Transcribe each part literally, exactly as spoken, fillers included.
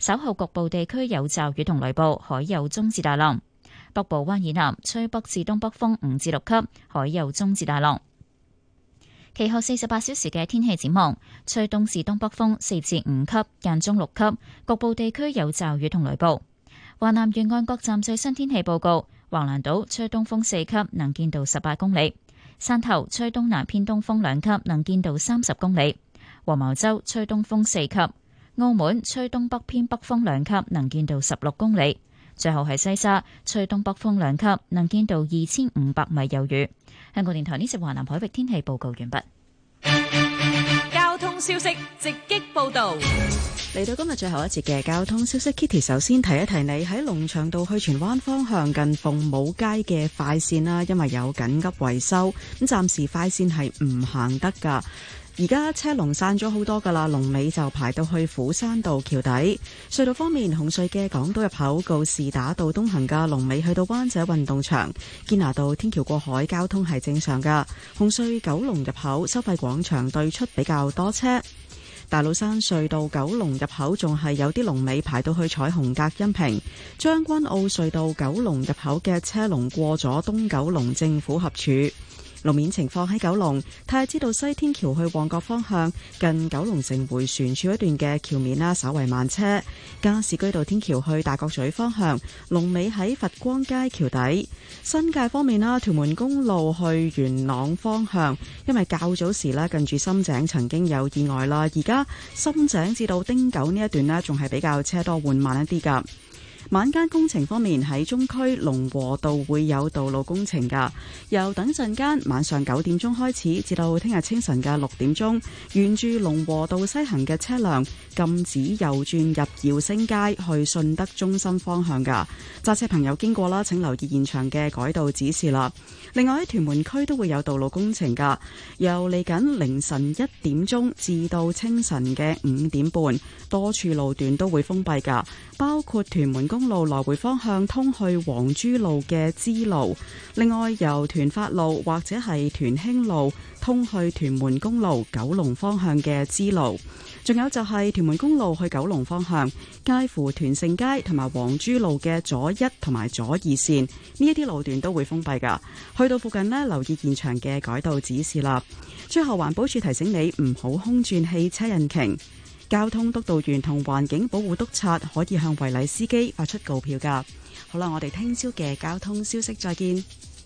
稍後局部地區有驟雨同雷暴，海有中至大浪。北部灣以南吹北至東北風五至六級，海有中至大浪。其後四十八小時嘅天氣展望，吹東至東北風四至五級，間中六級，局部地區有驟雨同雷暴。華南沿岸各站最新天氣報告：橫瀾島吹東風四級，能見度十八公里；汕頭吹東南偏東風兩級，能見度三十公里；黃茅洲吹東風四級；澳門吹東北偏北風兩級，能見度十六公里。最後係西沙吹東北風兩級，能見度二千五百米有雨。香港電台呢節華南海域天氣報告完畢。 交通消息直擊報道。 嚟到今日最後一節嘅交通消息 ，Kitty 首先提一提你喺龍翔道去荃灣方向近鳳舞街嘅快線啦，因為有緊急維修，咁暫時快線係唔行得噶。而家車龍散咗好多噶啦，龍尾就排到去虎山道橋底。隧道方面，紅隧嘅港島入口告士打道東行嘅龍尾去到灣仔運動場，堅拿道天橋過海交通係正常噶。紅隧九龍入口收費廣場對出比較多車。大老山隧道九龍入口仲係有啲龍尾排到去彩虹隔音屏。將軍澳隧道九龍入口嘅車龍過咗東九龍政府合署。路面情況喺九龍太子道西天橋去旺角方向，近九龍城迴旋處一段嘅橋面啦，稍為慢車。加士居道天橋去大角咀方向，龍尾喺佛光街橋底。新界方面啦，屯門公路去元朗方向，因為較早時咧近住深井曾經有意外啦，而家深井至到汀九呢一段咧仲係比較車多緩慢一啲噶。晚間工程方面，喺中區龍和道會有道路工程噶，由等陣間晚上九點鐘開始，至到聽日清晨嘅六點鐘，沿住龍和道西行嘅車輛禁止右轉入耀星街去順德中心方向噶。揸車朋友經過啦，請留意現場嘅改道指示啦。另外喺屯門區都會有道路工程噶，由嚟緊凌晨一點鐘至到清晨嘅五點半，多處路段都會封閉噶，包括屯門公路來回方向通去黃珠路嘅支路，另外由屯發路或者係屯興路通去屯門公路九龍方向嘅支路，仲有就係屯門公路去九龍方向介乎屯盛街同埋黃珠路嘅左一同埋左二線，呢一啲路段都會封閉噶。去到附近呢，留意現場嘅改道指示啦。最後環保署提醒你唔好空轉汽車引擎。交通督導員同環境保護督察可以向違例司機發出告票噶。好啦，我哋聽朝嘅交通消息再見。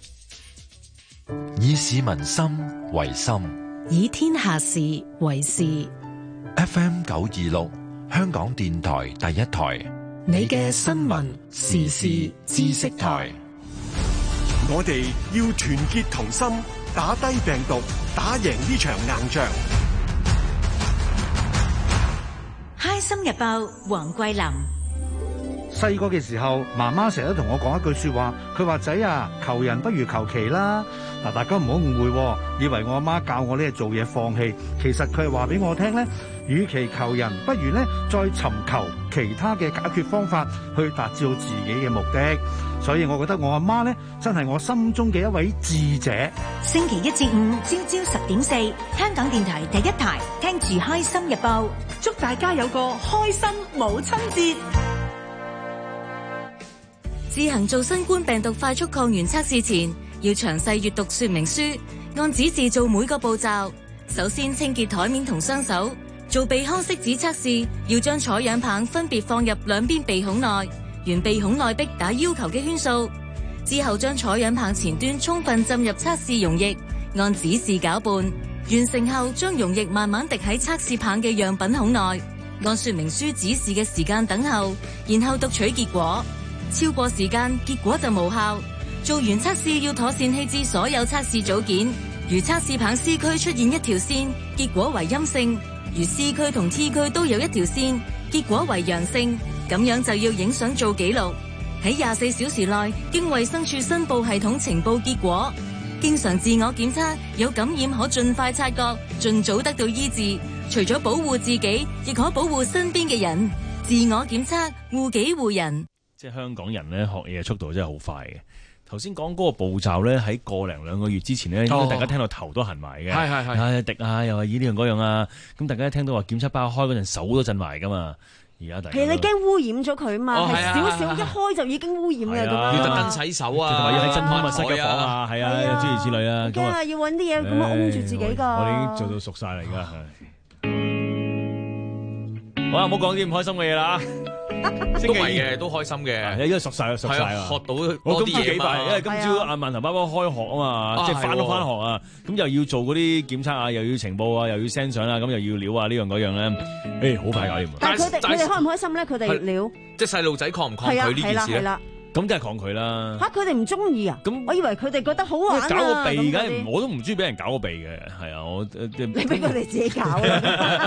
以市民心為心， 以天下事為事。 F M 九二六，香港電台第一台， 你嘅新聞時事知識台。 我哋要團結同心，打低病毒，打贏呢場硬仗。 開心日報黃桂林。 細個嘅時候，媽媽成日都同我講一句說話，佢話仔啊，求人不如求其啦。嗱，大家唔好誤會，以為我阿媽教我呢做嘢放棄，其實佢係話俾我聽呢，與其求人，不如呢再尋求其他嘅解決方法去達至到自己嘅目的。所以我覺得我阿媽呢，真係我心中嘅一位智者。 星期一至五朝朝十點四，香港電台第一台，聽住開心日報，祝大家有個開心母親節。 自行做新冠病毒快速抗原測試前，要詳細閱讀說明書，按指示做每個步驟。首先清潔台面同雙手。做鼻腔拭子測試，要將採樣棒分別放入兩邊鼻孔內，沿鼻孔內壁打要求嘅圈數。之後將採樣棒前端充分浸入測試溶液，按指示攪拌。完成後，將溶液慢慢滴喺測試棒嘅樣品孔內，按說明書指示嘅時間等候，然後讀取結果。超過時間，結果就無效。做完測試要妥善棄置所有測試組件。如測試棒 C 區出現一條線，結果為陰性；如 C 區同 T 區都有一條線，結果為陽性。咁樣就要影相做記錄，喺廿四小時內經衛生署申報系統呈報結果。經常自我檢測，有感染可盡快察覺，盡早得到醫治。除咗保護自己，亦可保護身邊嘅人。自我檢測，護己護人。 即係香港人咧學嘢嘅速度真係好快嘅。頭先講嗰個步驟咧，喺個零兩個月之前咧，應該大家聽到頭都痕埋嘅。係係係，滴啊，又係依呢樣嗰樣啊。咁大家聽到話檢測包開嗰陣手都震埋噶嘛。 而家大係你驚污染咗佢嘛？ 哦係少少一開就已經污染嘅咁樣， 要特登洗手啊， 同埋要喺真空密室嘅房啊，係啊，諸如此類啊。 驚啊！要揾啲嘢咁樣擁住自己㗎。 我哋已經做到熟晒啦，而家係。好啦，唔好講啲唔開心嘅嘢啦。 都係嘅，都開心嘅， 因為熟晒啦，熟晒啦， 學到我今朝幾快，因為今朝阿饅頭爸爸開學啊嘛，即係翻都翻學啊，咁又要做嗰啲檢測啊，又要情報啊，又要 send 相啊，咁又要料啊，呢樣嗰樣咧，誒，好快搞掂。 但係佢哋佢哋開唔開心咧？佢哋料， 即係細路仔抗唔抗拒呢件事咧？ 咁梗係抗拒啦！ 嚇佢哋唔中意啊！咁我以為佢哋覺得好玩啊！ 搞個鼻梗係我都唔中意俾人搞個鼻嘅，係啊，我你俾佢哋自己搞啦。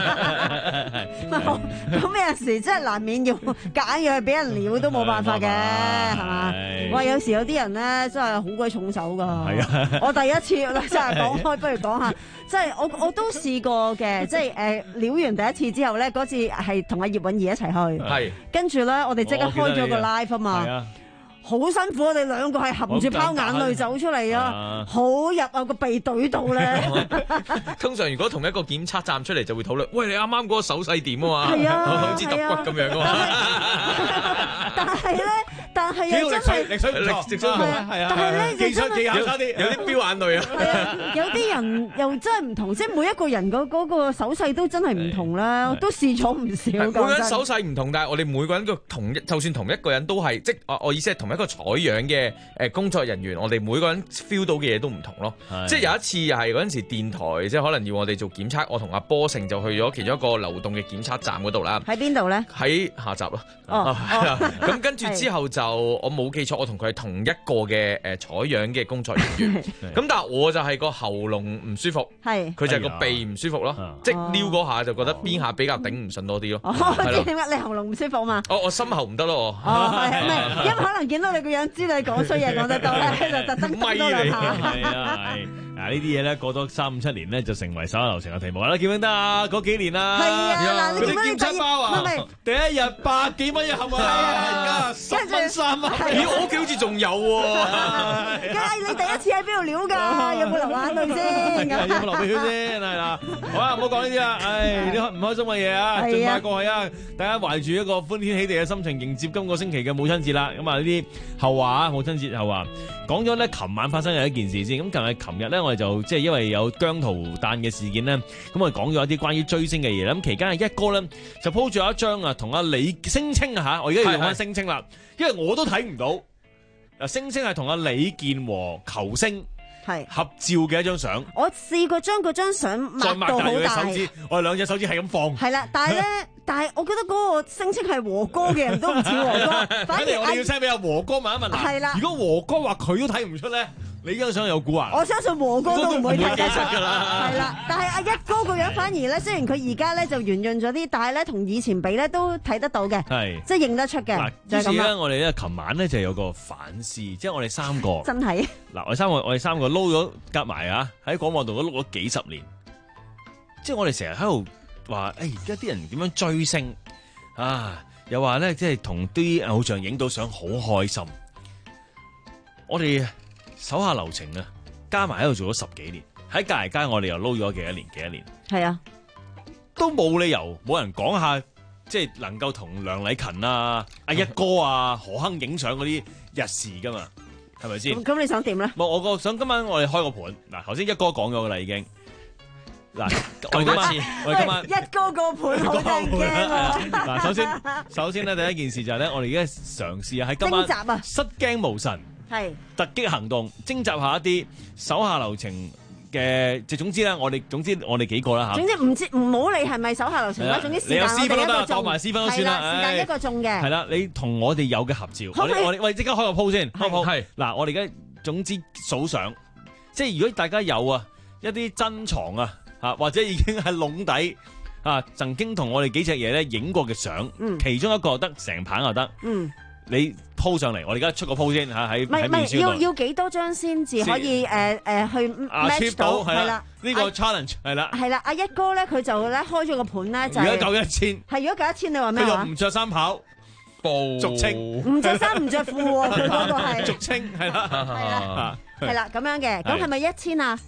咁有時真係難免要夾硬要去俾人撩都冇辦法嘅，係嘛？哇！有時有啲人咧真係好鬼重手㗎。係啊！我第一次真係講開，不如講下，即係我我都試過嘅，即係誒撩完第一次之後咧，嗰次係同阿葉韻儀一齊去， 係跟住咧我哋即刻開咗個 live 啊嘛。好辛苦，我哋兩個係含住拋眼淚走出嚟啊！好入啊個鼻懟到咧。 通常如果同一個檢測站出嚟就會討論，喂，你啱啱嗰個手勢點啊嘛？ 係啊， 好似揼骨咁樣啊嘛。 但係咧，但係又真係力水力水係啊係啊。但係咧， 技術技巧差啲，有啲飆眼淚啊。 係啊，有啲人又真係唔同，即係每一個人嗰嗰個手勢都真係唔同啦。都試咗唔少。 每個人手勢唔同，但係我哋每個人個同一，就算同一個人都係，即係我我意思係同一個採樣嘅誒工作人員，我哋每個人 feel 到嘅嘢都唔同咯。即係有一次又係嗰陣時電台，即係可能要我哋做檢測，我同阿波成就去咗其中一個流動嘅檢測站嗰度啦。 喺邊度咧？ 喺下集咯。 哦， 咁跟住之後就我冇記錯，我同佢係同一個嘅誒採樣嘅工作人員。咁但係我就係個喉嚨唔舒服， 係佢就係個鼻唔舒服咯。即係撩嗰下就覺得邊下比較頂唔順多啲咯。 哦，點解你喉嚨唔舒服嘛？ 哦，我心喉唔得咯。 哦，係咪？因為可能見到你個樣，知你講衰嘢講得多咧，就特登講多兩下。 係啊係。嗱呢啲嘢咧過多三五七年咧就成為手下留情嘅題目啦，記唔記得啊？嗰幾年啦， 係啊，嗱你見到你檢測包啊，第一日百幾蚊一盒啊，而家十蚊三蚊， 咦我屋企好似仲有喎。 梗係你第一次喺邊度撩㗎？有冇流眼淚先？ 有冇流鼻血先？係啦，好啦，唔好講呢啲啦，唉，啲唔開心嘅嘢啊，盡快過去啊！大家懷住一個歡天喜地嘅心情迎接今個星期嘅母親節啦。咁啊呢啲後話啊，母親節後話講咗咧，琴晚發生嘅一件事先。咁琴日琴日咧我哋就即係因為有姜濤誕嘅事件咧，咁我哋講咗一啲關於追星嘅嘢啦。咁期間係一哥咧就 po 咗一張啊，同阿李聲稱啊嚇，我而家要用翻聲稱啦，因為我都睇唔到。嗱，聲稱係同阿李健和球星係合照嘅一張相。 我試過將嗰張相擘到好大， 手指我哋兩隻手指係咁放。 係啦，但係咧，但係我覺得嗰個聲稱係和哥嘅人都唔似和哥，反而我哋要 send 俾阿和哥問一問。 係啦， 如果和哥話佢都睇唔出咧？你張相有估啊？ 我相信和哥都唔會睇得出㗎啦。係啦，但係阿一哥個樣反而咧，雖然佢而家咧就圓潤咗啲，但係咧同以前比咧都睇得到嘅，係即係認得出嘅。 嗱，於是咧，我哋咧琴晚咧就有個反思，即係我哋三個真係嗱，我哋三個我哋三個撈咗夾埋啊，喺廣播度都撈咗幾十年，即係我哋成日喺度話，誒而家啲人點樣追星啊？又話咧，即係同啲偶像影到相好開心，我哋手下留情啊，加埋喺度做咗十幾年，喺隔籬街我哋又撈咗幾多年幾多年， 係啊， 都冇理由冇人講下，即係能夠同梁禮勤啊、阿一哥啊、何鏗影相嗰啲日事噶嘛，係咪先？ 咁你想點咧？ 冇，我個想今晚我哋開個盤，嗱，頭先一哥講咗噶啦已經，嗱，我哋今晚我哋今晚一哥個盤好驚嗱，首先首先咧第一件事就係咧，我哋而家嘗試喺今晚徵集啊， 失驚無神。 係突擊行動，徵集下一啲手下留情嘅，即係總之咧，我哋總之我哋幾個啦嚇。 總之唔知唔好理係咪手下留情啦，總之是但我哋一個中， 當埋私分都算啦， 是但一個中嘅。 係啦，你同我哋有嘅合照，我哋我哋喂即刻開個鋪先，開個鋪。係嗱，我哋而家總之數相，即係如果大家有啊一啲珍藏啊嚇，或者已經係籠底啊，曾經同我哋幾隻嘢咧影過嘅相，其中一個得成棚就得。嗯。你鋪上嚟，我哋而家出個鋪先嚇，喺喺面書度。 要要幾多張先至可以誒誒去 match 到？係啦， 呢個 challenge 係啦。 係啦，阿一哥咧佢就咧開咗個盤咧，就而家夠一千。 係如果夠一千，你話咩話？ 佢就唔着衫跑，俗稱唔着衫唔着褲喎，佢嗰個係俗稱係啦， 係啦，係啦咁樣嘅。咁係咪一千啊？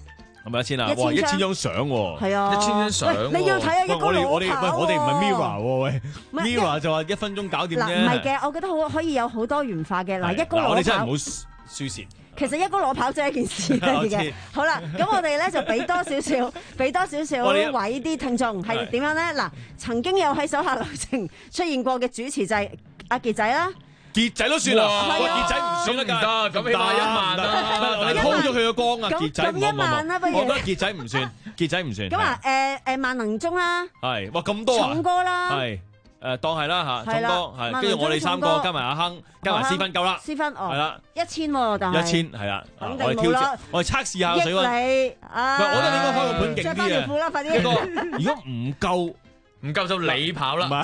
係咪一千啊？哇！一千張相喎， 係啊， 一千張相。 你要睇下一個裸跑喎。 我哋我哋唔係 Mirror 喎，喂 ，Mirror 就話一分鐘搞掂啫。 嗱，唔係嘅，我覺得好可以有好多元化嘅。嗱，一個裸跑， 我哋真係唔好輸蝕。 其實一個裸跑真係一件事嚟嘅。好啦，咁我哋咧就俾多少少，俾多少少位啲聽眾係點樣咧？嗱，曾經有喺手下留情出現過嘅主持就係阿傑仔啦。 傑仔都算啦，傑仔唔算得㗎， 咁起碼一萬啦， 你鋪咗佢個光啊！傑仔咁一萬啦，不如我覺得傑仔唔算，傑仔唔算。 咁啊，誒誒萬能中啦， 係哇咁多啊， 重哥啦， 係誒當係啦嚇，重哥係，跟住我哋三個加埋阿亨，加埋私分夠啦， 私分哦， 係啦， 一千喎，但係一千係啦， 肯我哋挑戰，我哋測試下水溫。 益你啊！ 我覺得你應該開個盤勁啲啊！ 著翻條褲啦，快啲！ 一個如果唔夠。 唔夠就你跑啦！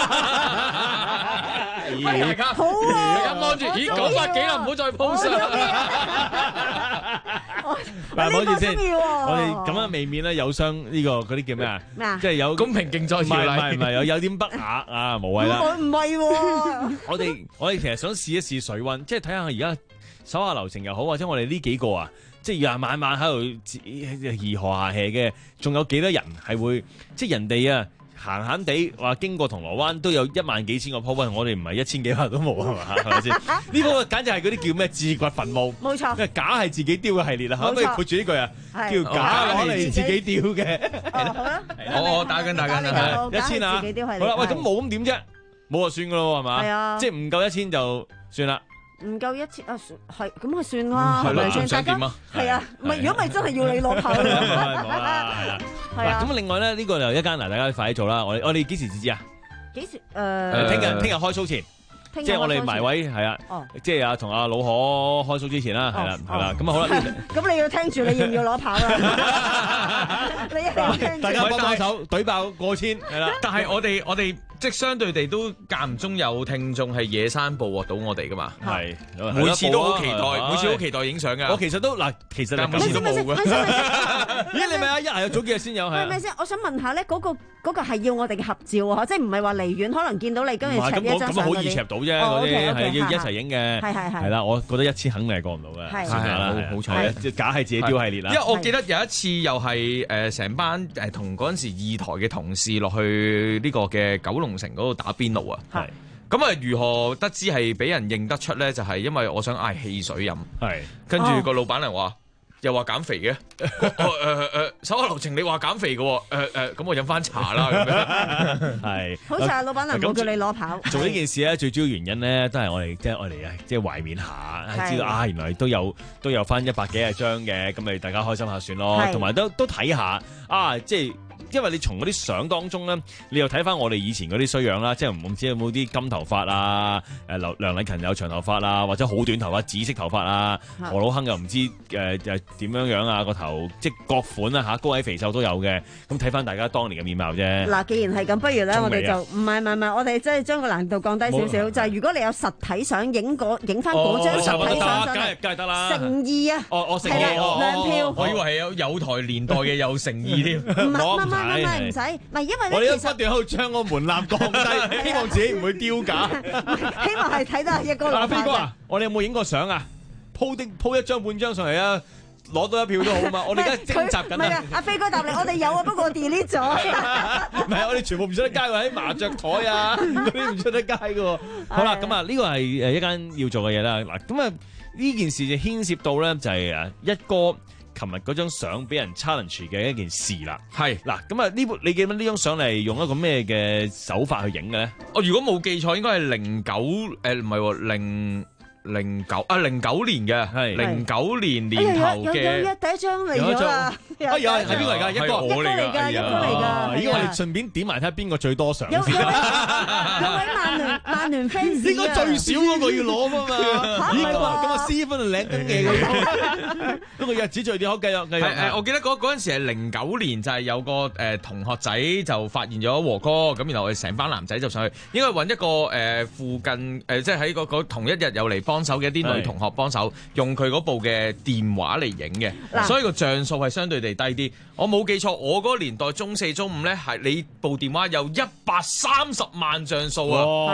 大家好啊！ 而家望住，咦九百幾啦，唔好再 post 啦！ 嗱，攞住先，我哋咁樣未免咧有傷呢個嗰啲叫咩啊？ 咩啊？ 即係有公平競賽條例， 唔係唔係有有啲不雅啊，無謂啦！ 唔係喎， 我哋我哋其實想試一試水溫，即係睇下而家手下留情又好，或者我哋呢幾個啊，即係日日晚晚喺度兒河下 hea 嘅，仲有幾多人係會即係人哋啊？閒閒地話經過銅鑼灣都有一萬幾千個鋪位，我哋唔係一千幾百都冇係嘛？係咪先？呢個簡直係嗰啲叫咩自掘墳墓？ 冇錯， 因為假係自己丟嘅系列啦，可唔可以括住呢句啊？叫假攞嚟自己丟嘅。 好啦， 我打緊打緊， 一千啊！好啦，喂，咁冇咁點啫？冇就算噶咯，係嘛？ 係啊， 即係唔夠一千就算啦。 唔夠一千啊，係咁係算啦，係咪先？ 大家係啊，唔係如果咪真係要你攞跑啦， 係啦，係啊。咁另外咧，呢個就一間嗱，大家快啲做啦。我我哋幾時至知啊？ 幾時？誒， 聽日聽日開 show 前，即係我哋埋位係啊，即係啊同阿老可開 show 之前啦，係啦係啦。咁啊好啦， 咁你要聽住，你要唔要攞跑啦？你一定要聽住。 大家幫幫手，懟爆過千係啦。 但係我哋我哋。即係相對地都間唔中有聽眾係野山捕獲到我哋噶嘛， 係每次都好期待，每次好期待影相噶。 我其實都嗱，其實每次都冇嘅。 咦？你咪啊？一係早幾日先有係。 係咪先？我想問下咧，嗰個嗰個係要我哋嘅合照啊，即係唔係話離遠可能見到你跟住攝一張相嗰啲。 咁好易攝到啫，嗰啲係要一齊影嘅。 係係係。 係啦，我覺得一千肯定係過唔到嘅。 係係啦，好彩即係假係自己丟系列啦。 因為我記得有一次又係誒成班誒同嗰陣時二台嘅同事落去呢個嘅九龍城嗰度打邊路啊，係咁啊！如何得知係俾人認得出咧？就係、是、因為我想嗌汽水飲，係跟住個老闆娘話，又話減肥嘅，誒誒誒，手下留情，你話減肥嘅，誒、呃、誒，咁、呃、我飲翻茶啦，咁樣係。 好彩老闆娘冇叫你攞跑。 做呢件事咧，最主要原因咧，都係我哋即係我哋啊，即係懷緬下，知道啊，原來都有都有翻一百幾廿張嘅，咁咪大家開心下算咯，同埋都都睇下啊，即係。因為你從嗰啲相當中咧，你又睇翻我哋以前嗰啲衰樣啦，即係唔知有冇啲金頭髮啊，誒梁梁禮勤有長頭髮啊，或者好短頭髮、紫色頭髮啊，何老亨又唔知誒誒點樣樣啊個頭，即係各款啊嚇，高矮肥瘦都有嘅。咁睇翻大家當年嘅面貌啫。嗱， 既然係咁，不如咧我哋就唔係唔係唔係，我哋即係將個難度降低少少，就係如果你有實體相影嗰影翻嗰張實體相， 梗係梗係得啦， 誠意啊， 哦哦誠意， 兩票， 我以為係有有台年代嘅有誠意添， 唔係唔係唔使，唔係因為咧， 我哋不斷喺度將個門檻降低，希望自己唔會丟架。 希望係睇到一個老飛哥啊，我哋有冇影過相啊？鋪啲鋪一張半張上嚟啊，攞到一票都好啊嘛！我哋而家徵集緊啊。唔係啊， 阿飛哥答你，我哋有啊，不過我 delete 咗。 唔係，我哋全部唔出得街喎，喺麻雀台啊嗰啲唔出得街嘅喎。好啦，咁啊呢個係誒一間要做嘅嘢啦。嗱，咁啊呢件事就牽涉到咧就係誒一哥。琴日嗰張相俾人 challenge 嘅一件事啦，係嗱咁啊呢部你記得呢張相嚟用一個咩嘅手法去影嘅咧？ 我如果冇記錯，應該係零九誒唔係喎零。零九啊，零九年嘅係零九年年頭嘅， 有有第一張嚟咗啦！ 啊有係邊個嚟㗎？一個一個嚟㗎，一個嚟㗎。 咦，我哋順便點埋睇下邊個最多相先。 有位曼聯曼聯 fans， 應該最少嗰個要攞啊嘛。咦，咁啊咁啊，私分領緊嘢㗎。不過日子最點好計啊？係誒，我記得嗰嗰陣時係零九年，就係有個誒同學仔就發現咗和哥，咁然後我哋成班男仔就上去，應該揾一個誒附近誒，即係喺個同一日有嚟幫手嘅一啲女同學幫手，用佢嗰部嘅電話嚟影嘅，所以個像素係相對地低啲。我冇記錯，我嗰個年代中四中五咧係你部電話有一百三十萬像素啊，就已經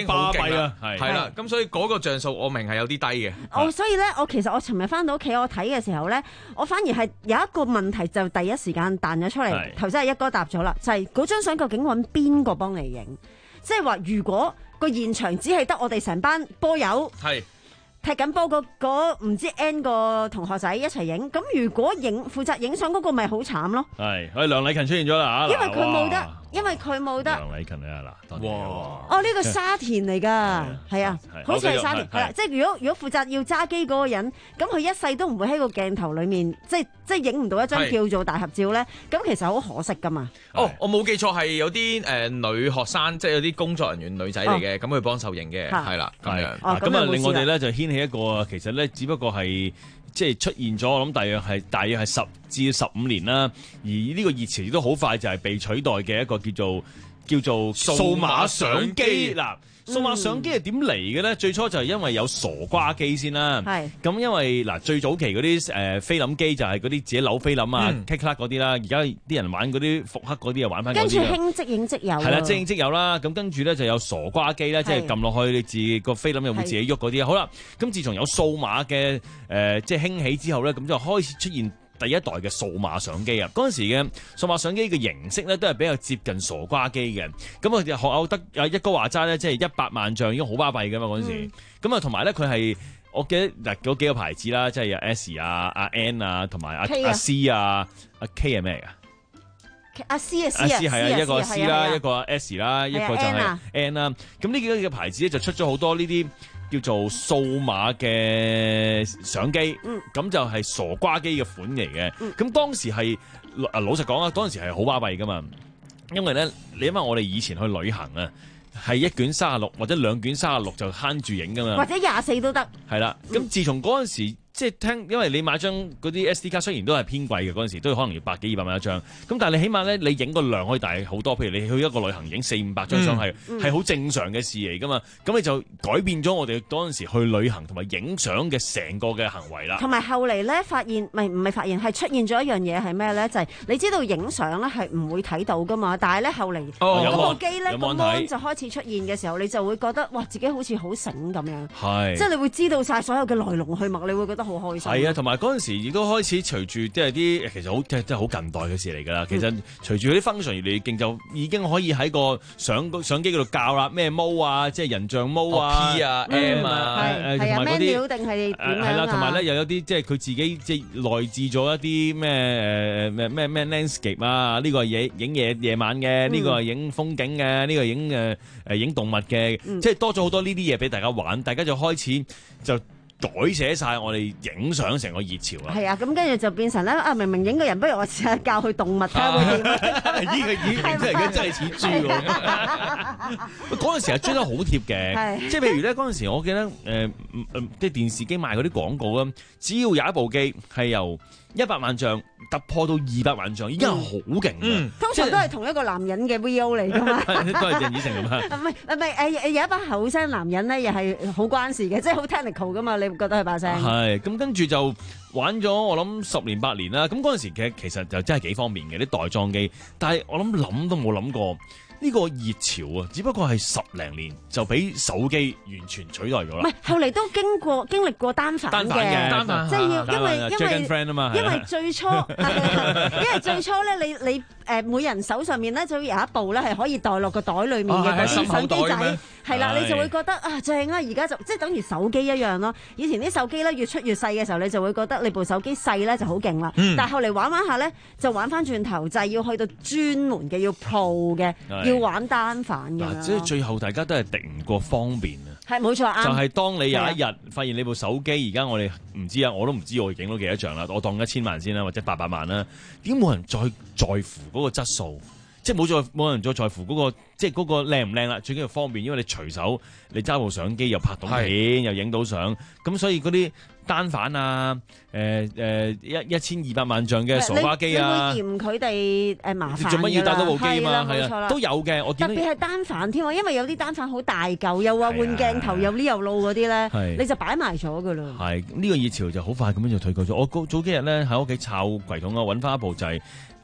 經好勁啦， 係係啦，咁所以嗰個像素我明係有啲低嘅。 哦，所以咧，我其實我尋日翻到屋企，我睇嘅時候咧，我反而係有一個問題就第一時間彈咗出嚟，頭先係一哥答咗啦，就係嗰張相究竟揾邊個幫你影？即係話如果個現場只係得我哋成班波友。係。踢緊波嗰嗰唔知 N 個同學仔一齊影，咁如果影負責影相嗰個咪好慘咯。 係，喂，梁禮勤出現咗啦嚇， 因為佢冇得，因為佢冇得。 梁禮勤啊嗱，哇！ 哦，呢個沙田嚟㗎，係啊，好似係沙田，係啦，即係如果如果負責要揸機嗰個人，咁佢一世都唔會喺個鏡頭裡面，即係即係影唔到一張叫做大合照咧，咁其實好可惜㗎嘛。 哦，我冇記錯係有啲誒女學生，即係有啲工作人員女仔嚟嘅，咁佢幫手影嘅，係啦，咁樣。 咁啊，令我哋咧就掀起一個其實咧，只不過係即係出現咗，我諗大約係大約係十至十五年啦。而呢個熱潮亦都好快就係被取代嘅一個叫做叫做數碼相機嗱。數碼相機係點嚟嘅咧？最初就係因為有傻瓜機先啦。係咁，因為嗱最早期嗰啲誒菲林機就係嗰啲自己扭菲林啊、click click 嗰啲啦。而家啲人玩嗰啲復刻嗰啲啊，玩翻嗰啲。跟住興即影即有。係啦，即影即有啦。咁跟住咧就有傻瓜機咧，即係撳落去你自己個菲林又會自己喐嗰啲。好啦，咁自從有數碼嘅誒即係興起之後咧，咁就開始出現第一代嘅數碼相機啊！嗰陣時嘅數碼相機嘅形式咧，都係比較接近傻瓜機嘅。咁啊，學友得啊一哥話齋咧，即係一百萬像已經好巴閉㗎嘛嗰陣時。咁啊，同埋咧佢係我記得嗱嗰幾個牌子啦，即係有 S 啊、阿 N 啊，同埋阿阿 C 啊、阿 K 係咩㗎？ 阿 C 啊 C 啊 C 係啊，一個 C 啦，一個 S 啦，一個就係 N 啦。咁呢幾個嘅牌子咧就出咗好多呢啲叫做數碼嘅相機，咁、嗯、就係傻瓜機嘅款嚟嘅。咁、嗯、當時係啊老實講啊，當時係好巴閉噶嘛，因為咧你因為我哋以前去旅行啊，係一卷三十六或者兩卷三十六就慳住影噶嘛， 或者廿四都得。係啦， 咁、嗯、自從嗰陣時。即係聽，因為你買張嗰啲 S D 卡雖然都係偏貴嘅嗰陣時，都可能要百幾二百蚊一張。咁但係你起碼咧，你影個量可以大好多。譬如你去一個旅行影四五百張相係係好正常嘅事嚟㗎嘛。咁你就改變咗我哋嗰陣時去旅行同埋影相嘅成個嘅行為啦。 同埋後嚟咧發現，唔係唔係發現係出現咗一樣嘢係咩咧？就係、是、你知道影相咧係唔會睇到㗎嘛。但係咧後嚟嗰部機咧個 mon 就開始出現嘅時候，你就會覺得哇自己好似好醒咁樣。係，即係你會知道晒所有嘅來龍去脈，你會覺得好開心。係啊。 同埋嗰陣時亦都開始隨住即係啲其實好即係即係好近代嘅事嚟㗎啦。其實隨住嗰啲 function 越嚟越勁，就已經可以喺個相相機嗰度校啦，咩 mode 啊，即係人像 mode 啊、P 啊、M 啊，誒同埋嗰啲定係點樣啊？ 係啦，同埋咧又有啲即係佢自己即係內置咗一啲咩誒咩咩咩 landscape 啊，呢個係影影夜夜晚嘅，呢個係影風景嘅，呢個係影誒誒影動物嘅，即係多咗好多呢啲嘢俾大家玩，大家就開始就改寫晒我哋影相成個熱潮啦。 係啊，咁跟住就變成咧啊，明明影個人，不如我試下教佢動物睇下會點。 呢個已經真係真係似豬喎。嗰陣時係追得好貼嘅，即係譬如咧嗰陣時，我記得誒誒即係電視機賣嗰啲廣告啊，只要有一部機係由一百萬像突破到二百萬像，已經係好勁嘅。 通常都係同一個男人嘅 V O 嚟㗎嘛， 都係鄭子誠咁啊。 唔係唔係誒，有一班後生男人咧，又係好關事嘅，即係好 technical 㗎嘛。你會覺得佢把聲係咁，跟住就玩咗我諗十年八年啦。咁嗰陣時嘅其實就真係幾方便嘅啲袋裝機，但係我諗諗都冇諗過。呢個熱潮啊，只不過係十零年就俾手機完全取代咗啦。唔係，後嚟都經過經歷過單反嘅，單反即係要因為因為因為最初因為最初咧，你你誒每人手上面咧就有一部咧係可以袋落個袋裡面嘅嗰啲相機仔，係啦，你就會覺得啊正啊！而家就即係等於手機一樣咯。以前啲手機咧越出越細嘅時候，你就會覺得你部手機細咧就好勁啦。但係後嚟玩玩下咧，就玩翻轉頭，就係要去到專門嘅要 Pro 嘅。要玩單反嘅， 即係最後大家都係敵唔過方便啊！ 係冇錯啊！ 就係當你有一日發現你部手機，而家我哋唔知啊，我都唔知我影到幾多張啦，我當一千萬先啦，或者八百萬啦，點冇人再在乎嗰個質素？即係冇再冇人再在乎嗰個即係嗰個靚唔靚啦，最緊要方便，因為你隨手你揸部相機又拍到片又影到相，咁所以嗰啲單反啊，誒誒一一千二百萬像嘅傻瓜機啊， 你會嫌佢哋誒麻煩？ 做乜要帶多部機嘛？ 係啦， 都有嘅。我見特別係單反添啊，因為有啲單反好大嚿，又話換鏡頭又呢又路嗰啲咧，你就擺埋咗噶啦。係呢個熱潮就好快咁樣就退卻咗。我早幾日咧喺屋企摷櫃桶啊，揾翻一部就係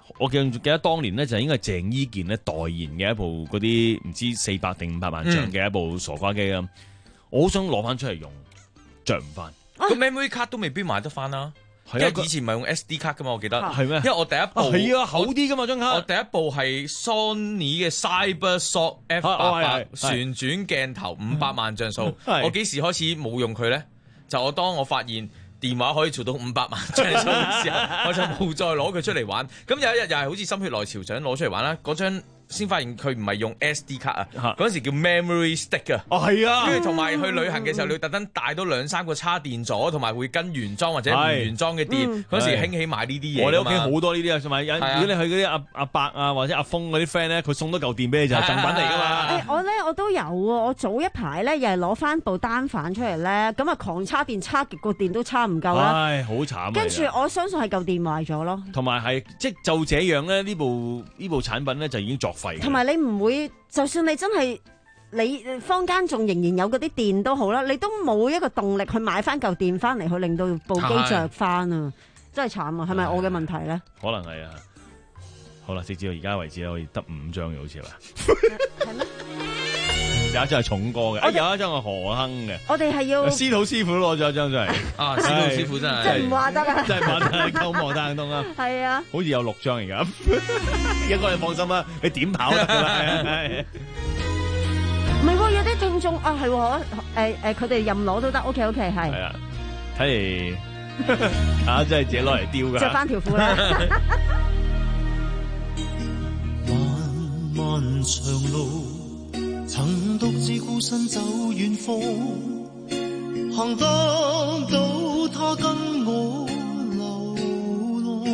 我記記得當年咧就應該係鄭伊健咧代言嘅一部嗰啲唔知四百定五百萬像嘅一部傻瓜機啊！我好想攞翻出嚟用，着唔翻。 個 memory card 都未必買得翻啦。因為以前唔係用 S D 卡噶嘛，我記得係咩？ 因為我第一部係啊厚啲噶嘛張卡。 我第一部係 Sony 嘅 CyberShot F 八八旋轉鏡頭五百萬像素。我幾時開始冇用佢咧？就我當我發現電話可以做到五百萬像素嘅時候，我就冇再攞佢出嚟玩。咁有一日又係好似心血來潮想攞出嚟玩啦，嗰張先發現佢唔係用 S D 卡啊，嗰陣時叫 memory stick 啊。 哦，係啊。 跟住同埋去旅行嘅時候，你要特登帶多兩三個叉電座，同埋會跟原裝或者唔原裝嘅電。嗰陣時興起買呢啲嘢。 我哋屋企好多呢啲啊，同埋有如果你去嗰啲阿阿伯啊或者阿峰嗰啲 friend 咧，佢送多嚿電俾你就係贈品嚟㗎嘛。 誒，我咧我都有喎，我早一排咧又係攞翻部單反出嚟咧，咁啊狂叉電，叉極個電都叉唔夠啦。 唉，好慘。跟住我相信係嚿電壞咗咯。 同埋係即就這樣咧，呢部呢部產品咧就已經作廢。 同埋你唔會，就算你真係你坊間仲仍然有嗰啲電都好啦，你都冇一個動力去買翻嚿電翻嚟去令到部機着翻啊！真係慘啊！係咪我嘅問題咧？ 可能係啊。好啦，直至到而家為止咧，可以得五張嘅好似係嘛？ 係咩？ 有一張係重哥嘅，啊有一張係何亨嘅。 我哋係要司徒師傅攞咗一張出嚟。 啊，司徒師傅真係真係唔話得啊！ 真係唔話得，夠望得通啊！ 係啊， 好似有六張而家。一個你放心啦，你點跑得㗎啦？ 唔係喎，有啲聽眾啊，係喎，誒誒，佢哋任攞都得。OK OK， 係。 係啊，睇嚟啊，真係自己攞嚟丟㗎。 著翻條褲啦。 漫漫長路，曾獨自孤身走遠方，行得到他跟我流浪。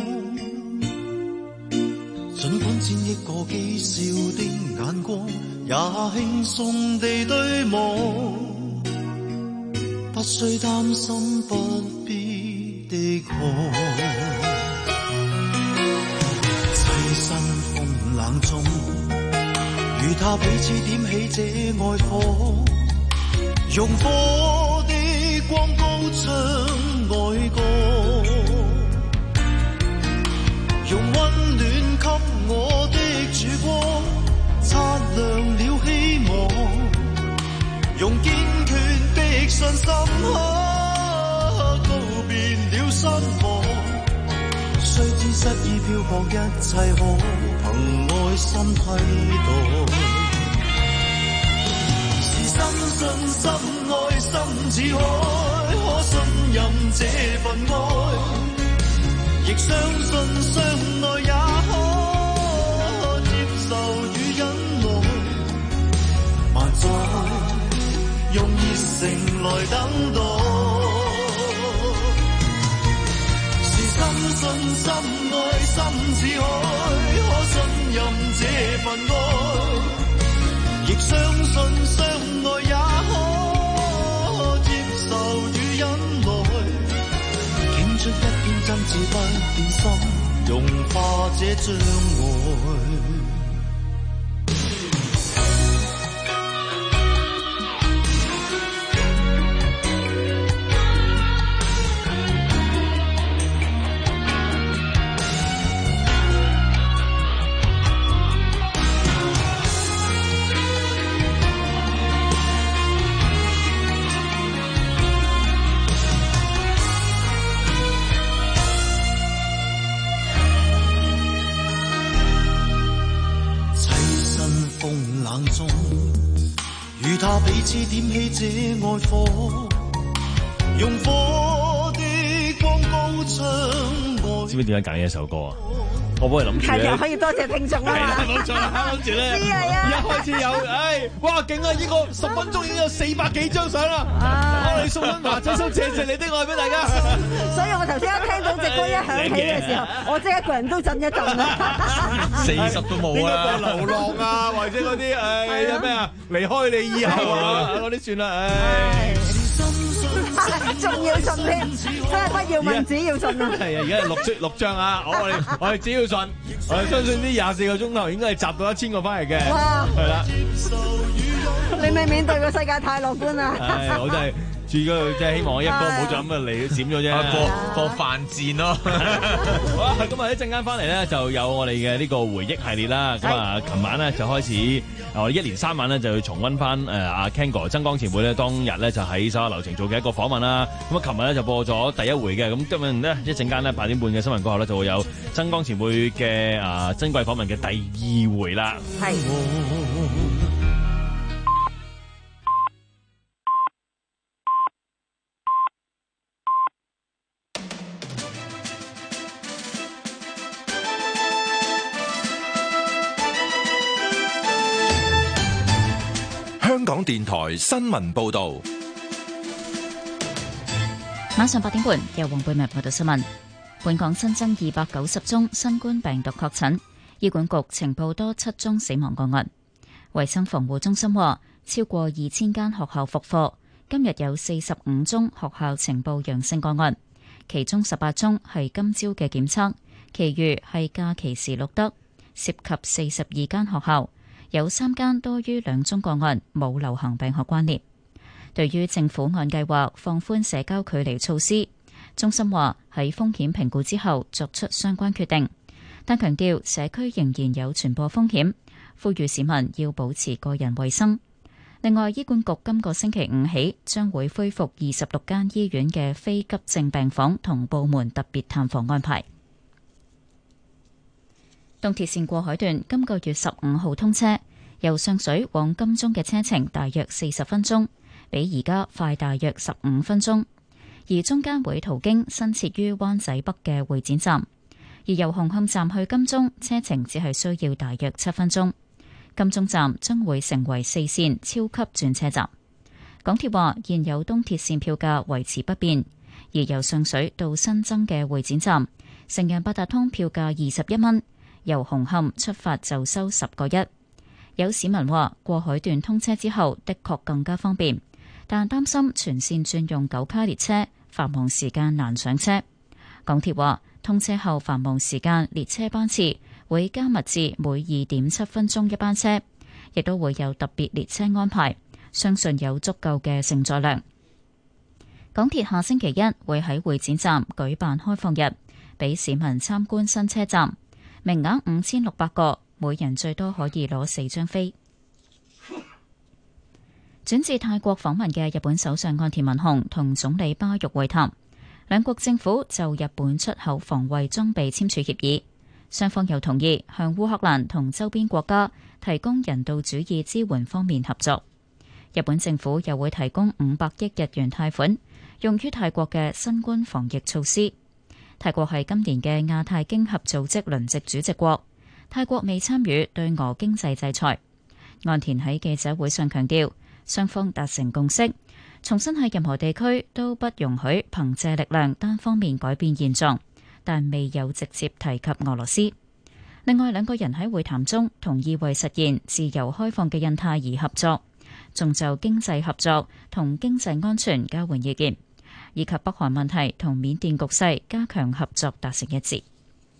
儘管千億個譏笑的眼光，也輕鬆地對望，不需擔心，不必的看。棲身風冷中，與他彼此點起這愛火，用火的光高唱愛歌，用溫暖給我的曙光，擦亮了希望，用堅決的信心告別了失望。雖知失意漂泊，一切可憑愛心替代。是深信深愛心似海，可信任這份愛，亦相信相愛也可接受與忍耐。萬載用熱誠來等待。深信深愛心似海，可信任這份愛，亦相信相愛也可接受與忍耐。傾出一片真摯不變心，融化這障礙。與他彼此點起這愛火，用火的光高唱愛。 知唔知點解揀呢一首歌啊？我幫你諗住咧， 係可以多謝聽眾啊！ 係啦，冇錯啦，諗住咧，一開始有，唉，哇，勁啊！呢個十分鐘已經有四百幾張相啦，我哋送緊華仔叔謝謝你的愛俾大家。 所以我頭先一聽到隻歌一響起嘅時候，我即係一個人都震一震啦。 四十都冇啊！ 呢個流浪啊，或者嗰啲誒有咩啊，離開你以後啊，嗰啲算啦，唉。 仲要信添，真係不要問，只要信啊！ 係啊，而家係六張六張啊！我我哋我哋只要信，我哋相信呢廿四個鐘頭應該係集到一千個翻嚟嘅。 哇！ 係啦， 你咪面對個世界太樂觀啦！ 係，我真係住嗰度即係希望一哥唔好再咁嘅嚟閃咗啫， 播播犯賤咯。 好啊，咁啊一陣間翻嚟咧就有我哋嘅呢個回憶系列啦。咁啊，琴晚咧就開始，我哋一連三晚咧就要重溫翻誒阿 Ken 哥曾江前輩咧當日咧就喺手下留情做嘅一個訪問啦。咁啊，琴日咧就播咗第一回嘅，咁今日咧一陣間咧八點半嘅新聞過後咧就會有曾江前輩嘅啊珍貴訪問嘅第二回啦。係。 香港電台新聞報道， 晚上八點半由黃貝文報道新聞。本港新增二百九十宗新冠病毒確診，醫管局呈報多七宗死亡個案。衛生防護中心話，超過二千間學校復課，今日有四十五宗學校呈報陽性個案，其中十八宗係今朝嘅檢測，其餘係假期時錄得，涉及四十二間學校。有三間多於兩宗個案冇流行病學關聯。對於政府按計劃放寬社交距離措施，中心話喺風險評估之後作出相關決定，但強調社區仍然有傳播風險，呼籲市民要保持個人衛生。另外，醫管局今個星期五起將會恢復二十六間醫院嘅非急症病房同部門特別探訪安排。東鐵線過海段今個月十五號通車，由上水往金鐘嘅車程大約四十分鐘，比而家快大約十五分鐘。而中間會途經新設於灣仔北嘅會展站，而由紅磡站去金鐘車程只係需要大約七分鐘。金鐘站將會成為四線超級轉車站。港鐵話現有東鐵線票價維持不變，而由上水到新增嘅會展站，成人八達通票價二十一蚊。由紅磡出發就收十個一。有市民話過海段通車之後的確更加方便，但擔心全線轉用九卡列車，繁忙時間難上車。港鐵話通車後繁忙時間列車班次會加密至每二點七分鐘一班車，亦都會有特別列車安排，相信有足夠嘅承載量。港鐵下星期一會喺會展站舉辦開放日，俾市民參觀新車站。名額五千六百個，每人最多可以攞四張飛。轉至泰國訪問嘅日本首相岸田文雄同總理巴育會談，兩國政府就日本出口防衛裝備簽署協議，雙方又同意向烏克蘭同周邊國家提供人道主義支援方面合作。日本政府又會提供五百億日元貸款，用於泰國嘅新冠防疫措施。泰國係今年嘅亞太經合組織輪值主席國，泰國未參與對俄經濟制裁。岸田喺記者會上強調，雙方達成共識，重申喺任何地區都不容許憑借力量單方面改變現狀，但未有直接提及俄羅斯。另外兩個人喺會談中同意為實現自由開放嘅印太而合作，仲就經濟合作同經濟安全交換意見，以及北韓問題同緬甸局勢加強合作達成一致。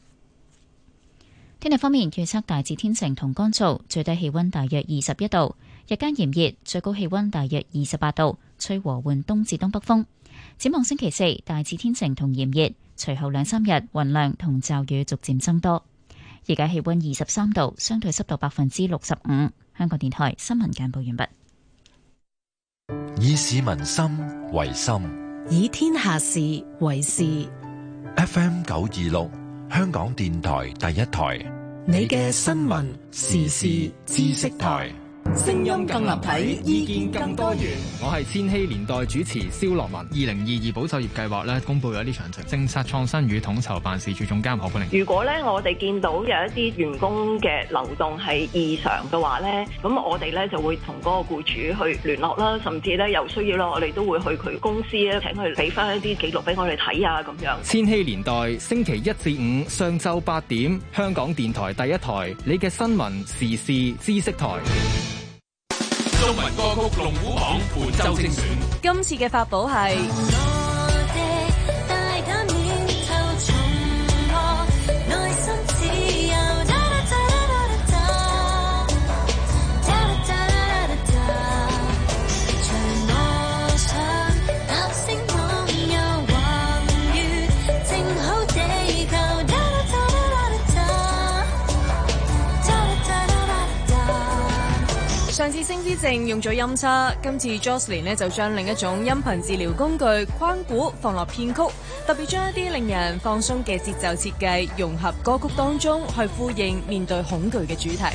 天氣方面，預測大致天晴同乾燥，最低氣溫大約二十一度，日間炎熱，最高氣溫大約二十八度，吹和緩東至東北風。展望星期四，大致天晴同炎熱，隨後兩三日雲量同驟雨逐漸增多。而家氣溫二十三度，相對濕度百分之六十五。香港電台新聞簡報完畢。 以市民心為心， 以天下事為事。 F M 九二六，香港電台第一台， 你嘅新聞時事知識台。聲音更立體，意見更多元。 我係千禧年代主持蕭樂文。二零二二保就業計劃咧，公布咗呢詳情。政策創新與統籌辦事處總監何佩玲。 如果咧我哋見到有一啲員工嘅流動係異常嘅話咧，咁我哋咧就會同嗰個僱主去聯絡啦，甚至咧有需要啦，我哋都會去佢公司咧，請佢俾翻一啲記錄俾我哋睇啊，咁樣。 千禧年代星期一至五上晝八點，香港電台第一台，你嘅新聞時事知識台。 中文歌曲龍虎榜本周精選， 今次嘅法寶係聲之症用咗音叉，今次 Jocelyn 呢就將另一種音頻治療工具框鼓放落編曲，特別將一啲令人放鬆嘅節奏設計融合歌曲當中，去呼應面對恐懼嘅主題。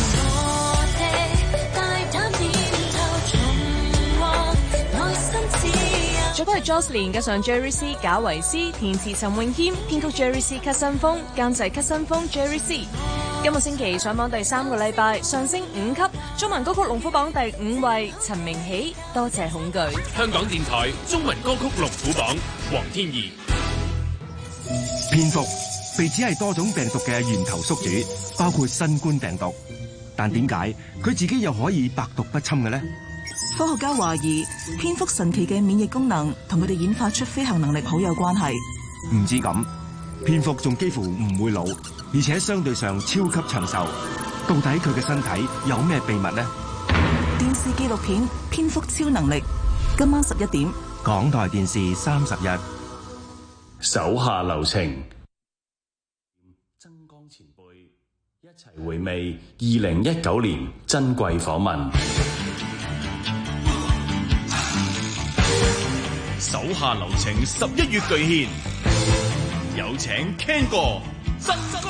作曲係 Jocelyn 加上 Jerry C、賈維斯，填詞陳詠謙，編曲 Jerry C、咳新風，監製咳新風 Jerry C。今個星期上榜第三個禮拜，上升五級，中文歌曲龍虎榜第五位，陳明喜《多謝恐懼》。 香港電台中文歌曲龍虎榜，黃天怡。 蝙蝠被指係多種病毒嘅源頭宿主，包括新冠病毒，但點解佢自己又可以百毒不侵嘅呢？ 科學家懷疑蝙蝠神奇嘅免疫功能同佢哋演化出飛行能力好有關係。 唔止咁，蝙蝠仲幾乎唔會老，而且相對上超級長壽。到底佢嘅身體有咩秘密呢？ 電視紀錄片《蝙蝠超能力》，今晚十一點， 港台電視三十一。 手下留情，曾江前輩一齊回味二零一九年珍貴訪問。 手下留情十一月巨獻，有請 Ken 哥、曾哥。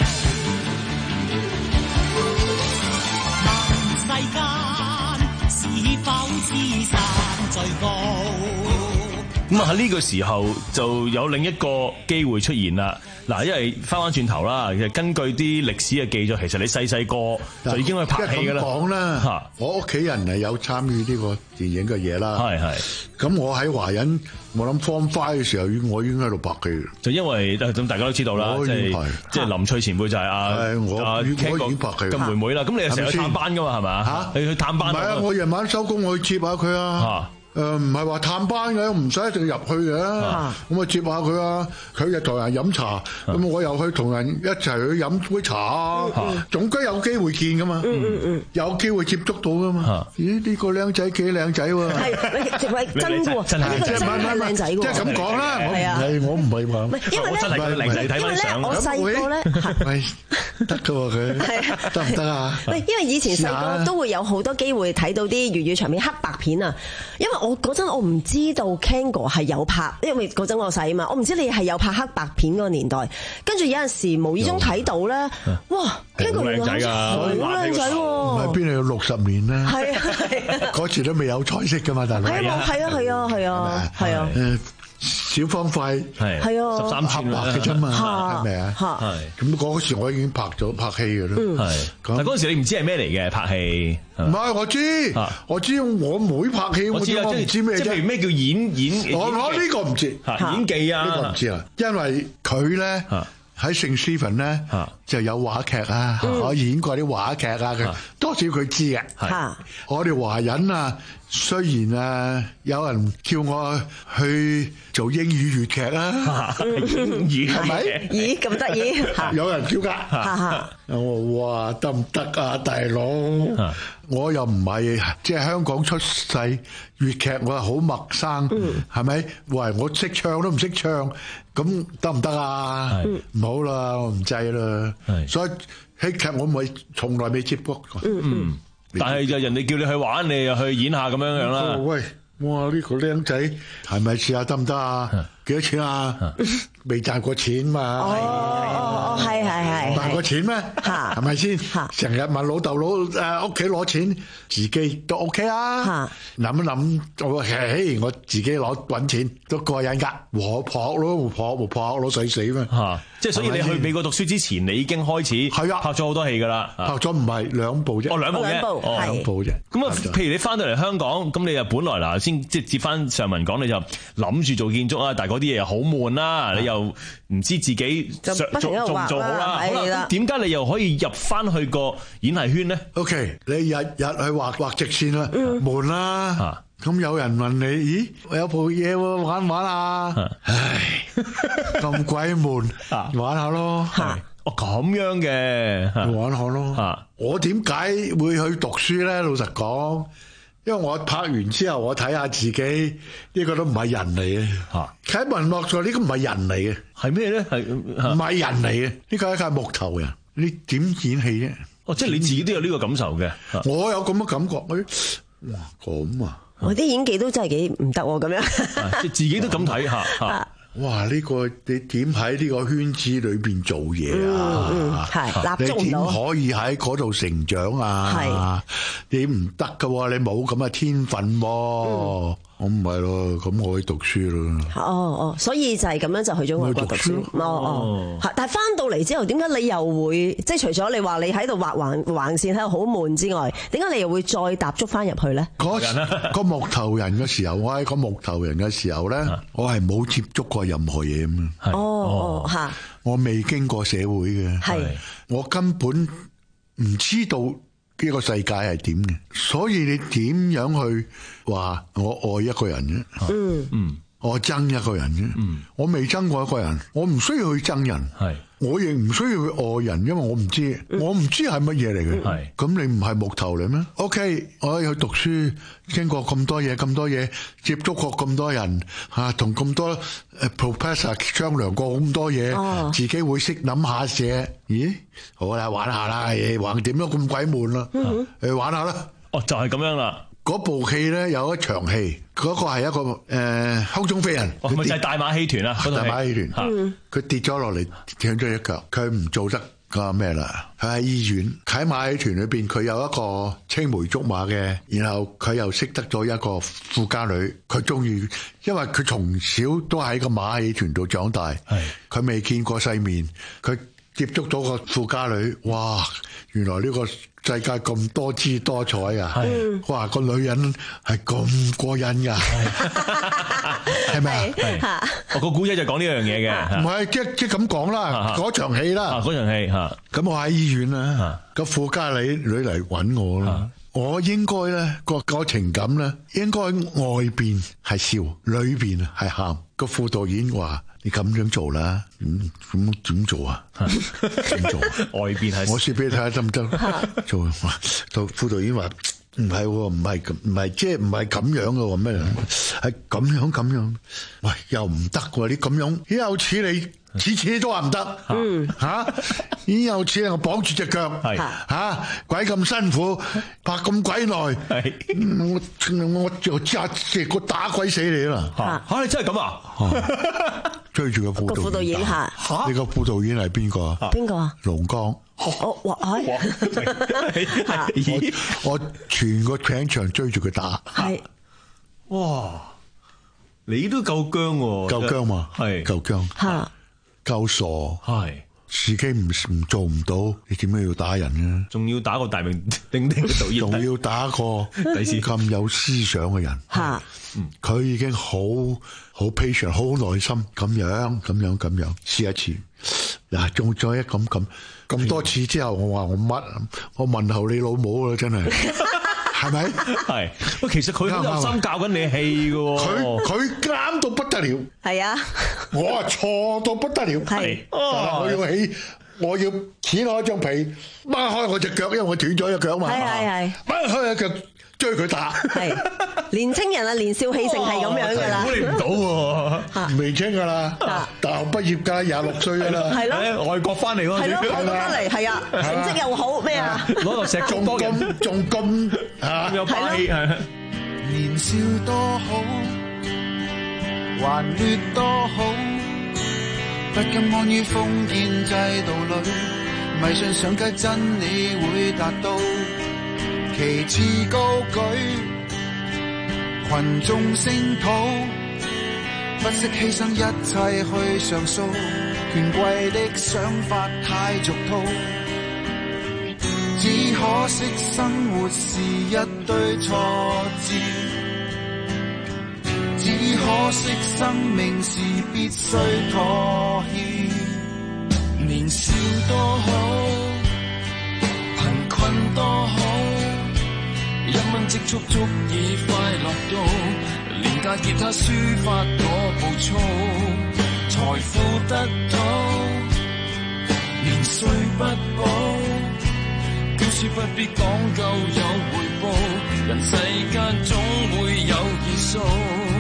問世間是否知山最高？ 咁啊喺呢個時候就有另一個機會出現啦。嗱，因為翻翻轉頭啦，其實根據啲歷史嘅記載，其實你細細個就已經去拍戲噶啦。 講啦，我屋企人係有參與呢個電影嘅嘢啦。係係。咁我喺華人，我諗 Form Five 嘅時候，我已經喺度拍戲。就因為咁大家都知道啦，即係即係林翠前輩就係阿阿 Ken 哥嘅妹妹啦。咁你又成日去探班噶嘛？係咪啊？你去探班。唔係啊！我夜晚收工，我去接下佢啊。誒唔係話探班嘅，唔使一定入去嘅，咁我接下佢啊，佢就同人飲茶，咁、啊、我又去同人一齊去飲杯茶啊，總歸有機會見噶嘛，嗯嗯嗯、有機會接觸到噶嘛。啊、咦？呢、呢個靚仔幾靚仔喎？ 係，喂，真喎， 真係真係靚仔喎。 即係咁講啦，我唔係我唔係話， 因為咧， 真係佢靚仔睇翻相。 我細個咧， 得㗎喎佢，得唔得啊？ 喂，因為以前細個都會有好多機會睇到啲粵語長片黑白片啊，因為我嗰陣我唔知道 Ken 哥係有拍，因為嗰陣我細啊嘛，我唔知你係有拍黑白片嗰個年代。跟住有陣時無意中睇到咧，哇 Ken 哥靚仔㗎，好靚仔喎！ 唔係邊度有六十年咧？ 係啊係啊， 嗰時都未有彩色㗎嘛，大佬。 係啊係啊係啊係啊係啊。 小方塊係係啊，十三寸白嘅啫嘛，係咪啊？係咁嗰時我已經拍咗拍戲嘅啦。係， 但嗰陣時你唔知係咩嚟嘅拍戲。 唔係我知，我知我妹拍戲，我知我唔知咩啫。 即係譬如咩叫演演？ 我我呢個唔知， 演技啊， 呢個唔知啊，因為佢咧喺聖斯芬咧就有話劇啊，我演過啲話劇啊，佢多少佢知嘅。我哋華人啊。雖然啊，有人叫我去做英語粵劇啊， 英語係咪？咦，咁得意？ 有人叫噶，我話哇得唔得啊，大佬？我又唔係即係香港出世，粵劇我係好陌生，係咪？喂，我識唱都唔識唱，咁得唔得啊？唔好啦，我唔制啦。所以戲劇我咪從來未接觸過。嗯。 但係就人哋叫你去玩，你又去演下咁樣樣啦。 喂，哇！呢個僆仔係咪試下得唔得啊？幾多錢啊？未賺過錢嘛？ 哦，係係係。 賺過錢咩？嚇，係咪先？成日問老豆老誒屋企攞錢，自己都 OK 啊。諗一諗，我嘿，我自己攞揾錢都過癮㗎。和撲咯，和撲和撲攞死死咩？ 嚇！即係所以你去美國讀書之前，你已經開始係啊拍咗好多戲㗎啦。 拍咗唔係兩部啫。 哦，兩部啫。 哦，兩部啫。 咁啊，譬如你翻到嚟香港，咁你又本來嗱先即係接翻上文講，你就諗住做建築啊，但係嗰啲嘢又好悶啦，你又唔知自己做做唔做好啦。好啦，點解你又可以入翻去個演藝圈咧 ？OK，你日日去畫畫直線啦，悶啦。咁有人問你，咦，我有部嘢喎，玩唔玩啊？唉，咁鬼悶，玩下咯。 哦，咁樣嘅， 玩下咯。我點解會去讀書咧？老實講，因為我拍完之後，我睇下自己，呢個都唔係人嚟嘅。嚇，啟文落咗呢個唔係人嚟嘅， 係咩咧？係唔係人嚟嘅？呢個係一塊木頭人，你點演戲啫？ 哦，即係你自己都有呢個感受嘅。 我有咁嘅感覺，誒，哇，咁啊！ 我啲演技都真係幾唔得喎，咁樣。 即係自己都咁睇嚇嚇。 哇！呢、這個你點喺呢個圈子裏邊做嘢啊？ 嗯嗯，係立足唔到。 你點可以喺嗰度成長啊？你唔得噶喎，你冇咁嘅天分喎、啊。嗯我唔係咯，咁我去讀書咯。 哦哦，所以就係咁樣就去咗外國讀書。哦哦，但係翻到嚟之後，點解你又會即係除咗你話你喺度畫橫橫線喺度好悶之外，點解你又會再踏足翻入去咧？ 嗰個木頭人嘅時候，我喺個木頭人嘅時候咧，我係冇接觸過任何嘢咁啊。 哦哦，嚇！ 我未經過社會嘅，係我根本唔知道呢個世界係點嘅，所以你點樣去話我愛一個人啫？嗯嗯，我憎一個人啫。嗯，我未憎過一個人，我唔需要去憎人。係，我亦唔需要去愛人，因為我唔知，嗯、我唔知係乜嘢嚟嘅。係，咁你唔係木頭嚟咩 ？OK，我去讀書，經過咁多嘢，咁多嘢，接觸過咁多人，吓同咁多誒 professor 商量過咁多嘢，哦、自己會識諗下嘢。咦，好啦，玩下啦，橫掂都咁鬼悶啦，誒、嗯，玩下啦。 哦，就係、是、咁樣啦。 嗰部戲咧有一場戲，嗰、那個係一個誒、呃、空中飛人， 係咪、哦、就係大馬戲團啊？ 大馬戲團，佢、嗯、跌咗落嚟，斷咗一腳，佢唔做得個咩啦？佢喺醫院，喺馬戲團裏邊，佢有一個青梅竹馬嘅，然後佢又識得咗一個富家女，佢中意，因為佢從小都喺個馬戲團度長大，係佢未見過世面，佢接觸到個富家女，哇！原來呢個世界咁多姿多彩啊！哇，個女人係咁過癮噶，係咪啊？ 哦，個古仔就講呢樣嘢嘅， 唔係即即咁講啦，嗰場戲啦， 嗰場戲嚇。咁我喺醫院啦，個富家女女嚟揾我啦，我應該咧個個情感咧，應該外邊係笑，裏邊係喊。個副導演話：你咁樣做啦，咁咁點做啊？點做？ 外邊係我説俾你睇下得唔得？做到副導演話唔係喎，唔係咁，唔係即係唔係咁樣嘅喎，咩？係咁樣咁樣，喂又唔得喎！你咁樣，咦有似你次次都話唔得，嗯嚇，咦有似我綁住隻腳，係嚇鬼咁辛苦拍咁鬼耐，我我就扎隻個打鬼死你啦嚇嚇！你真係咁啊？ 追住個副導演， 副導演嚇， 你個副導演係邊個啊？ 邊個啊？ 龍江。 哦，哇！ 我我全個艇場追住佢打， 係哇！你都夠僵喎， 夠僵嘛？係夠僵， 嚇夠傻，係自己唔唔做唔到，你點解要打人啊？ 仲要打個大名鼎鼎嘅導演， 仲要打個咁有思想嘅人， 嚇， 佢已經好好 patient，好耐心，咁樣咁樣咁樣試一次，嗱，仲再一咁咁。咁多次之後，我話我乜？我問候你老母啦，真係，係咪？係。 喂，其實佢好有心教緊你戲嘅喎。 佢佢啱到不得了。 係啊。 我啊錯到不得了。係。我要起，我要掀開張被，掹開我隻腳，因為我斷咗隻腳嘛。係係係。掹開隻腳。追佢打， 係年青人啊，年少氣盛係咁樣噶啦， 估你唔到喎，未青噶啦，大學畢業噶，廿六歲噶啦， 係咯， 外國翻嚟嗰陣時， 係咯，翻嚟係啊，成績又好咩啊， 攞個石仲咁仲咁嚇， 有霸氣係。 年少多好，還劣多好，不甘安於封建制度裏，迷信上街真理會達到。旗幟高舉，群眾聲討，不惜犧牲一切去上訴，權貴的想法太俗套，只可惜生活是一堆挫折，只可惜生命是必須妥協。年少多好，貧困多好，一蚊積蓄足以快樂到，廉價吉他抒發我暴躁，財富得到，年歲不保，教書不必講究有回報，人世間總會有結數，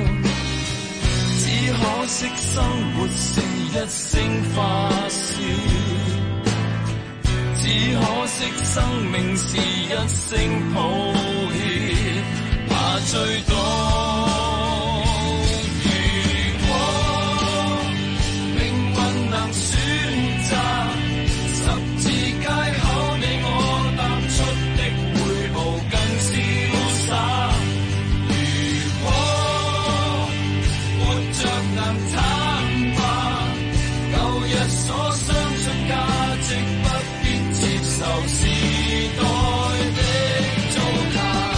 只可惜生活是一聲發笑，只只可惜生命是一聲抱歉，怕最多。如果命運能選擇，十字街口你我踏出的每步更瀟灑。如果活着能坦白，舊日所相信價值不必接受時代的糟蹋。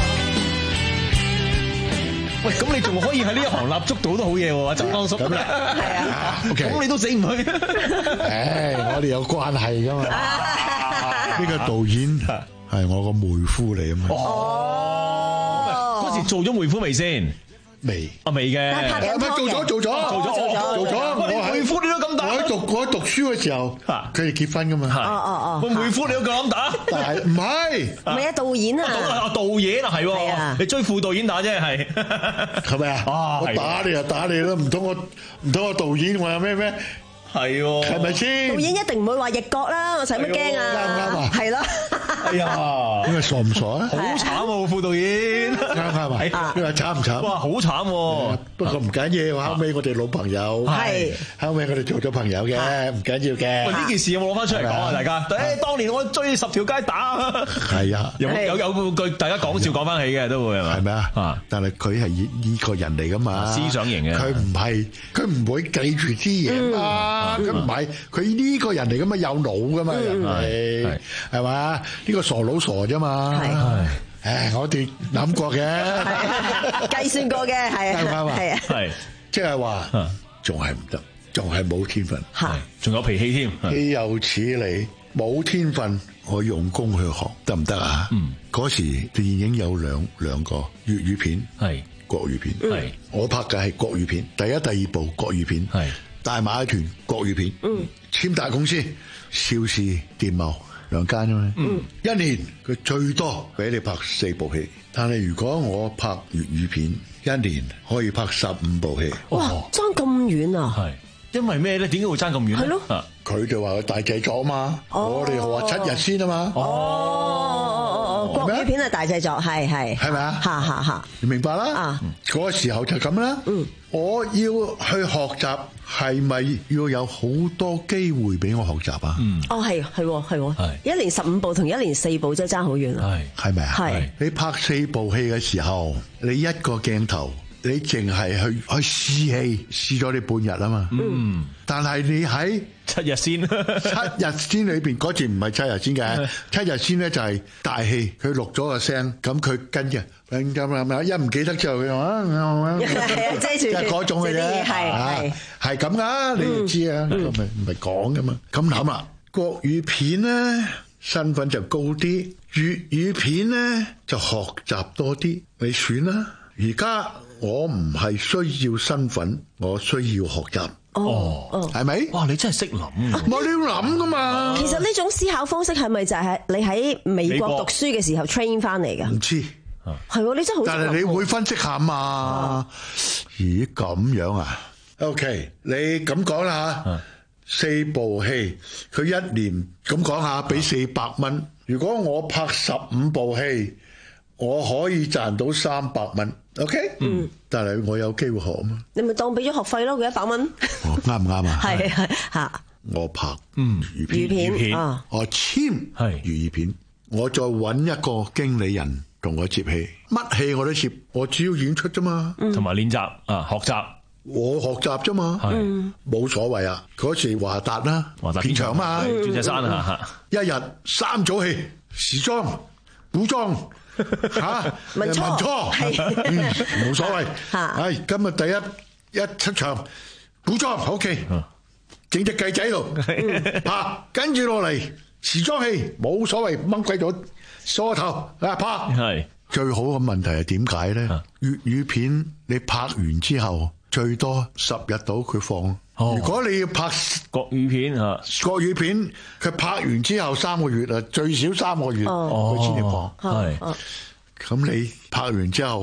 喂，咁你仲可以喺呢一行立足到都好嘢喎，曾江叔。咁啊，係啊，咁你都死唔去。 誒，我哋有關係噶嘛？呢個導演係我個妹夫嚟啊嘛。 哦，嗰時做咗妹夫未先？ 未啊，未嘅。 係咪做咗？做咗，做咗，做咗。我妹夫你都咁打？ 我喺讀我喺讀書嘅時候，佢哋結婚噶嘛。 哦哦哦。 妹夫你都咁膽打？ 但係唔係？ 唔係啊，導演啊。 啊，導演啊，係喎。你追副導演打啫，係。 係咪啊？我打你就打你啦，唔通我唔通我導演我有咩咩？ 係喎， 係咪先？ 導演一定唔會話逆角啦，我使乜驚啊？ 啱唔啱啊？ 係咯。 哎呀， 因為傻唔傻啊？ 好慘喎，副導演。 啱唔啱啊？你話慘唔慘？ 哇，好慘喎！ 不過唔緊要，後尾我哋老朋友，係後尾我哋做咗朋友嘅，唔緊要嘅。 喂，呢件事有冇攞翻出嚟講啊？大家，誒，當年我追十條街打。 係啊， 有有有句大家講笑講翻起嘅都會係咪？ 係咪啊？啊！但係佢係依依個人嚟噶嘛？ 思想型嘅。 佢唔係，佢唔會記住啲嘢嘛。佢唔係，佢呢個人嚟噶嘛，有腦噶嘛，人係係嘛？呢個傻佬傻啫嘛。係，誒，我哋諗過嘅， 計算過嘅，係啊，係啊， 係， 即係話仲係唔得，仲係冇天分， 係，仲有脾氣添。 豈有此理！冇天分，我用功去學得唔得啊？嗯，嗰時電影有兩兩個粵語片，係國語片，係我拍嘅係國語片，第一、第二部國語片，係大馬團國語片，嗯，簽大公司，邵氏電懋。兩間啫嘛，嗯，一年佢最多俾你拍四部戲，但係如果我拍粵語片，一年可以拍十五部戲。 哇，爭咁遠啊！ 係因為咩咧？點解會爭咁遠？ 係咯， 佢哋話佢大製作啊嘛，我哋話七日先啊嘛。 哦哦哦，國語片係大製作，係係係咪啊？ 嚇嚇嚇！ 你明白啦？啊，嗰個時候就咁啦。嗯，我要去學習。係咪要有好多機會俾我學習啊？嗯， 哦，係係係，係一年十五部同一年四部真係爭好遠啊！ 係係咪啊？係你拍四部戲嘅時候，你一個鏡頭，你淨係去去試戲，試咗你半日啊嘛。嗯，但係你喺七日先， 七日先裏邊嗰段唔係七日先嘅，七日先咧就係大戲，佢錄咗個聲，咁佢跟嘅。咁咁一唔記得之後佢話，係啊，遮住，即係嗰種嘅啫，係係咁噶，你哋知啊，咁咪唔係講噶嘛。咁諗啦，國語片咧身份就高啲，粵語片咧就學習多啲，你選啦。而家我唔係需要身份，我需要學習。 哦哦， 係咪？ 哇！你真係識諗， 冇你要諗噶嘛。 其實呢種思考方式係咪就係你喺美國讀書嘅時候 train 翻嚟噶？ 唔知。 係喎，你真係好。 但係你會分析下嘛？咦，咁樣啊 ？OK，你咁講啦吓，四部戲，佢一年咁講下，俾四百蚊。如果我拍十五部戲，我可以賺到三百蚊。OK，嗯，但係我有機會學啊嘛。 你咪當俾咗學費咯，佢一百蚊。 啱唔啱啊？ 係係吓。 我拍嗯粵語片， 粵片啊， 我簽係粵語片，我再揾一個經理人。同我接戲，乜戲我都接，我主要演出啫嘛， 同埋練習啊，學習， 我學習啫嘛，冇所謂啊。嗰時華達啦，片場嘛， 鑽石山啊， 一日三組戲，時裝、古裝嚇， 文初， 冇所謂。係今日第一一出場古裝 ，OK， 整隻雞仔度拍，跟住落嚟時裝戲冇所謂，掹鬼咗。梳頭啊拍係最好嘅問題係點解咧？粵語片你拍完之後最多十日到佢放。哦、如果你要拍國語片啊， 國語片佢拍完之後三個月啊，最少三個月佢先至放。係咁、哦、你拍完之後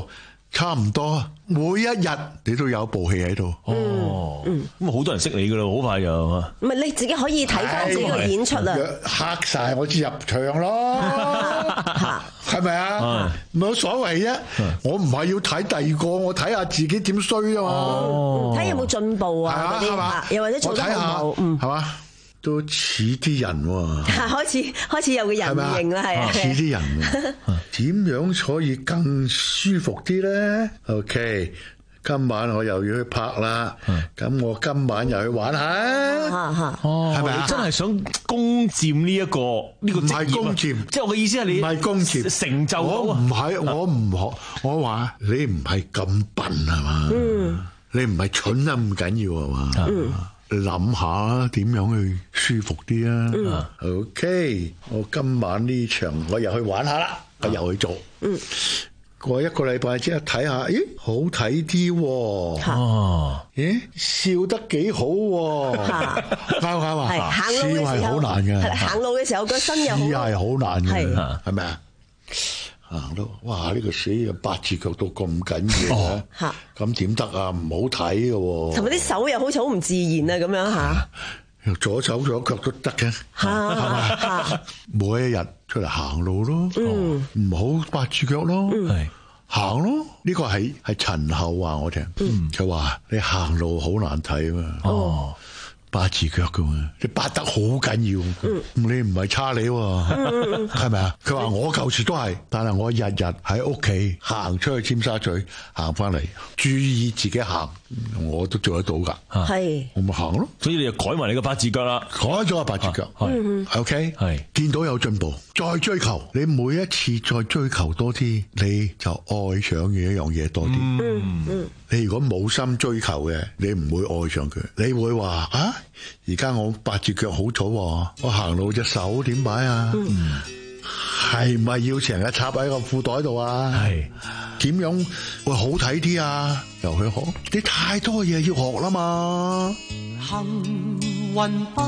差唔多，每一日你都有部戲喺度。 哦，咁好多人識你噶啦，好快就嘛。 唔係你自己可以睇翻自己嘅演出啊， 黑晒我至入場咯，係咪啊？冇所謂啫，我唔係要睇第二個，我睇下自己點衰啊嘛， 睇有冇進步啊嗰啲，又或者做得好唔好，嗯， 係嘛？都似啲人喎， 開始開始有個人形啦，係啊， 似啲人喎，點樣可以更舒服啲咧 ？OK， 今晚我又要去拍啦，咁我今晚又去玩下， 哦，係咪啊？真係想攻佔呢一個呢個唔係攻佔， 即係我嘅意思係你唔係攻佔， 成就到我唔係我唔學，我話你唔係咁笨係嘛？你唔係蠢得咁緊要係嘛？諗下點樣去舒服啲啊、嗯、？OK， 我今晚呢場我又去玩下啦，我又去做。嗯，過一個禮拜之後睇下，咦，好睇啲喎。哦，咦，笑得幾好喎。啱唔啱啊？ 行路嘅時候係好難嘅， 行路嘅時候個身又好。 係好難嘅，係咪啊？行到哇！呢、這個死嘅八字腳都咁緊要嘅，咁點得啊？唔好睇嘅喎，同埋啲手又好似好唔自然啊，咁樣嚇。左手左腳都得嘅，係嘛？每一日出嚟行路咯，唔、嗯、好八字腳咯，係、嗯、行咯。呢、這個係係陳後話我聽，佢、嗯、話你行路好難睇啊嘛。哦。八字腳噶嘛，你八得好緊要，嗯、你唔係差你喎，係咪啊？佢話我舊時都係，但係我日日喺屋企行出去尖沙咀，行翻嚟，注意自己行，我都做得到噶。係，我咪行咯。 所以你就改埋你個八字腳啦， 改咗個八字腳。係 ，OK， 係見到有進步，再追求，你每一次再追求多啲，你就愛上嘅一樣嘢多啲。嗯嗯，你如果冇心追求嘅，你唔會愛上佢，你會話啊？而家我八字腳好咗，我行路隻手點擺啊？係咪、嗯、要成日插喺個褲袋度啊？係點樣會好睇啲啊？又去學，你太多嘢要學啦嘛。 幸運不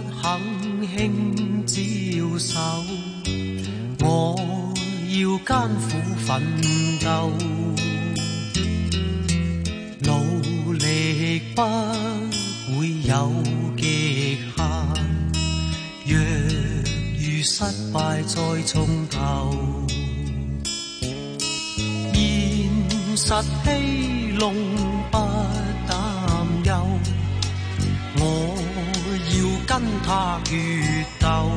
肯輕招手，我要艱苦奮鬥，努力不會有極限，若遇失敗再從頭，現實欺弄不擔憂，我要跟他決鬥，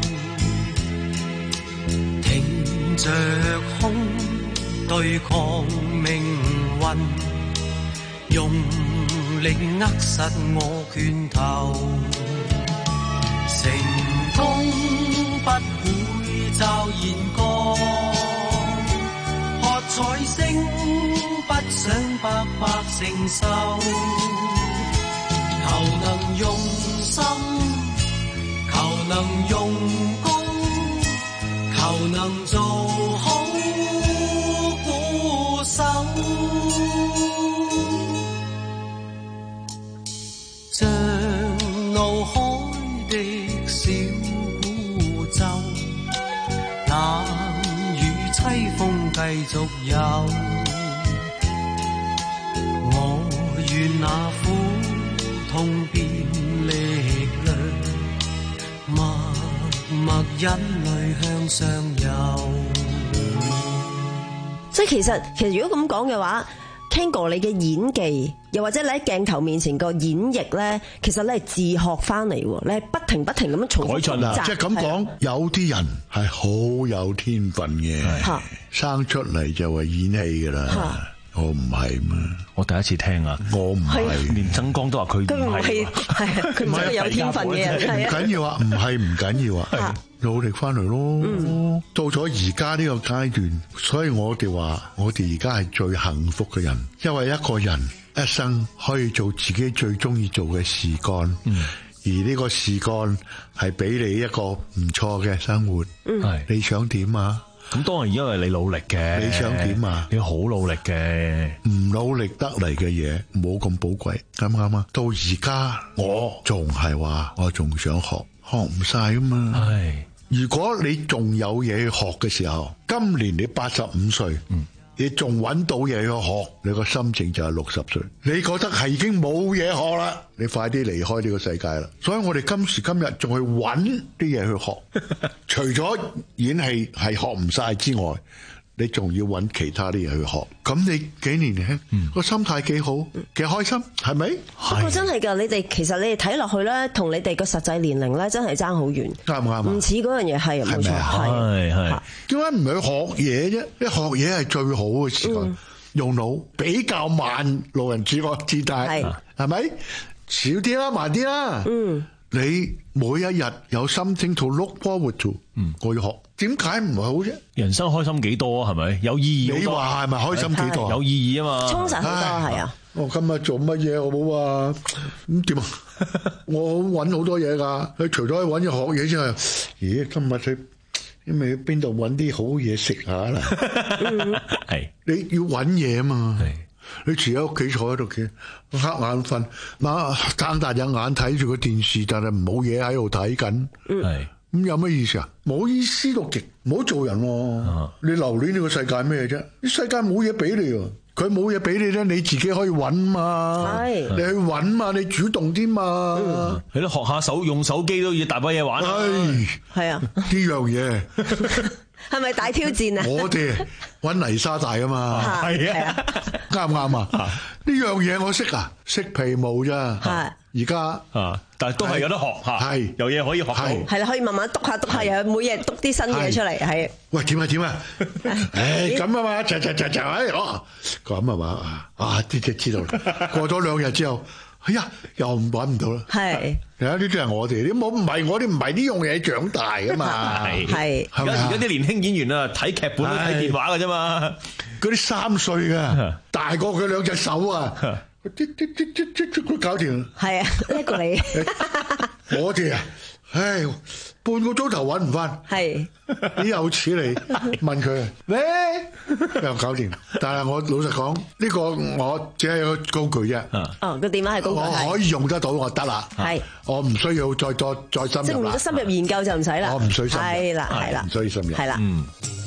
挺着胸對抗命運，用力握實我拳頭，成功不會驟然降，喝彩聲不想白白承受，求能用心，求能用功，求能做好鼓手。像怒海的小孤舟，冷雨凄風繼續有，我願那苦痛變力量，默默忍淚向上游。 即係其實其實如果咁講嘅話，Ken 哥你嘅演技，又或者你喺鏡頭面前個演繹咧，其實你係自學翻嚟喎，你係不停不停咁樣重複練習。 即係咁講，有啲人係好有天分嘅，生出嚟就係演戲噶啦。我唔係嘛， 我第一次聽啊，我唔係，連曾江都話佢唔係， 係佢唔係有天分嘅人， 唔緊要啊，唔係唔緊要啊，努力翻嚟咯。嗯、到咗而家呢個階段，所以我哋話我哋而家係最幸福嘅人，因為一個人一生可以做自己最中意做嘅事幹，嗯、而呢個事幹係俾你一個唔錯嘅生活。嗯、你想點啊？ 咁當然因為你努力嘅， 你想點啊？ 你好努力嘅， 唔努力得嚟嘅嘢冇咁寶貴，啱唔啱啊？到而家我仲係話，我仲想學，學唔晒噶嘛。係，如果你仲有嘢去學嘅時候，今年你八十五歲，嗯， 你仲揾到嘢去學，你個心情就係六十歲。你覺得係已經冇嘢學啦，你快啲離開呢個世界啦。所以我哋今時今日仲去揾啲嘢去學，除咗演戲係學唔晒之外，你仲要揾其他啲嘢去學。咁你幾年輕，個、嗯、心態幾好，幾開心，係咪？ 不過真係㗎，你哋其實你哋睇落去咧，同你哋個實際年齡咧，真係爭好遠。 啱唔啱啊？ 唔似嗰樣嘢係冇錯， 係係。點解唔去學嘢啫？你學嘢係最好嘅時間，嗯、用腦比較慢，老人自覺自大，係係咪？少啲啦，慢啲啦。嗯。你每一日有 something to look forward to，嗯，我要學，點解唔好啫？ 人生開心幾多啊？係咪有意義？ 你話係咪開心幾多？ 有意義啊嘛， 充實好多係啊！ 我今日做乜嘢？我冇話咁點啊？我揾好多嘢㗎。佢除咗揾嘢學嘢之外，咦？今日去因為邊度揾啲好嘢食下啦？係你要揾嘢啊嘛。你遲喺屋企坐喺度嘅，瞌眼瞓，嗱睜大隻眼睇住個電視，但係冇嘢喺度睇緊，係咁有乜意思啊？冇意思到極，唔好做人喎、啊！你留戀呢個世界咩啫？呢世界冇嘢俾你喎，佢冇嘢俾你咧，你自己可以揾嘛，係你去揾嘛，你主動啲嘛， 係咯，學下手用手機都要大把嘢玩， 係係啊， 呢樣嘢。 係咪大挑戰啊？ 我哋揾泥沙大啊嘛，係啊，啱唔啱啊？呢樣嘢我識啊，識皮毛咋？係而家啊，但係都係有得學嚇，係有嘢可以學到， 係啦，可以慢慢篤下篤下，又每日篤啲新嘢出嚟，係。 喂，點啊點啊？誒咁啊嘛，就就就就誒哦，咁啊嘛啊啲即知道啦。過咗兩日之後。哎呀，又唔揾唔到啦！係，係啊，呢啲係我哋，啲冇唔係我哋唔係呢樣嘢長大噶嘛，係係。而家而家啲年輕演員啊，睇劇本都睇電話噶啫嘛， 嗰啲三歲噶，大過佢兩隻手啊，啲啲啲啲啲佢搞掂。係啊， 叻過你。 我哋啊，唉。半個鐘頭揾唔翻，係你有錢嚟問佢，喂又搞掂。但係我老實講，呢個我只係一個工具啫。 哦，個電話係工具， 我可以用得到，我得啦。係，我唔需要再再再深入啦。 即係如果深入研究就唔使啦。 我唔需要深入， 係啦係啦， 唔需要深入。 係啦。 嗯。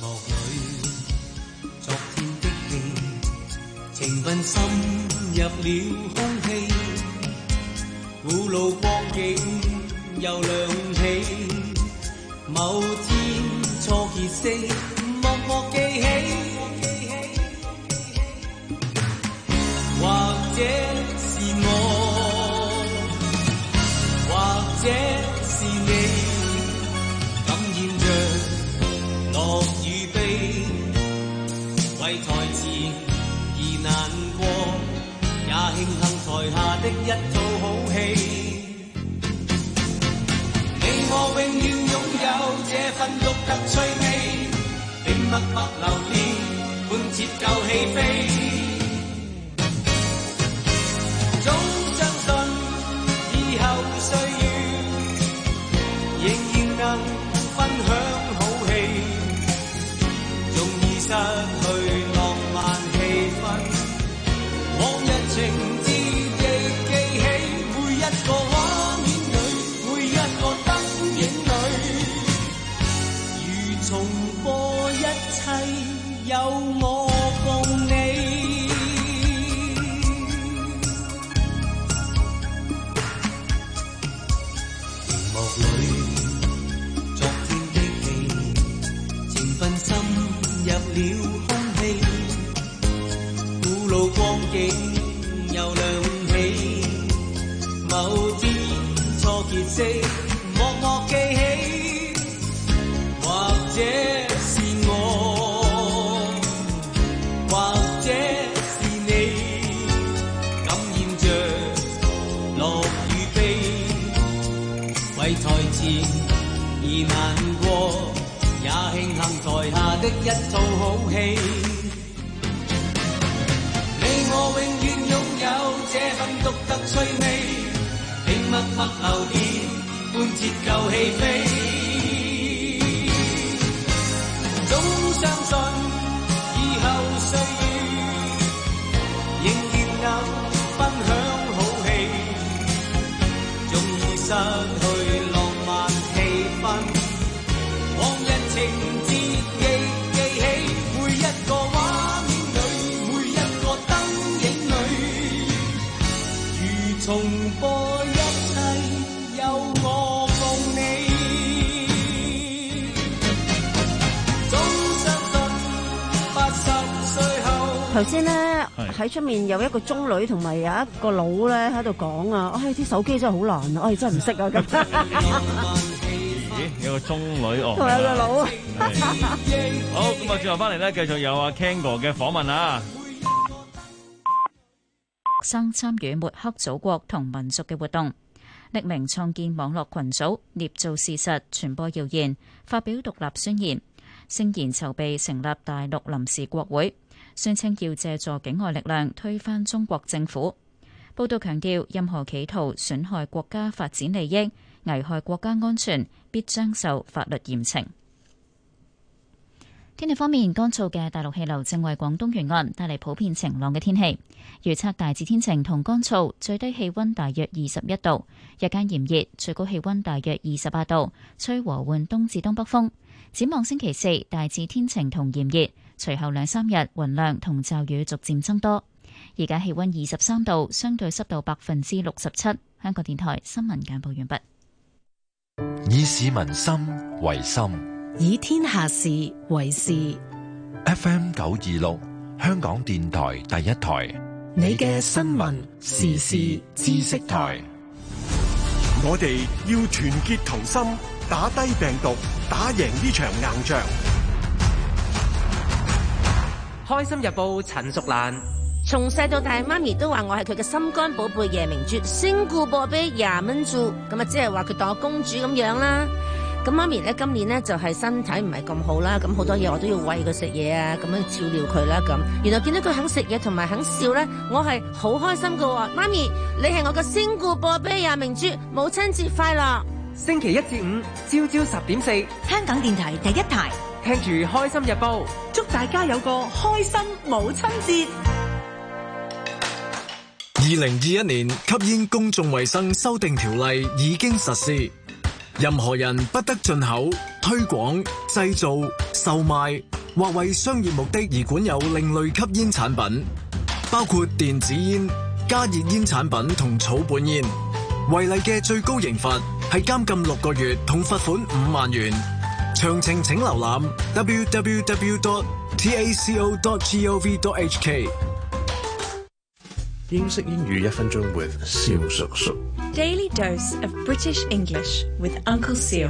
昨天的戲，情分深入了空氣，古老光景又亮起。某天錯結識，默默記起，或者是我，或者是你，感染着樂與悲，為台前而難過，也慶幸台下的一套好戲。你我永遠擁有這份獨特趣味，並默默留戀，半截舊戲飛。總相信以後歲月，仍然能分享好戲，縱已失去浪漫氣氛，往日情節亦記起，每一個畫面裏，每一個燈影裏，如重播一切，有我共你。熒幕裏，昨天的戲，情分深入了空氣，古老光景又亮起，某天錯結識。默默記起，或者是我，或者是你，感染着樂與悲，為台前而難過，也慶幸台下的一套好戲。你我永遠擁有這份獨特趣味，並默默留戀，半截舊戲飛，總相信以後歲月，仍然能分享好戲，縱已失去浪漫氣氛，往日情節亦記起，每一個畫面重播一切有我共你，總相信八十歲後。 頭先咧喺出面有一個中女同埋有一個佬咧喺度講啊，唉、哎、啲手機真係好難啊，唉、哎、真係唔識啊咁。 咦，有個中女哦， 同有個佬。 好，咁啊，最後翻嚟咧，繼續有阿 Ken 哥嘅訪問啊。 學生參與抹黑祖國同民族嘅活動，匿名創建網絡群組，捏造事實，傳播謠言，發表獨立宣言，聲言籌備成立大陸臨時國會，宣稱要借助境外力量推翻中國政府。報道強調，任何企圖損害國家發展利益、危害國家安全，必將受法律嚴懲。天氣方面，乾燥嘅大陸氣流正為廣東沿岸帶嚟普遍晴朗嘅天氣。預測大致天晴同乾燥，最低氣溫大約二十一度，日間炎熱，最高氣溫大約二十八度，吹和緩東至東北風。展望星期四，大致天晴同炎熱，隨後兩三日雲量同驟雨逐漸增多。而家氣溫二十三度，相對濕度百分之六十七。香港電台新聞簡報完畢。 以市民心為心， 以天下事為事。 F M 九二六，香港電台第一台， 你嘅新聞時事知識台。 我哋要團結同心，打低病毒，打贏呢場硬仗。 開心日報陳淑蘭。 從細到大，媽咪都話我係佢嘅心肝寶貝夜明珠，仙姑波比廿蚊珠，咁啊，即係話佢當我公主咁樣啦。咁媽咪咧，今年咧就係身體唔係咁好啦，咁好多嘢我都要餵佢食嘢啊，咁樣照料佢啦。咁原來見到佢肯食嘢同埋肯笑咧，我係好開心噶。媽咪，你係我嘅仙姑波比廿明珠，母親節快樂！ 星期一至五朝朝十點四， 香港電台第一台， 聽住開心日報， 祝大家有個開心母親節。 二零二一年吸煙公眾衛生修訂條例已經實施，任何人不得進口、推廣、製造、售賣或為商業目的而管有另類吸煙產品，包括電子煙、加熱煙產品同草本煙。違例嘅最高刑罰係監禁六個月同罰款五萬元。詳情請瀏覽 w w w dot t a c o dot gov dot h k。 英式英語一分鐘 with 蕭叔叔。 Daily dose of British English with Uncle Seal。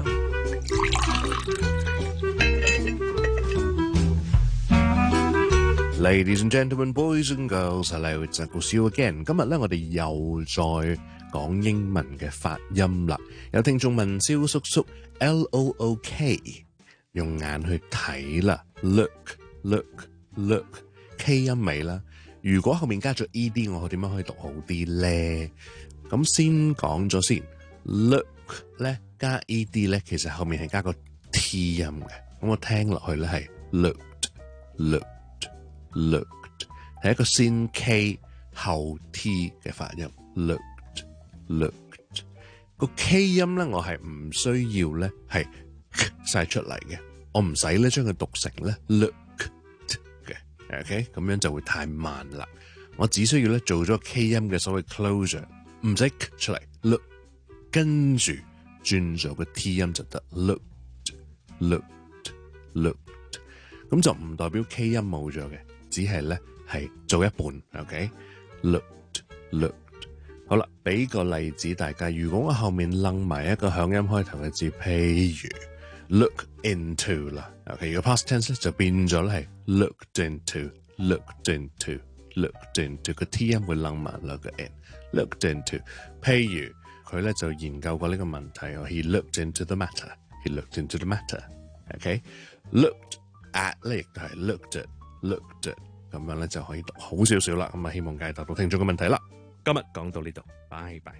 Ladies and gentlemen, boys and girls, hello, it's Uncle Seal again。今日咧，我哋又再講英文嘅發音啦。有聽眾問蕭叔叔 ，L O O K， 用眼去睇啦 ，look look look，K 音尾啦。如果後面加咗 E D， 我點樣可以讀好啲咧？咁先講咗先 ，look 咧加 E D 咧，其實後面係加個 T 音嘅。咁我聽落去咧係 looked looked looked， 係一個先 K 後 T 嘅發音 ，looked looked。個 K 音咧，我係唔需要咧係晒出嚟嘅，我唔使咧將佢讀成咧 look。OK， 咁樣就會太慢啦。我只需要咧做咗 K 音嘅所謂 closure， 唔使出嚟 look， 跟住轉咗個 T 音就得 looked looked looked， 咁就唔代表 K 音冇咗嘅，只係咧係做一半。OK，looked looked。好啦，俾個例子大家，如果我後面楞埋一個響音開頭嘅字，譬如 look into 啦。OK， 如果 past tense 咧就變咗咧係 looked into，looked into，looked into， 個 T 音會楞埋落個 n，looked into。譬如佢咧就研究過呢個問題，he looked into the matter，he looked into the matter。OK，looked at 咧亦都係 looked at，looked at， 咁樣咧就可以讀好少少啦。咁啊，希望解答到聽眾嘅問題啦。今日講到呢度，拜拜。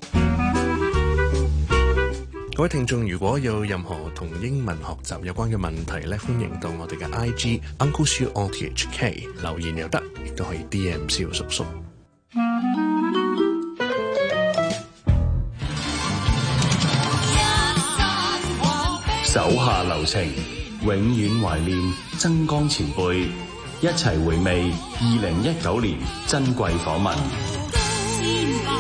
各位聽眾，如果有任何同英文學習有關嘅問題咧，歡迎到我哋嘅 I G Uncle Siu O T H K 留言又得，亦都可以 D M 蕭叔叔。 手下留情，永遠懷念曾江前輩，一齊回味二零一九年珍貴訪問。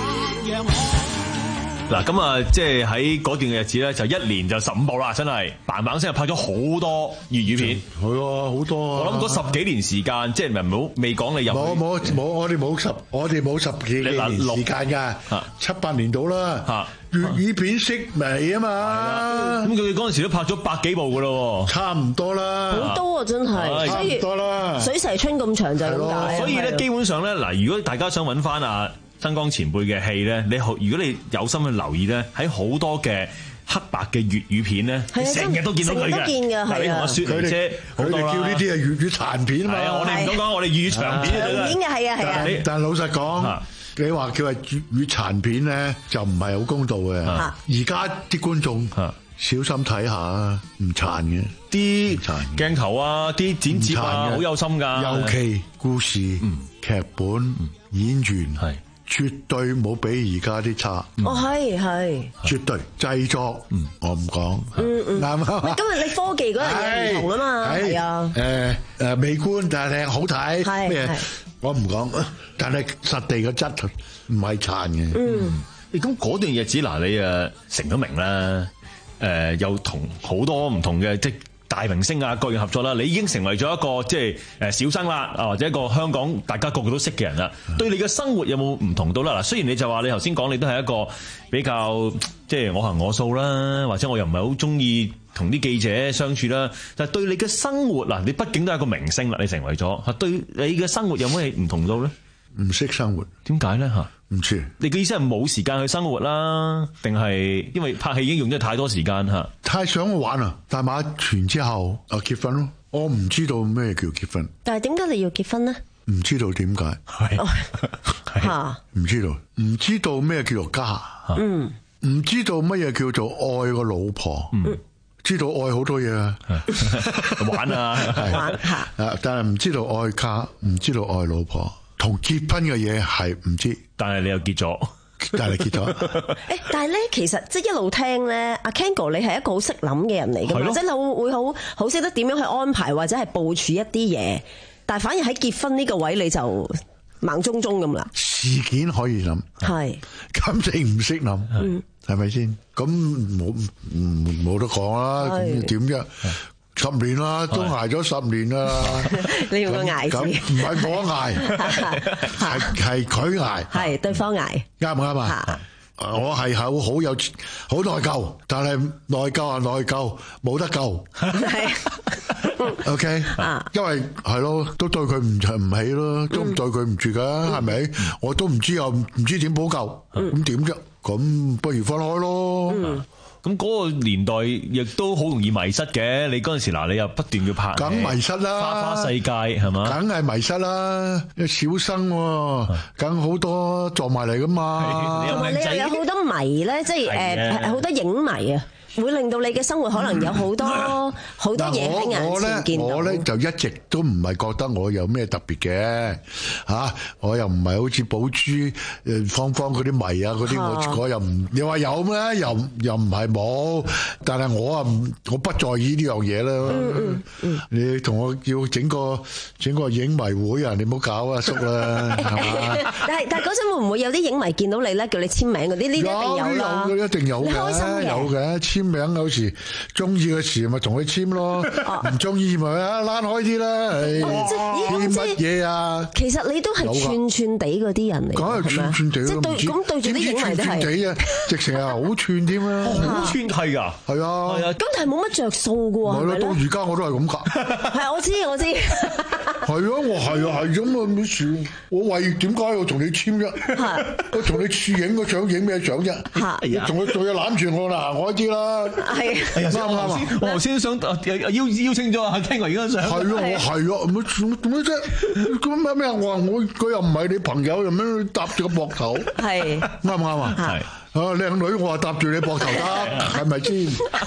樣好。 嗱，咁啊，即係喺嗰段嘅日子咧，就一年就十五部啦，真係嘭嘭聲拍咗好多粵語片， 係啊，好多啊！ 我諗嗰十幾年時間，即係唔好未講你入冇冇冇，我哋冇十，我哋冇十幾年時間㗎，七八年到啦。粵語片式微啊嘛， 咁佢嗰陣時都拍咗百幾部㗎咯， 差唔多啦， 好多啊真係， 差唔多啦， 水蛇春咁長就係咁解。 所以咧，基本上咧，嗱，如果大家想揾翻啊新光前輩嘅戲咧，你如果你有心去留意咧，喺好多嘅黑白嘅粵語片咧，成日都見到佢嘅。嗱，你同我雪梨姐好多啦。 佢哋叫呢啲係粵語殘片啊嘛。 係啊，我哋唔敢講，我哋粵語長片嚟嘅。長片嘅係啊係啊。 但係老實講，你話叫係粵語殘片咧，就唔係好公道嘅。而家啲觀眾小心睇下啊，唔殘嘅啲鏡頭啊，啲剪接啊，好有心㗎。 尤其故事、劇本、演員係。絕對冇比而家啲差。 哦，係係。 絕對製作，我唔講。 嗯嗯。 啱啊。 今日你科技嗰樣嘢唔同啊嘛。係啊。 誒誒，美觀但係靚好睇。 係。 咩？我唔講，但係實地嘅質唔係殘嘅。 嗯。 咁嗰段日子嗱，你誒成咗名啦，誒又同好多唔同嘅即大明星啊，各樣合作啦，你已經成為咗一個即係誒小生啦，啊或者一個香港大家個個都識嘅人啦。對你嘅生活有冇唔同到啦？嗱，雖然你就話你頭先講你都係一個比較即係我行我素啦，或者我又唔係好中意同啲記者相處啦。但係對你嘅生活嗱，你畢竟都係一個明星啦，你成為咗，對你嘅生活有冇係唔同到咧？ 唔識生活， 點解咧嚇？ 唔知你嘅意思係冇時間去生活啦，定係因為拍戲已經用咗太多時間嚇？ 太想玩啦！大馬完之後啊結婚咯，我唔知道咩叫結婚。 但係點解你要結婚呢？ 唔知道點解， 係嚇， 唔知道，唔知道咩叫做家， 嗯， 唔知道乜嘢叫做愛個老婆，嗯，知道愛好多嘢啊， 玩啊， 玩下啊，但係唔知道愛家，唔知道愛老婆。同結婚嘅嘢係唔知， 但係你又結咗， 但係你結咗。 誒，但係咧，其實即係一路聽咧，阿 Ken 哥你係一個好識諗嘅人嚟㗎嘛，即係你會好好識得點樣去安排或者係部署一啲嘢，但係反而喺結婚呢個位你就盲中中咁啦。 事件可以諗， 係感情唔識諗，係咪先？咁冇冇得講啦，咁點啫？十年啦，都挨咗十年啦。 你用個挨字， 唔係我挨，係係佢挨， 係對方挨， 啱唔啱啊？我係好好有好內疚，但係內疚啊內疚，冇得救。 係 ，OK，因為係咯，都對佢唔唔起咯，都唔對佢唔住噶，係咪？我都唔知又唔知點補救，咁點啫？咁不如分開咯。 咁嗰個年代亦都好容易迷失嘅。你嗰陣時嗱，你又不斷要拍， 梗迷失啦， 花花世界係嘛？ 梗係迷失啦，小生梗好多撞埋嚟噶嘛。 同埋你又有好多迷咧，即係誒好多影迷啊，會令到你嘅生活可能有好多好多嘢喺眼前見到。 我咧就一直都唔係覺得我有咩特別嘅嚇，我又唔係好似寶珠誒芳芳嗰啲迷啊嗰啲，我我又唔，你話有咩？又又唔係冇，但係我啊我不在意呢樣嘢啦。嗯嗯，你同我要整個整個影迷會啊，你唔好搞啊叔啦，係嘛？ 但係但係嗰陣會唔會有啲影迷見到你咧，叫你簽名嗰啲？呢啲一定有啦， 有一定有嘅，有嘅簽名有時中意嘅時咪同佢簽咯，唔中意咪啊躝開啲啦。簽乜嘢啊？ 其實你都係串串地嗰啲人嚟， 梗係串串地咯。 即係對咁對住啲影迷都係， 直情係好串添啦。 好串係㗎， 係啊。 咁但係冇乜着數㗎喎。 係咯，到而家我都係咁㗎。 係我知我知。 係啊，我係啊係咁啊，冇事。我為點解我同你簽啫？我同你處影個相，影咩相啫？同佢仲要攬住我啦，我知啦。 係。 啱唔啱啊？ 我頭先想邀邀請咗阿 Ken 哥而家想。 係啊，我係啊，唔做做咩啫？咁咩咩？我話我佢又唔係你朋友，又咩搭住個膊頭？ 係。 啱唔啱啊？係。啊，靚女，我話搭住你膊頭得，係咪先？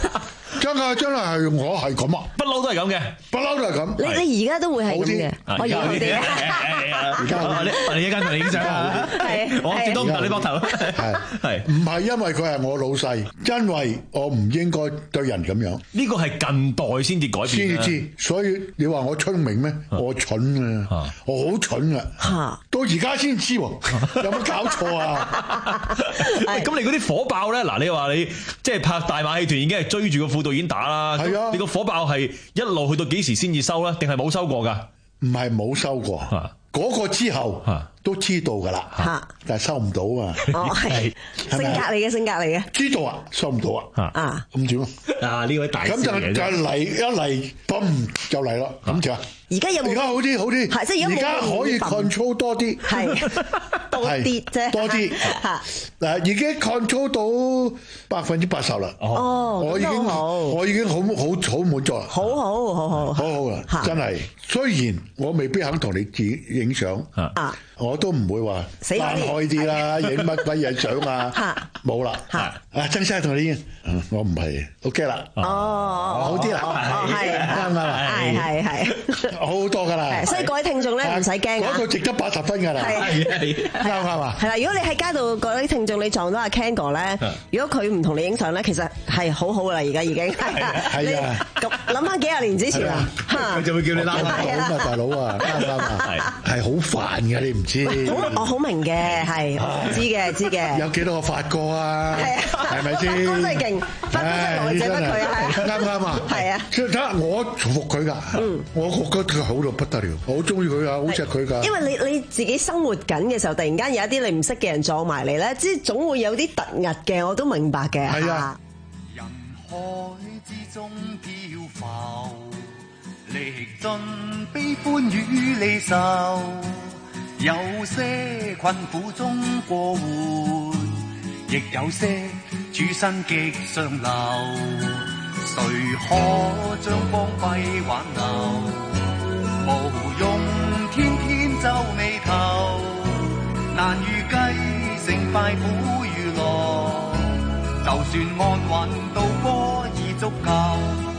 真係真係係我係咁啊， 不嬲都係咁嘅， 不嬲都係咁。 你你而家都會係咁嘅，我以為好啲。 而家我哋我哋一間同你影相啊，我接到唔到你膊頭。 係係唔係因為佢係我老細，因為我唔應該對人咁樣。 呢個係近代先至改變。 先至知，所以你話我聰明咩？我蠢啊，我好蠢啊，到而家先知，有冇搞錯啊？ 咁你嗰啲火爆咧？嗱，你話你即係拍大馬戲團已經係追住個副導演打啦，係啊，你個火爆係一路去到幾時先至收咧？定係冇收過㗎？ 唔係冇收過，嗰個之後都知道㗎啦，但係收唔到啊！ 哦，係性格嚟嘅，性格嚟嘅， 知道啊，收唔到啊，啊，咁點啊？ 啊，呢位大師咁就就嚟一嚟，嘣就嚟咯，咁就。 而家有冇？ 而家好啲，好啲。 係，即係而家可以 control 多啲。 係多啲啫。 多啲。嚇嗱，已經 control 到百分之八十啦。 哦， 我已經我已經好好好滿足啦。 好好好好。 好好啦，真係。雖然我未必肯同你自影相，啊，我都唔會話翻開啲啦，影乜鬼嘢相啊？冇啦。啊，曾生同你影，我唔係 OK 啦。 哦， 好啲啦。 係啱啱啊？ 係係係。 好好多噶啦， 所以各位聽眾咧唔使驚啊！ 嗰個值得八十分噶啦，係啱唔啱啊？ 係啦，如果你喺街度各位聽眾你撞到阿 Ken 哥咧，如果佢唔同你影相咧，其實係好好噶啦，而家已經係啊！咁諗翻幾廿年之前啊， 佢就會叫你拉到啊，大佬啊，啱唔啱啊？係係好煩嘅，你唔知？ 我好明嘅，係知嘅，知嘅。 有幾多個發哥啊？係咪先？ 發哥真係勁，發哥真係來者不拒啊！ 啱唔啱啊？係啊！睇下我服佢㗎，我覺得佢好到不得了，我好中意佢啊，好錫佢㗎。 因為你你自己生活緊嘅時候，突然間有一啲你唔識嘅人撞埋嚟咧，即係總會有啲突兀嘅，我都明白嘅。係啊。 人海之中漂浮，歷盡悲歡與離愁，有些困苦中過活，亦有些處身極上流。誰可將光輝挽留？無用天天皺眉頭，難預計成敗苦與樂。就算安穩渡過已足夠。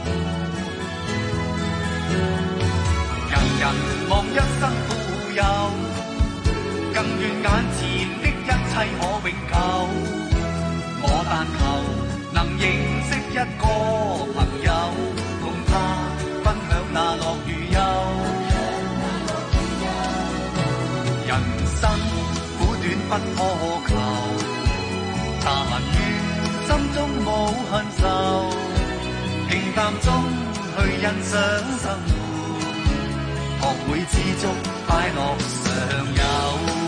人人望一生富有，更願眼前的一切可永久。我但求能認識一個朋友，同他分享那樂與憂。人生苦短不可求，但願心中冇恨愁，平淡中去欣賞生活，學會知足快樂常有。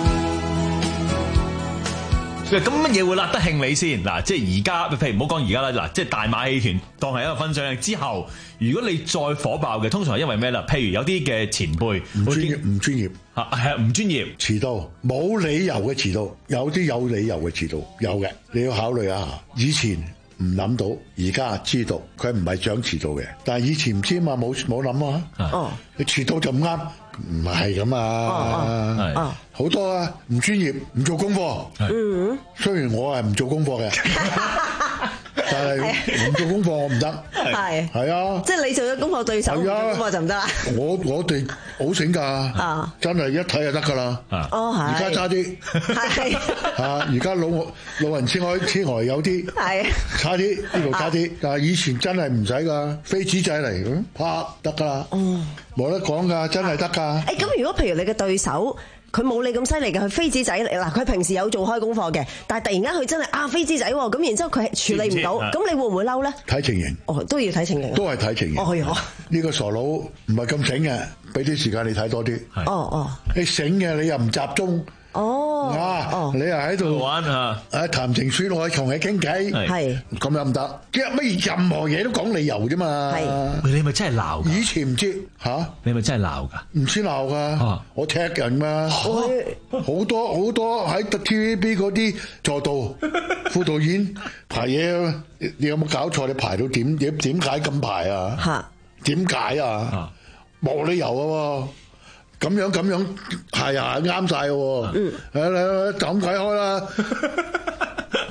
咁乜嘢會辣得興你先？嗱，即係而家，譬如唔好講而家啦，嗱，即係大馬戲團當係一個分享之後，如果你再火爆嘅，通常係因為咩啦？譬如有啲嘅前輩唔專業，唔專業嚇，係啊，唔專業， 遲到冇理由嘅遲到，有啲有理由嘅遲到，有嘅，你要考慮一下。以前唔諗到，而家知道佢唔係想遲到嘅，但係以前唔知嘛，冇冇諗啊。哦，你遲到就唔啱。唔係咁啊，好多啊，唔專業，唔做功課。嗯，雖然我係唔做功課嘅，但係唔做功課我唔得。係係啊， 即係你做咗功課對手，功課就唔得啦。 我我哋好醒噶，真係一睇就得噶啦。 哦，係。 而家差啲，係啊，而家老老人痴呆痴呆有啲，係差啲呢度差啲，但係以前真係唔使噶，飛紙仔嚟咁拍得噶啦。哦。冇得講㗎，真係得㗎。誒， 咁如果譬如你嘅對手，佢冇你咁犀利嘅，佢飛紙仔嚟嗱，佢平時有做開功課嘅，但係突然間佢真係啊飛紙仔喎，咁然之後佢處理唔到，咁你會唔會嬲咧？ 睇情形。哦， 都要睇情形。 都係睇情形。哦喲，呢個傻佬唔係咁醒嘅，俾啲時間你睇多啲。哦哦。你醒嘅，你又唔集中。哦，啊，你又喺度玩啊？誒，談情說愛，同你傾偈，係咁又唔得，即係乜任何嘢都講理由啫嘛。係， 你咪真係鬧？以前唔知吓， 你咪真係鬧噶？ 唔知鬧噶，我踢人嘛，好多好多喺 T V B 嗰啲助導副導演排嘢，你有冇搞錯？你排到點？點點解咁排啊？吓，點解啊？冇理由啊！咁樣咁樣係啊，啱晒喎！嗯，誒誒，咁解開啦，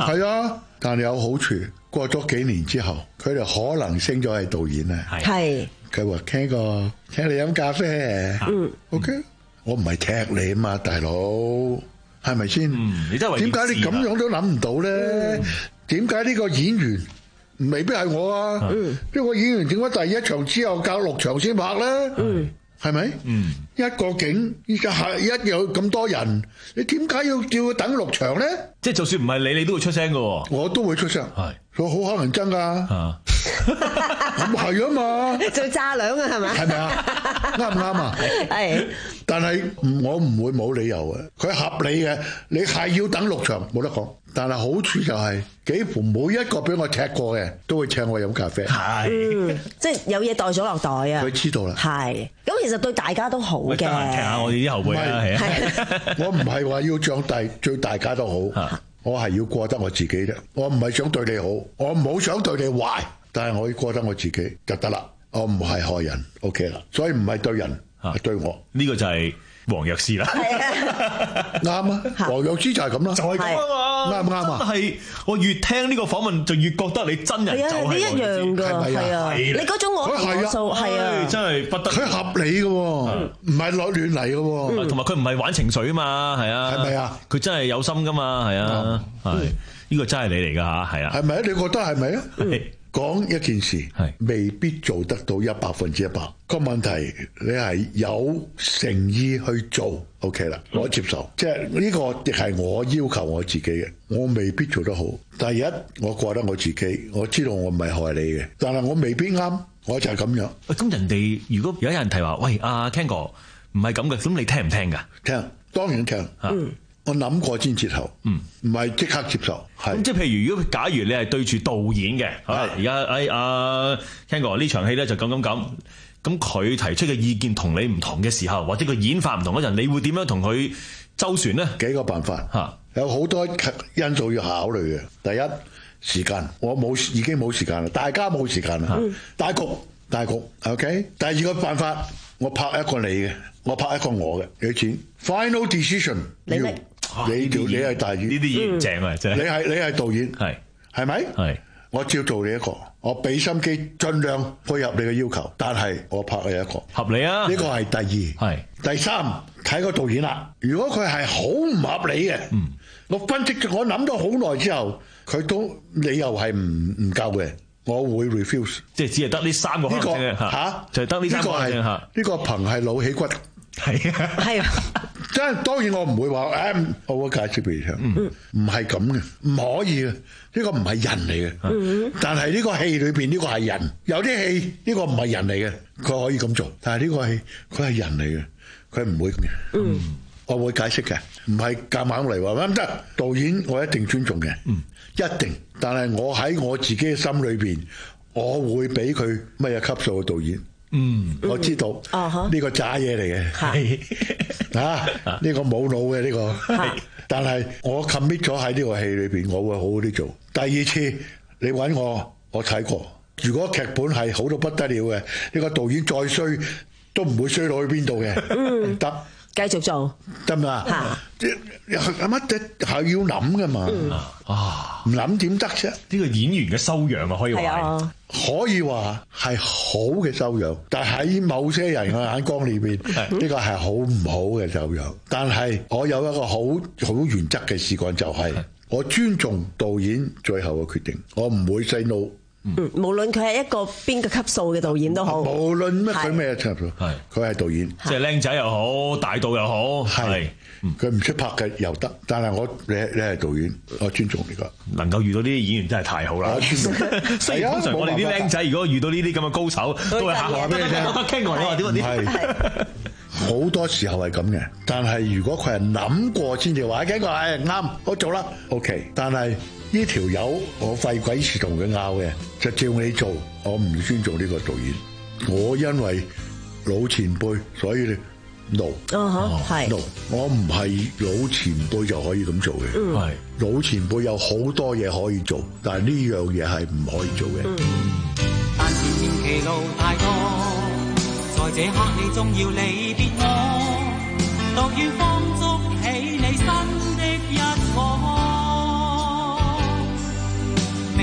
係啊，但係有好處。過咗幾年之後，佢哋可能升咗係導演啊。 係。 佢話Ken哥，請你飲咖啡。嗯。OK，我唔係踢你啊嘛，大佬，係咪先？ 嗯。你真係為點解你咁樣都諗唔到咧？點解呢個演員未必係我啊？嗯。呢個演員點解第一場之後隔六場先拍咧？嗯。係咪？嗯。一個景，依家係一有咁多人，你點解要叫佢等六場咧？ 即係就算唔係你，你都會出聲噶。 我都會出聲。係。佢好可能真噶。咁係啊嘛。 做炸兩啊，係咪？ 係咪啊？啱唔啱啊？係。但係我唔會冇理由嘅，佢合理嘅，你係要等六場冇得講。但係好處就係、是，幾乎每一個俾我踢過嘅，都會請我飲咖啡。係、 嗯，即係有嘢袋咗落袋啊！ 佢知道啦。 係，咁其實對大家都好嘅。 踢下我哋啲後輩啦，係啊。 我唔係話要將大對大家都好，我係要過得我自己啫。我唔係想對你好，我唔好想對你壞，但係我要過得我自己就得啦。我唔係害人 ，OK 啦。所以唔係對人，係對我。 呢個就係黃藥師啦。 啱啊，黃藥師就係咁啦，就係咁啊嘛。啱唔啱啊？ 真係我越聽呢個訪問，就越覺得你真人就係黃藥師。 係啊，你一樣㗎，係啊，你嗰種我我數係啊， 真係不得。 佢合理嘅喎，唔係攞亂嚟嘅喎， 同埋佢唔係玩情緒啊嘛，係啊， 係咪啊？ 佢真係有心㗎嘛，係啊，係呢個真係你嚟㗎嚇，係啊。 係咪啊？你覺得係咪啊？講一件事係未必做得到一百分之一百，個問題你係有誠意去做 ，OK 啦，我接受。即係呢個亦係我要求我自己嘅，我未必做得好。第一，我覺得我自己，我知道我唔係害你嘅，但係我未必啱，我就係咁樣。 喂，咁人哋如果有人提話，喂，阿 Ken 哥唔係咁嘅，咁你聽唔聽㗎？ 聽，當然聽。嗯。我諗過先接受，嗯，唔係即刻接受。 咁即係譬如，如果假如你係對住導演嘅，而家誒阿 Ken 哥呢場戲咧就咁咁咁，咁佢提出嘅意見同你唔同嘅時候，或者個演法唔同嗰陣，你會點樣同佢周旋呢？ 幾個辦法嚇，有好多因素要考慮嘅。第一，時間，我冇已經冇時間啦，大家冇時間啦。嗯、大局，大局 ，OK。第二個辦法，我拍一個你嘅，我拍一個我嘅，幾錢 ？Final decision， 你要。你條你係大演呢啲演員正啊，真係。 你係你係導演，係係咪？係。我照做你一個，我俾心機，盡量配合你嘅要求，但係我拍你一個合理啊。 呢個係第二，係第三睇個導演啦。如果佢係好唔合理嘅，嗯，我分析我諗咗好耐之後，佢都理由係唔唔夠嘅，我會 refuse。 即係只係得呢三個可能性嘅嚇，就係得呢三個可能性嚇。 呢個憑係老起骨。 係啊， 係啊， 真係當然我唔會話誒，我會解釋俾你聽，唔係咁嘅，唔可以嘅，呢個唔係人嚟嘅。嗯、但係呢個戲裏邊呢個係人，有啲戲呢個唔係人嚟嘅，佢可以咁做，但係呢個戲佢係人嚟嘅，佢唔會咁嘅。嗯，我會解釋嘅，唔係夾硬嚟話唔得。導演我一定尊重嘅，嗯，一定。但係我喺我自己嘅心裏邊，我會俾佢乜嘢級數嘅導演。嗯，我知道呢個渣嘢嚟嘅，係啊，呢個冇腦嘅呢個，但係我 commit 咗喺呢個戲裏邊，我會好好啲做。第二次你揾我，我睇過。如果劇本係好到不得了嘅，呢個導演再衰都唔會衰落去邊度嘅，唔得。 繼續做得唔得啊？乜嘢係要諗噶嘛？啊，唔諗點得啫？ 呢個演員嘅修養啊，可以話可以話係好嘅修養，但係喺某些人嘅眼光裏邊，呢個係好唔好嘅修養。但係我有一個好好原則嘅事幹，就係我尊重導演最後嘅決定，我唔會 say no。 嗯，無論佢係一個邊個級數嘅導演都好， 無論乜佢咩級數，係佢係導演， 即係靚仔又好，大導又好，係佢唔識拍嘅又得，但係我你你係導演，我尊重呢個。 能夠遇到呢啲演員真係太好啦！雖然通常我哋啲靚仔如果遇到呢啲咁嘅高手，都係嚇話俾你聽。傾我你話點啊點？ 係好多時候係咁嘅，但係如果佢係諗過先至話，傾過係啱，我做啦 ，OK。但係呢條友我費鬼事同佢拗嘅，就照你做，我唔尊重呢個導演。我因為老前輩，所以你 no， 哦係 no，我唔係老前輩就可以咁做嘅。係、嗯、老前輩有好多嘢可以做，但係呢樣嘢係唔可以做嘅。 嗯、但是前期路太多，在這刻你終要離別我，獨願放逐起你新的一個。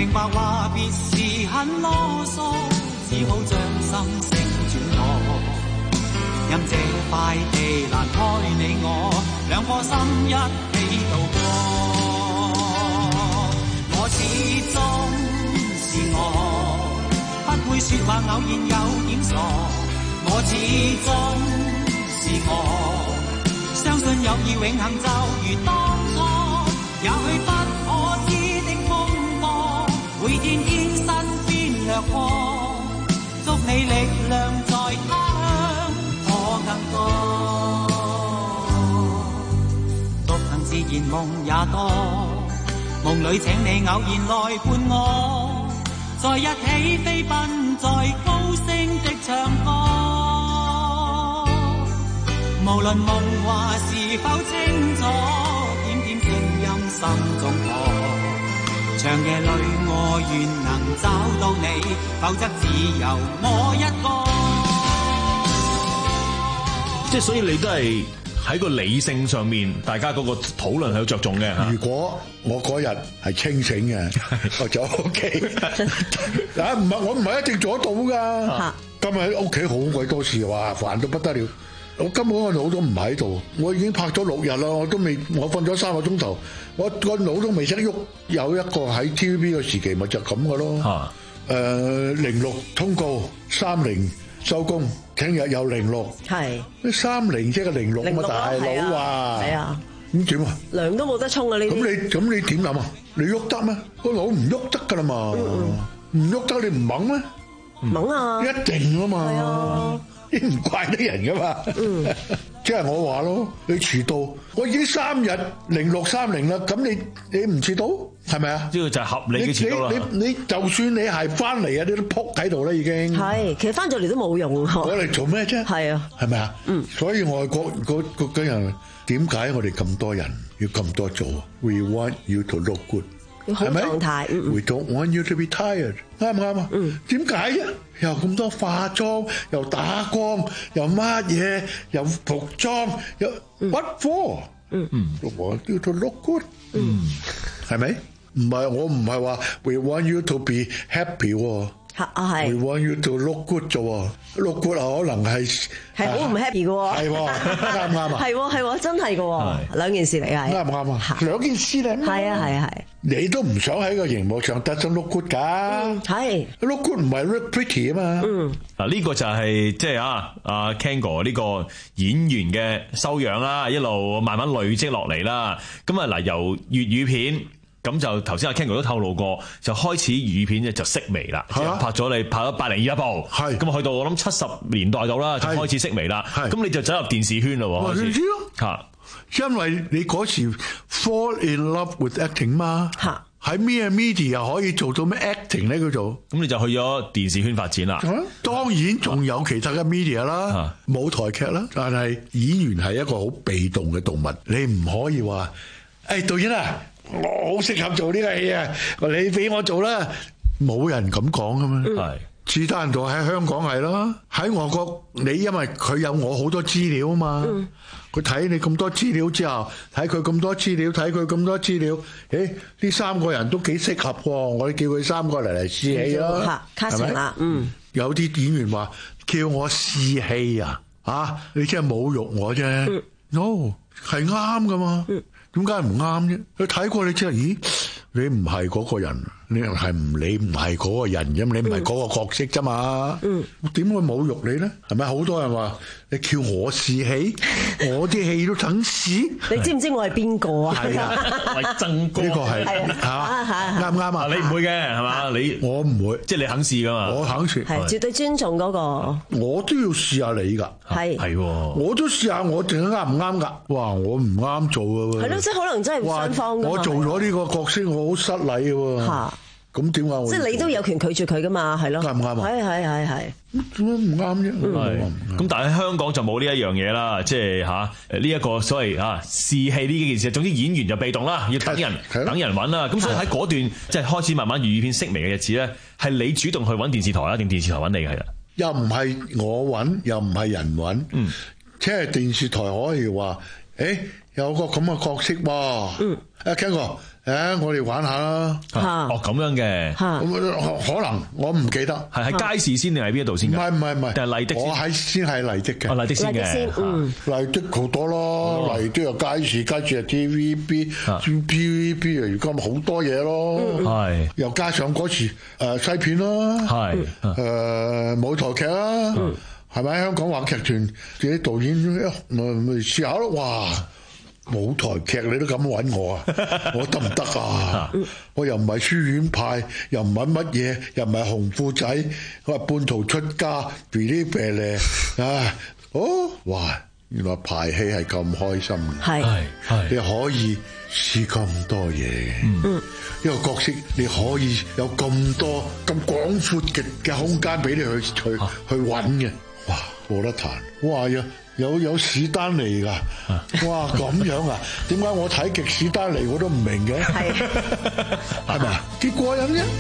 明白話別時很囉嗦，只好將心聲轉落。任這塊地難開你我，兩顆心一起度過。我始終是我，不會說話偶然有點傻。我始終是我，相信友誼永恆就如當初。也許不可知的風波，會天天身邊掠過。祝你力量在他鄉可更多，獨行自然夢也多，夢裏請你偶然來伴我，在一起飛奔，在高聲的唱歌。無論夢話是否清楚，點點聲音心中火。長夜裏我願能找到你，否則只有我一個。 即係所以你都係喺個理性上面，大家嗰個討論係有着重嘅。 如果我嗰日係清醒嘅，我就 O K。啊，唔係我唔係一定做得到㗎。今日喺屋企好鬼多事，話煩到不得了。我根本個腦都唔喺度，我已經拍咗六日啦，我都未，我瞓咗三個鐘頭，我個腦都未識喐。有一個喺 T V B 嘅時期，咪就咁嘅咯。誒零六通告，三零收工，聽日有零六。係。三零即係零六啊嘛，大佬啊。係啊。咁點啊？ 涼都冇得沖啊！呢啲。咁你咁你點諗啊？你喐得咩？個腦唔喐得㗎啦嘛。唔喐得你唔猛咩？ 猛啊！ 一定啊嘛。係啊。你唔怪得人噶嘛？嗯，即係我話咯，你遲到，我已經三日零六三零啦，咁你你唔遲到係咪啊？呢個就係合理嘅遲到啦。你你你就算你係翻嚟啊，你都撲喺度啦已經。係，其實翻咗嚟都冇用。我嚟做咩啫？係啊，係咪啊？嗯，所以外國嗰嗰啲人點解我哋咁多人要咁多做 ？We want you to look good。好狀態 ，We don't want you to be tired， 啱唔啱啊？嗯，點解啫？又咁多化妝，又打光，又乜嘢，又服裝，又 what for？嗯嗯 ，We want you to look good， 嗯，係咪？唔係我唔係話 We want you to be happy 喎。啊係 ，We want you to look good 啫喎 ，look good 可能係係好唔 happy 嘅喎，係喎，啱唔啱啊？係喎係喎，真係嘅喎，兩件事嚟係，啱唔啱啊？兩件事嚟，係啊係啊係。你都唔想喺個熒幕上得張 look good 㗎，係 look good 唔係 look pretty 啊嘛。嗯， 嗱呢個就係即係啊阿 Ken 哥呢個演員嘅修養啦，一路慢慢累積落嚟啦。咁啊嗱，由粵語片。咁就頭先阿 Ken 哥都透露過，就開始粵語片咧就式微啦，即係拍咗你拍咗八零二一部，係咁去到我諗七十年代度啦，就開始式微啦。咁你就走入電視圈咯，開始嚇， 因為你嗰時 fall in love with acting 嘛，喺咩 media 又可以做到咩 acting 咧？叫做咁你就去咗電視圈發展啦。 當然仲有其他嘅 media 啦，舞台劇啦，但係演員係一個好被動嘅動物，你唔可以話誒導演啊。我好適合做呢個戲啊！你俾我做啦，冇人咁講噶嘛。係，是但度喺香港係咯，喺外國你因為佢有我好多資料啊嘛，佢睇你咁多資料之後，睇佢咁多資料，睇佢咁多資料，誒呢三個人都幾適合喎，我哋叫佢三個嚟嚟試戲咯，係咪啊？嗯，有啲演員話叫我試戲啊，啊你真係侮辱我啫 ，no 係啱噶嘛。點解唔啱啫？佢睇過你之後，咦？你唔係嗰個人，你係唔你唔係嗰個人啫嘛？你唔係嗰個角色啫嘛？嗯，點會侮辱你咧？係咪好多人話你叫我試戲，我啲戲都等試。你知唔知我係邊個啊？係啊， 我係曾哥。呢個係嚇啱唔啱啊？ 你唔會嘅係嘛？你我唔會，即係你肯試噶嘛？我肯試，係絕對尊重嗰個。我都要試下你㗎，係係，我都試下我淨係啱唔啱㗎？哇！我唔啱做㗎喎。係咯，即係可能真係雙方㗎嘛。我做咗呢個角色，我好失禮嘅喎。嚇！咁點解我？即係你都有權拒絕佢㗎嘛？係咯。啱唔啱啊？係係係係。點解唔啱啫？係。咁但係香港就冇呢一樣嘢啦，即係嚇誒呢一個所謂嚇試戲呢件事。總之演員就被動啦，要等人等人揾啦。咁所以喺嗰段即係開始慢慢粵語片式微嘅日子咧，係你主動去揾電視台啊，定電視台揾你嘅係啦？ 又唔係我揾，又唔係人揾。嗯。即係電視台可以話，誒有個咁嘅角色喎。嗯。啊 Ken 哥，誒我哋玩下啦。 哦咁樣嘅。 可能我唔記得。 係喺街市先定係邊一度先㗎？ 唔係唔係唔係。 定係麗的先？ 我喺先係麗的嘅。 哦麗的先嘅。 嗯。麗的好多咯，麗的又街市，街市又 T V B、P V B 啊，而家咪好多嘢咯。係。又加上嗰時誒西片啦。係。誒舞台劇啦。係咪香港話劇團啲導演咪咪試下咯？哇！舞台劇你都咁揾我啊？我得唔得啊？我又唔係書院派，又唔係乜嘢，又唔係紅褲仔，我係半途出家，嗶哩嗶哩啊！哦，哇！原來排戲係咁開心嘅，係係你可以試咁多嘢，嗯，一個角色你可以有咁多咁廣闊嘅嘅空間俾你去去去揾嘅。哇，冇得彈！哇，有有有史丹利㗎！哇，咁樣啊？點解我睇極史丹利我都唔明嘅？係係咪？幾過癮啫！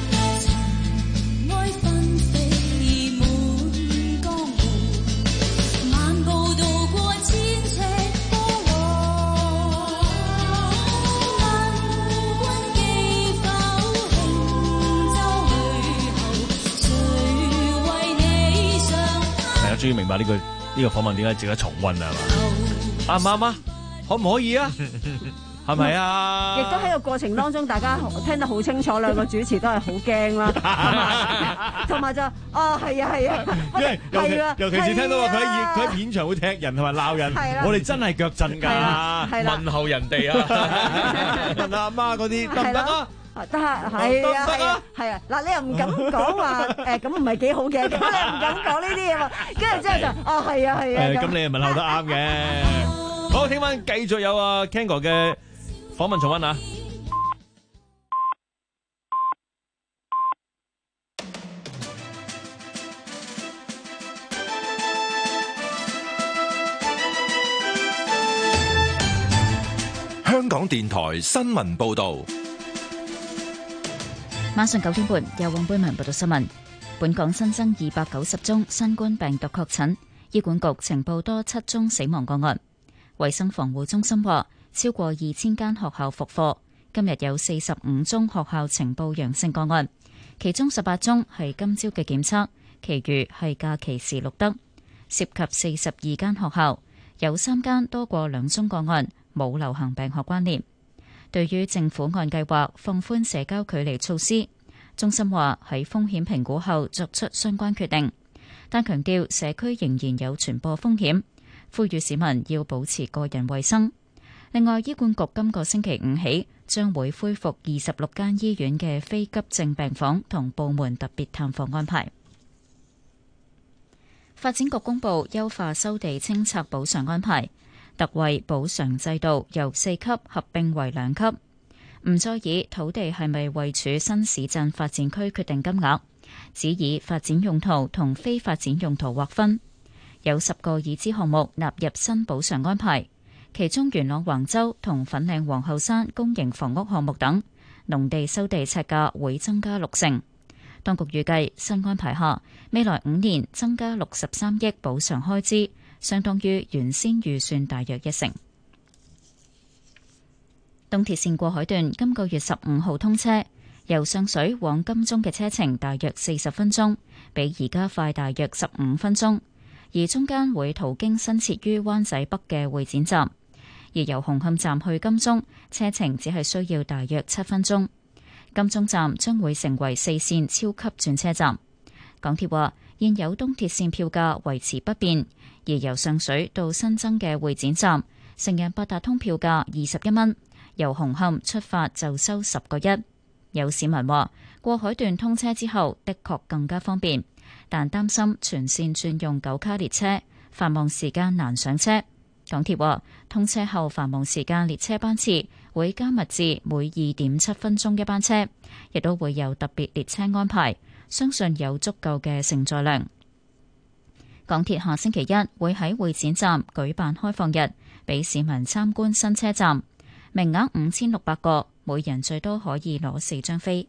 終於明白呢個呢個訪問點解值得重溫啊？係嘛？啱唔啱啊？可唔可以啊？係咪啊？ 亦都喺個過程當中，大家聽得好清楚，兩個主持都係好驚啦，同埋就啊係啊係啊， 因為係啊，尤其是聽到話佢喺佢喺片場會踢人同埋鬧人，我哋真係腳震㗎，問候人哋啊，問阿媽嗰啲得唔得啊？ 得係啊係啊係啊嗱，你又唔敢講話誒咁唔係幾好嘅，咁你又唔敢講呢啲嘢喎，跟住之後就哦係啊係啊， 咁你又問候得啱嘅。好，聽晚繼續有阿 Ken 哥嘅訪問重溫啊！ 香港電台新聞報導。 晚上九點半，由黃貝文報道新聞。本港新增二百九十宗新冠病毒確診，醫管局呈報多七宗死亡個案。衛生防護中心話，超過二千間學校復課，今日有四十五宗學校呈報陽性個案，其中十八宗係今朝嘅檢測，其餘係假期時錄得，涉及四十二間學校，有三間多過兩宗個案，冇流行病學關聯。對於政府按計劃放寬社交距離措施，中心話喺風險評估後作出相關決定，但強調社區仍然有傳播風險，呼籲市民要保持個人衛生。另外，醫管局今個星期五起將會恢復二十六間醫院嘅非急症病房同部門特別探訪安排。發展局公布優化收地清拆補償安排。特惠補償制度由四級合併為兩級，唔再以土地係咪位處新市鎮發展區決定金額，只以發展用途同非發展用途劃分。有十個已知項目納入新補償安排，其中元朗橫洲同粉嶺皇后山公營房屋項目等，農地收地尺價會增加六成。當局預計新安排下，未來五年增加六十三億補償開支，相當於原先預算大約一成。東鐵線過海段今個月十五號通車，由上水往金鐘嘅車程大約四十分鐘，比而家快大約十五分鐘。而中間會途經新設於灣仔北嘅會展站，而由紅磡站去金鐘車程只係需要大約七分鐘。金鐘站將會成為四線超級轉車站。港鐵話現有東鐵線票價維持不變，而由上水到新增嘅會展站，成人八達通票價二十一蚊，由紅磡出發就收十個一。有市民話過海段通車之後的確更加方便，但擔心全線轉用九卡列車，繁忙時間難上車。港鐵話通車後繁忙時間列車班次會加密至每二點七分鐘一班車，亦都會有特別列車安排，相信有足夠嘅承載量。港鐵下星期一會喺會展站舉辦開放日，俾市民參觀新車站，名額五千六百個，每人最多可以攞四張飛。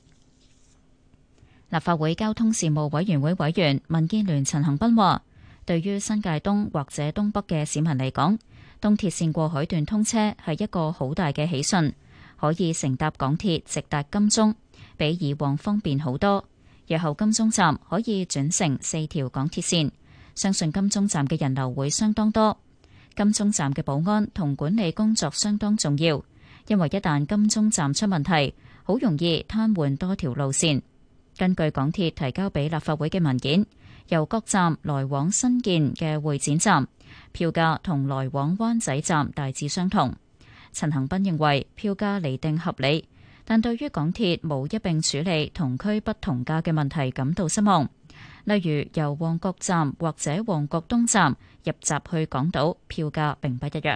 立法會交通事務委員會委員民建聯陳恒鑌話，對於新界東或者東北嘅市民嚟講， 東鐵線過海段通車係一個好大嘅喜訊，可以乘搭港鐵直達金鐘，比以往方便好多。日後金鐘站可以轉乘四條港鐵線，相信金鐘站嘅人流會相當多。金鐘站嘅保安同管理工作相當重要，因為一旦金鐘站出問題，好容易癱瘓多條路線。根據港鐵提交俾立法會嘅文件，由各站來往新建嘅會展站，票價同來往灣仔站大致相同。陳恒鑌認為票價釐定合理，但對於港鐵冇一併處理同區不同價嘅問題感到失望。例如由旺角站或者旺角東站入閘去港島，票價並不一樣。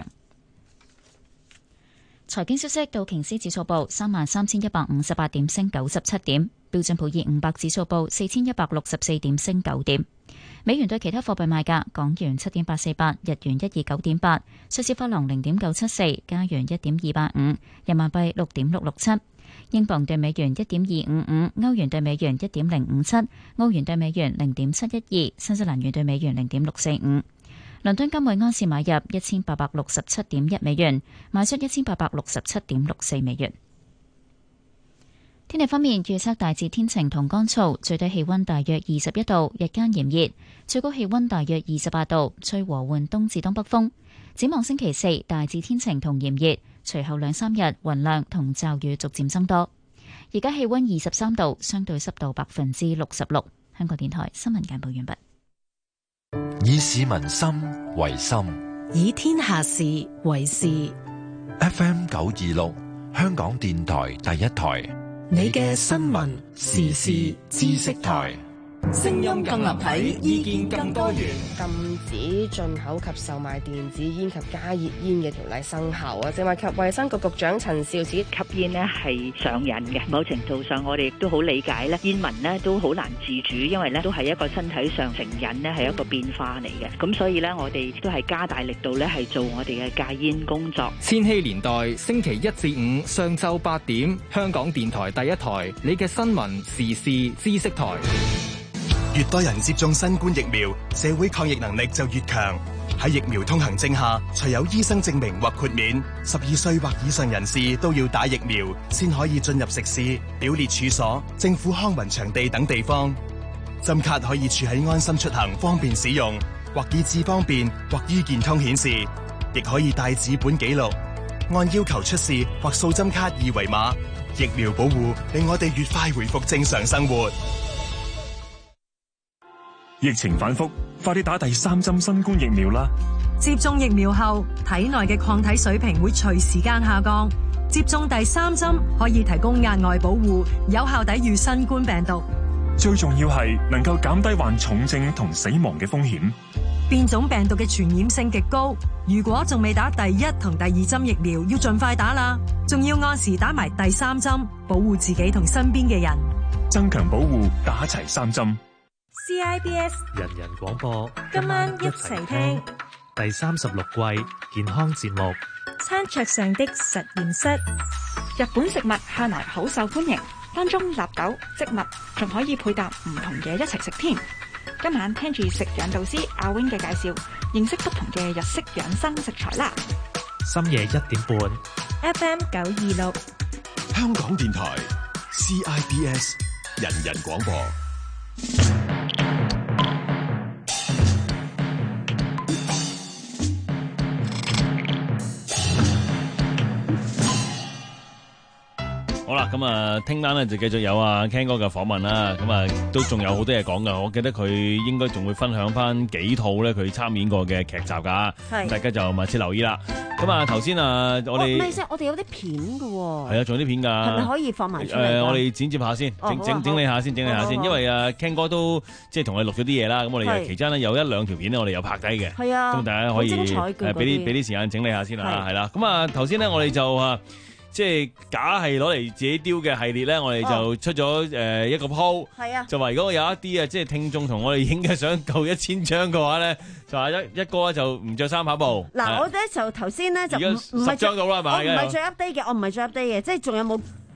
財經消息：道瓊斯指數報三萬三千一百五十八點，升九十七點；標準普爾五百指數報四千一百六十四點，升九點。美元對其他貨幣賣價：港元七點八四八，日元一二九點八，瑞士法郎零點九七四，加元一點二八五，人民幣六點六六七，英鎊對美元一點二五五，歐元對美元一點零五七，澳元對美元零點七一二，新西蘭元對美元零點六四五。倫敦金每安士買入一千八百六十七點一美元，賣出一千八百六十七點六四美元。天氣方面，預測大致天晴同乾燥，最低氣溫大約二十一度，日間炎熱，最高氣溫大約二十八度，吹和緩東至東北風。展望星期四，大致天晴同炎熱，隨後兩三日雲量同驟雨逐漸增多。而家氣溫二十三度，相對濕度百分之六十六。香港電台新聞簡報完畢。 以市民心為心， 以天下事為事。 F M 九二六，香港電台第一台， 你嘅新聞時事知識台。聲音更立體，意見更多元。 禁止進口及售賣電子煙及加熱煙嘅條例生效啊！食物及衛生局局長陳肇始， 吸煙呢係上癮嘅，某程度上我哋亦都好理解咧，煙民呢都好難自主，因為呢都係一個身體上成癮呢係一個變化嚟嘅。咁所以呢，我哋都係加大力度呢係做我哋嘅戒煙工作。 千禧年代星期一至五上晝八點，香港電台第一台，你嘅新聞時事知識台。 越多人接種新冠疫苗，社會抗疫能力就越強。喺疫苗通行證下，除有醫生證明或豁免，十二歲或以上人士都要打疫苗，先可以進入食肆、表列處所、政府康文場地等地方。針卡可以儲喺安心出行，方便使用，或以智方便，或醫健通顯示，亦可以帶紙本記錄，按要求出示或掃針卡二維碼。疫苗保護令我哋越快回復正常生活。 疫情反覆，快啲打第三針新冠疫苗啦！ 接種疫苗後，體內嘅抗體水平會隨時間下降。接種第三針可以提供額外保護，有效抵禦新冠病毒。 最重要係能夠減低患重症同死亡嘅風險。 變種病毒嘅傳染性極高，如果仲未打第一同第二針疫苗，要盡快打啦！仲要按時打埋第三針，保護自己同身邊嘅人。 增強保護，打齊三針。 C I B S 人人廣播， 今晚一齊聽第三十六季健康節目。 餐桌上的實驗室。 日本食物向來好受歡迎，當中納豆、植物仲可以配搭唔同嘢一齊食添。今晚聽住食養導師阿 wing 嘅介紹，認識不同嘅日式養生食材啦。 深夜一點半 F M 九二六， 香港電台 C I B S 人人廣播。 好啦，咁啊，聽晚咧就繼續有啊 Ken 哥嘅訪問啦，咁啊都仲有好多嘢講噶，我記得佢應該仲會分享翻幾套咧佢參演過嘅劇集噶，大家就密切留意啦。咁啊頭先啊，我哋唔係先，我哋有啲片噶喎， 係啊，仲有啲片噶， 係咪可以放埋出嚟？ 誒，我哋剪接下先，整整整理下先，整理下先，因為啊 Ken 哥都即係同我哋錄咗啲嘢啦，咁我哋期間呢，有一兩條片咧，我哋有拍低嘅，係啊，咁大家可以誒俾啲俾啲時間整理下先啦，係啦。咁啊頭先咧，我哋就啊。即係假係攞嚟自己丟嘅系列咧，我哋就出咗誒一個 po， 啊， 就話如果有一啲啊，即係聽眾同我哋影嘅相夠一千張嘅話咧，就話一一哥就唔着衫跑步。 嗱，我咧就頭先咧就唔唔十張到啦，係咪？ 我唔係最 update 嘅，我唔係最 update 嘅，即係仲有冇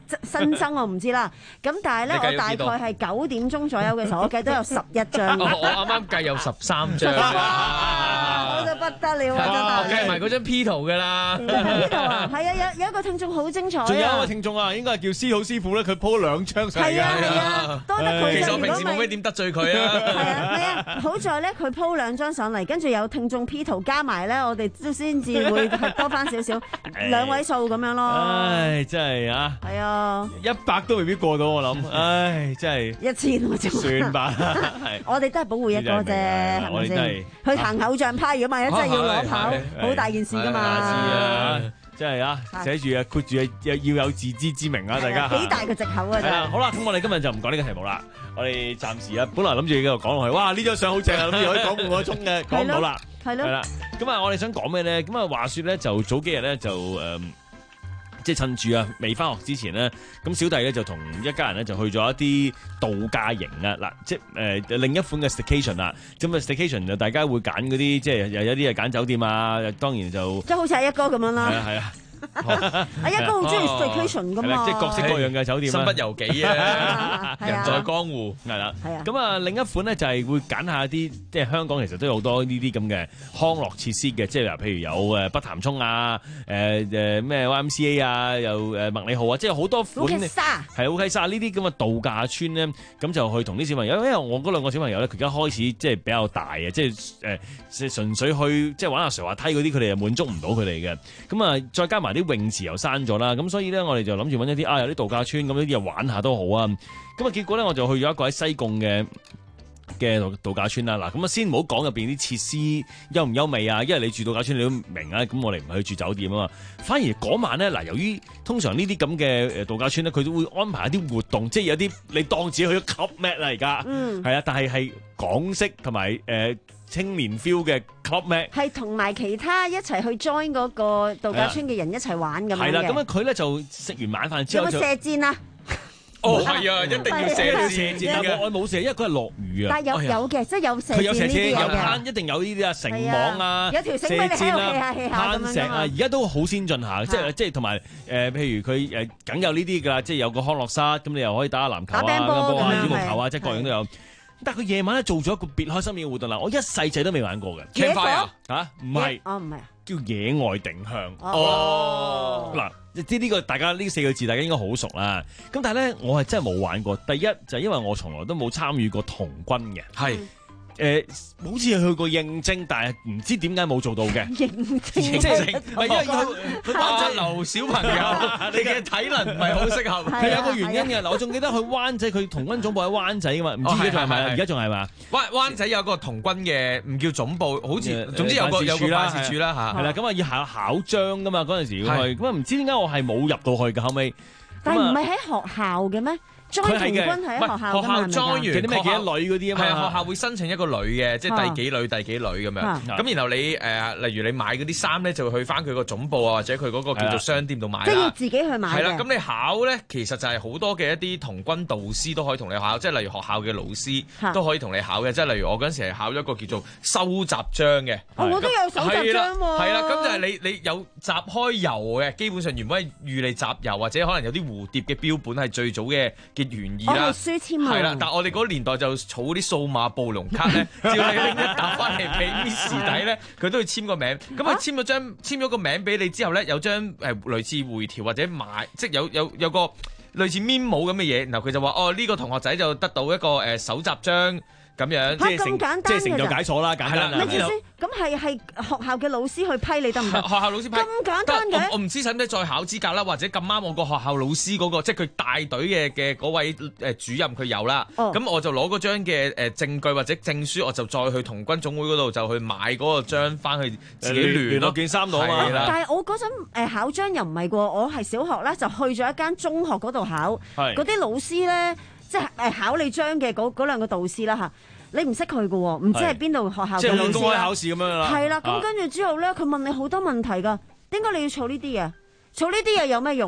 新增我唔知啦。咁但係咧，我大概係九點鐘左右嘅時候，我計到有十一張。 我啱啱計有十三張。 我就不得了啊！ 真係計埋嗰張 P 圖㗎啦。 P 圖啊，係啊，有有一個聽眾好精彩啊！ 仲有一位聽眾啊，應該係叫司徒師傅咧，佢 po 咗兩張上嚟㗎。 係啊係啊，多得佢。 其實我平時冇咩點得罪佢啊。 係啊係啊，好在咧佢 po 兩張上嚟，跟住有聽眾 P 圖加埋咧，我哋都先至會多翻少少兩位數咁樣咯。 唉，真係啊！ 係啊， 一百都未必過到我諗，唉，真係一千我就算吧。 我哋都係保護一個啫，係咪先？去行偶像派，如果萬一真係要攞跑，好大件事噶嘛。 啊，真係啊，寫住啊，括住啊，要有自知之明啊，大家。 幾大嘅藉口啊！真係。 好啦，咁我哋今日就唔講呢個題目啦。我哋暫時啊，本來諗住繼續講落去，哇！呢張相好正啊，諗住可以講半個鐘嘅，講唔到啦。 係咯。 係啦。咁啊，我哋想講咩咧？咁啊，話說咧，就早幾日咧就誒。即係趁住啊，未翻學之前咧，咁小弟咧就同一家人咧就去咗一啲度假營啊，嗱，即係誒、呃、另一款嘅 staycation 啦。咁啊 staycation 就大家會揀嗰啲，即係又有啲係揀酒店啊，當然就即係好似阿一哥咁樣啦。 係啊係啊。 阿一哥好中意 staycation 噶嘛， 即係各式各樣嘅酒店， 身不由己啊，人在江湖係啦。 係啊。 咁啊，另一款咧就係會揀下啲，即係香港其實都有好多呢啲咁嘅康樂設施嘅，即係譬如有誒北潭涌啊，誒誒咩 Y M C A 啊，又誒麥理浩啊，即係好多款。 烏溪沙係烏溪沙呢啲咁嘅度假村咧，咁就去同啲小朋友，因為我嗰兩個小朋友咧，佢而家開始即係比較大嘅，即係誒即係純粹去即係玩下瀡滑梯嗰啲，佢哋又滿足唔到佢哋嘅。咁啊，再加埋啲泳池又閂咗啦，咁所以咧我哋就諗住揾一啲啊有啲度假村咁呢啲嘢玩下都好啊。咁啊結果咧我就去咗一個喺西貢嘅嘅度度假村啦。嗱，咁啊先唔好講入邊啲設施優唔優美啊，因為你住度假村你都明啊。咁我哋唔係去住酒店啊嘛。反而嗰晚咧嗱，由於通常呢啲咁嘅誒度假村咧，佢都會安排一啲活動，即係有啲你當自己去咗 Club Med 啦而家，嗯，係啊，但係係港式同埋誒青年 feel 嘅 Club Med， 係同埋其他一齊去 join 嗰個度假村嘅人一齊玩咁樣嘅。 係啦，咁樣佢咧就食完晚飯之後就有冇射箭啊？ 哦，係啊，一定要射箭嘅。 我冇射，因為佢係落雨啊。 但係有有嘅，即係有射箭。 佢有射箭，有攀， 攀，一定有呢啲啊，繩網啊， 有條繩俾你喺度氣下氣下攀石啊，而家都好先進下，即係即係同埋誒，譬如佢誒梗有呢啲㗎，即係有個康樂室，咁你又可以打下籃球啊、乒乓波啊、羽毛球啊，即係各樣都有。但係佢夜晚咧做咗一個別開心嘅活動啦，我一世仔都未玩過嘅。 Campfire 啊？ 嚇，唔係， 哦唔係， 叫野外定向。 哦， 嗱，即係呢個大家呢四個字大家應該好熟啦。咁但係咧，我係真係冇玩過。第一就係因為我從來都冇參與過童軍嘅。係。誒，好似去過應徵，但係唔知點解冇做到嘅。 應徵， 應徵，唔係因為佢佢灣仔留小朋友，你嘅體能唔係好適合。 係有個原因嘅。嗱，我仲記得去灣仔，佢童軍總部喺灣仔噶嘛，唔知而家仲係咪？而家仲係嘛？ 灣灣仔有個童軍嘅，唔叫總部，好似總之有個有個辦事處啦嚇。 係啦，咁啊要考考章噶嘛，嗰陣時要去，咁啊唔知點解我係冇入到去嘅後尾。 但係唔係喺學校嘅咩？裝童軍係喺學校㗎嘛？ 學校裝完啲咩幾多女嗰啲啊嘛？ 係啊，學校會申請一個女嘅，即係第幾女、第幾女咁樣。咁然後你誒，例如你買嗰啲衫咧，就會去翻佢個總部啊，或者佢嗰個叫做商店度買啦。 即係要自己去買嘅。 係啦，咁你考咧，其實就係好多嘅一啲童軍導師都可以同你考，即係例如學校嘅老師都可以同你考嘅。即係例如我嗰陣時係考咗一個叫做收集章嘅。 哦，我都有收集章喎。 係啦，咁就係你你有集開油嘅，基本上原本係預你集油，或者可能有啲蝴蝶嘅標本係最早嘅嘅原意啦。 書籤啊， 係啦，但係我哋嗰個年代就儲啲數碼暴龍卡咧，只要你拎一沓翻嚟俾 Miss 底咧，佢都要簽個名。咁佢簽咗張簽咗個名俾你之後咧，有張誒類似回條或者買，即係有有有個類似 memo 咁嘅嘢，然後佢就話哦呢個同學仔就得到一個誒搜集章。咁樣即係咁簡單， 即係成就解鎖啦，簡單啦。 咪住先，咁係係學校嘅老師去批你得唔得？ 學校老師批咁簡單嘅， 我唔知使唔使再考資格啦，或者咁啱我個學校老師嗰個，即係佢帶隊嘅嘅嗰位誒主任佢有啦。咁我就攞嗰張嘅誒證據或者證書，我就再去童軍總會嗰度就去買嗰個章翻去自己聯咯， 件衫度啊嘛。 但係我嗰陣誒考章又唔係喎，我係小學咧就去咗一間中學嗰度考，嗰啲老師咧。即係誒考你章嘅嗰嗰兩個導師啦嚇，你唔識佢嘅喎，唔知係邊度學校嘅老師啦。即係公開考試咁樣啦。係啦，咁跟住之後咧，佢問你好多問題㗎，點解你要儲呢啲嘢？儲呢啲嘢有咩用啊？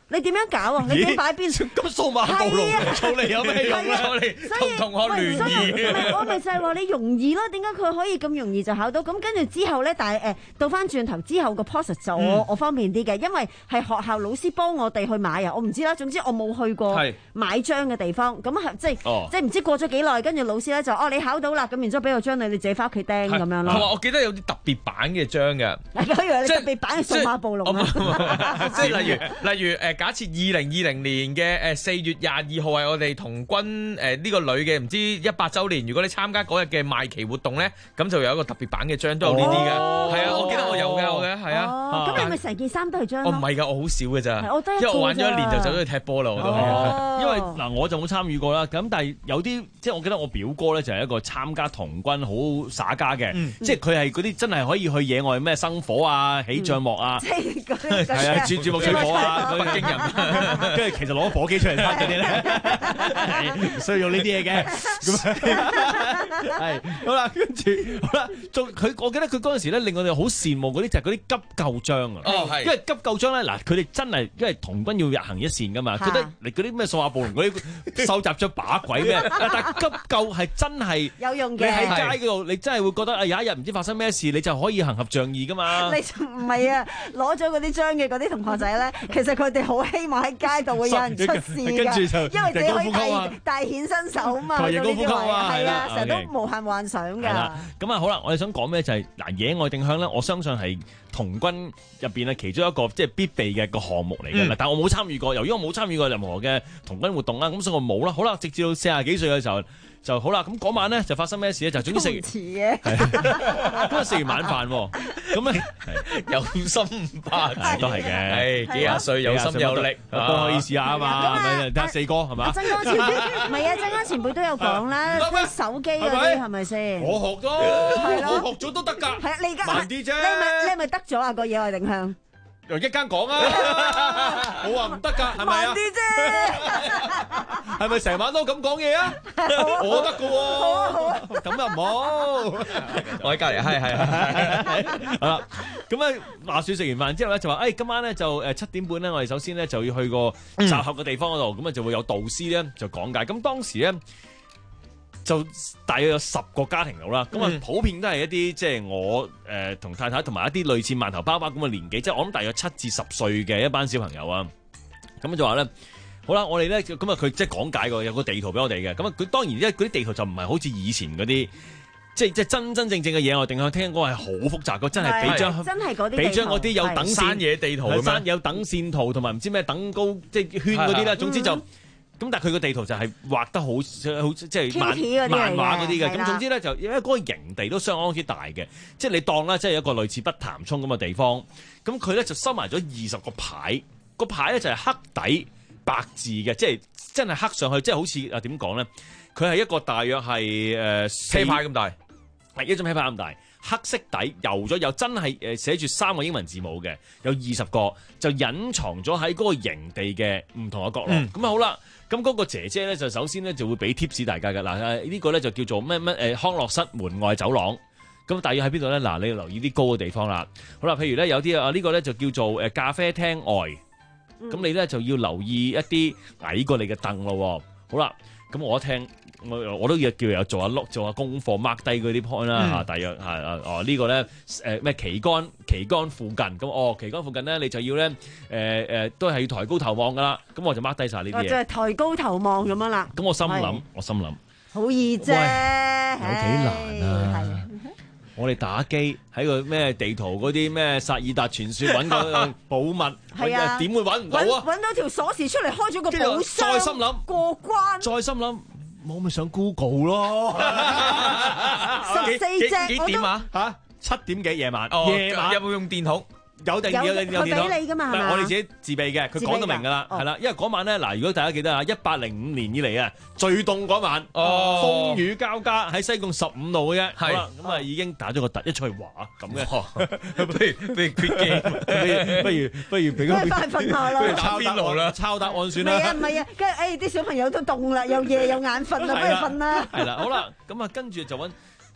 你點樣搞啊？你點擺邊？ 咁數碼暴龍做嚟有咩用咧？ 同同學聯誼。 唔係，我咪就係話你容易咯。點解佢可以咁容易就考到？咁跟住之後咧，但係誒倒翻轉頭之後個 process 就我我方便啲嘅，因為係學校老師幫我哋去買啊。我唔知啦，總之我冇去過買章嘅地方。咁係即係即係唔知過咗幾耐，跟住老師咧就哦你考到啦，咁然之後俾個章你，你自己翻屋企釘咁樣咯。 同埋我記得有啲特別版嘅章嘅。 我以為你特別版嘅數碼暴龍啊！ 即係例如例如誒，假設二零二零年嘅誒四月廿二號係我哋童軍誒呢個女嘅唔知一百週年，如果你參加嗰日嘅賣旗活動咧，咁就有一個特別版嘅章都有呢啲嘅。係啊，我記得我有嘅，我嘅係啊。 咁你咪成件衫都係章？ 我唔係㗎，我好少嘅咋。 我得一因為我玩咗一年就走咗去踢波啦，我都係。 因為嗱，我就冇參與過啦。咁但係有啲即係我記得我表哥咧就係一個參加童軍好耍家嘅，即係佢係嗰啲真係可以去野外咩生火啊、起帳幕啊，係啊，鑽鑽木取火啊，北京人，跟住其實攞火機出嚟攤嗰啲咧，唔需要用呢啲嘢嘅。咁係好啦，跟住好啦，仲佢我記得佢嗰陣時咧令我哋好羨慕嗰啲就係嗰啲急救章啊。 哦，係， 因為急救章咧嗱，佢哋真係因為童軍要日行一善噶嘛，覺得你嗰啲咩數碼暴龍嗰啲收集咗把鬼咩？但係急救係真係有用嘅。 你喺街嗰度，你真係會覺得啊有一日唔知發生咩事，你就可以行俠仗義噶嘛。 你唔係啊，攞咗嗰啲章嘅嗰啲同學仔咧，其實佢哋好希望喺街度會有人出事㗎， 跟住就因為你可以大大顯身手嘛， 人工呼吸啊， 係啊，成日都無限幻想㗎。 咁啊好啦，我哋想講咩就係嗱野外定向咧，我相信係童軍入邊咧其中一個即係必備嘅個項目嚟嘅啦。但係我冇參與過，由於我冇參與過任何嘅童軍活動啦，咁所以我冇啦。好啦，直至到四十幾歲嘅時候。就好啦，咁嗰晚咧就發生咩事咧？就總之食完，咁啊食完晚飯喎，咁咧有心吧， 都係嘅， 係幾廿歲有心有力， 都可以試下啊嘛，係咪？睇下四哥係嘛？ 曾哥前輩唔係啊，曾哥前輩都有講啦，手機嗰啲係咪先？ 我學咗，我學咗都得㗎， 係啊，你而家慢啲啫， 你咪你咪得咗啊個野外定向。 由一間講啊，我話唔得㗎，係咪啊？ 慢啲啫， 係咪成晚都咁講嘢啊？我得㗎喎，咁又唔好。 我喺隔離，係係係。 好啦，咁啊話説食完飯之後咧，就話誒今晚咧就誒七點半咧，我哋首先咧就要去個集合嘅地方嗰度，咁啊就會有導師咧就講解。咁當時咧，就大約有十個家庭度啦，咁啊、嗯、普遍都係一啲即係我誒同、呃、太太同埋一啲類似饅頭包包咁嘅年紀，即係我諗大約七至十歲嘅一班小朋友啊。咁就話咧，好啦，我哋咧咁啊佢即係講解過有個地圖俾我哋嘅。咁啊佢當然咧嗰啲地圖就唔係好似以前嗰啲，即係即係真真正正嘅野外定向，聽講係好複雜嘅，真係俾張真係嗰啲俾張嗰啲有等線山野地圖， 山有等線圖同埋唔知咩等高即係圈嗰啲啦。總之就。嗯咁但係佢個地圖就係畫得好好即係漫漫畫嗰啲嘅，咁總之咧就因為嗰個營地都相當之大嘅，即係你當啦，即係一個類似北潭涌咁嘅地方，咁佢咧就收埋咗二十個牌，個牌咧就係黑底白字嘅，即係真係刻上去，即係好似啊點講咧？佢係一個大約係誒啤牌咁大， 係一張啤牌咁大。黑色底油咗又真係誒寫住三個英文字母嘅，有二十個就隱藏咗喺嗰個營地嘅唔同嘅角落。咁啊、嗯、好啦，咁嗰個姐姐咧就首先咧就會俾 tips 大家嘅嗱，呢、呢個咧就叫做咩咩誒康樂室門外走廊。咁大約喺邊度咧？嗱，你要留意啲高嘅地方啦。好啦，譬如咧有啲啊呢個咧就叫做誒咖啡廳外，咁、嗯、你咧就要留意一啲矮過你嘅凳咯。好啦，咁我一聽。我我都要叫有做下碌做下功課 mark 低嗰啲 point 啦嚇，大約係啊哦呢個咧誒咩旗杆旗杆附近咁哦旗杆附近咧你就要咧誒誒都係要抬高頭望噶啦，咁我就 mark 低晒呢啲嘢。 就係抬高頭望咁樣啦。 咁我心諗，我心諗好易啫， 有幾難啊！我哋打機喺個咩地圖嗰啲咩薩爾達傳說揾個寶物，係啊點會揾唔到啊？ 揾到條鎖匙出嚟開咗個寶箱， 再心諗過關， 再心諗。我咪上 Google 咯， 十四隻幾點啊？ 嚇七點幾夜晚， 夜晚有冇用電筒？ 有定有定有電筒。 佢俾你㗎嘛？ 我哋自己自備嘅，佢講得明㗎啦，係啦。因為嗰晚咧，嗱，如果大家記得啊，一百零五年以嚟啊，最凍嗰晚，風雨交加喺西貢十五度嘅啫。好啦，咁啊已經打咗個突，一出去話咁嘅。不如不如決機，不如不如俾個快瞓下啦， 不如抄邊爐啦，抄答案算啦。 唔係啊唔係啊，跟住誒啲小朋友都凍啦，又夜又眼瞓啦，不如瞓啦。 係啦，好啦，咁啊跟住就揾。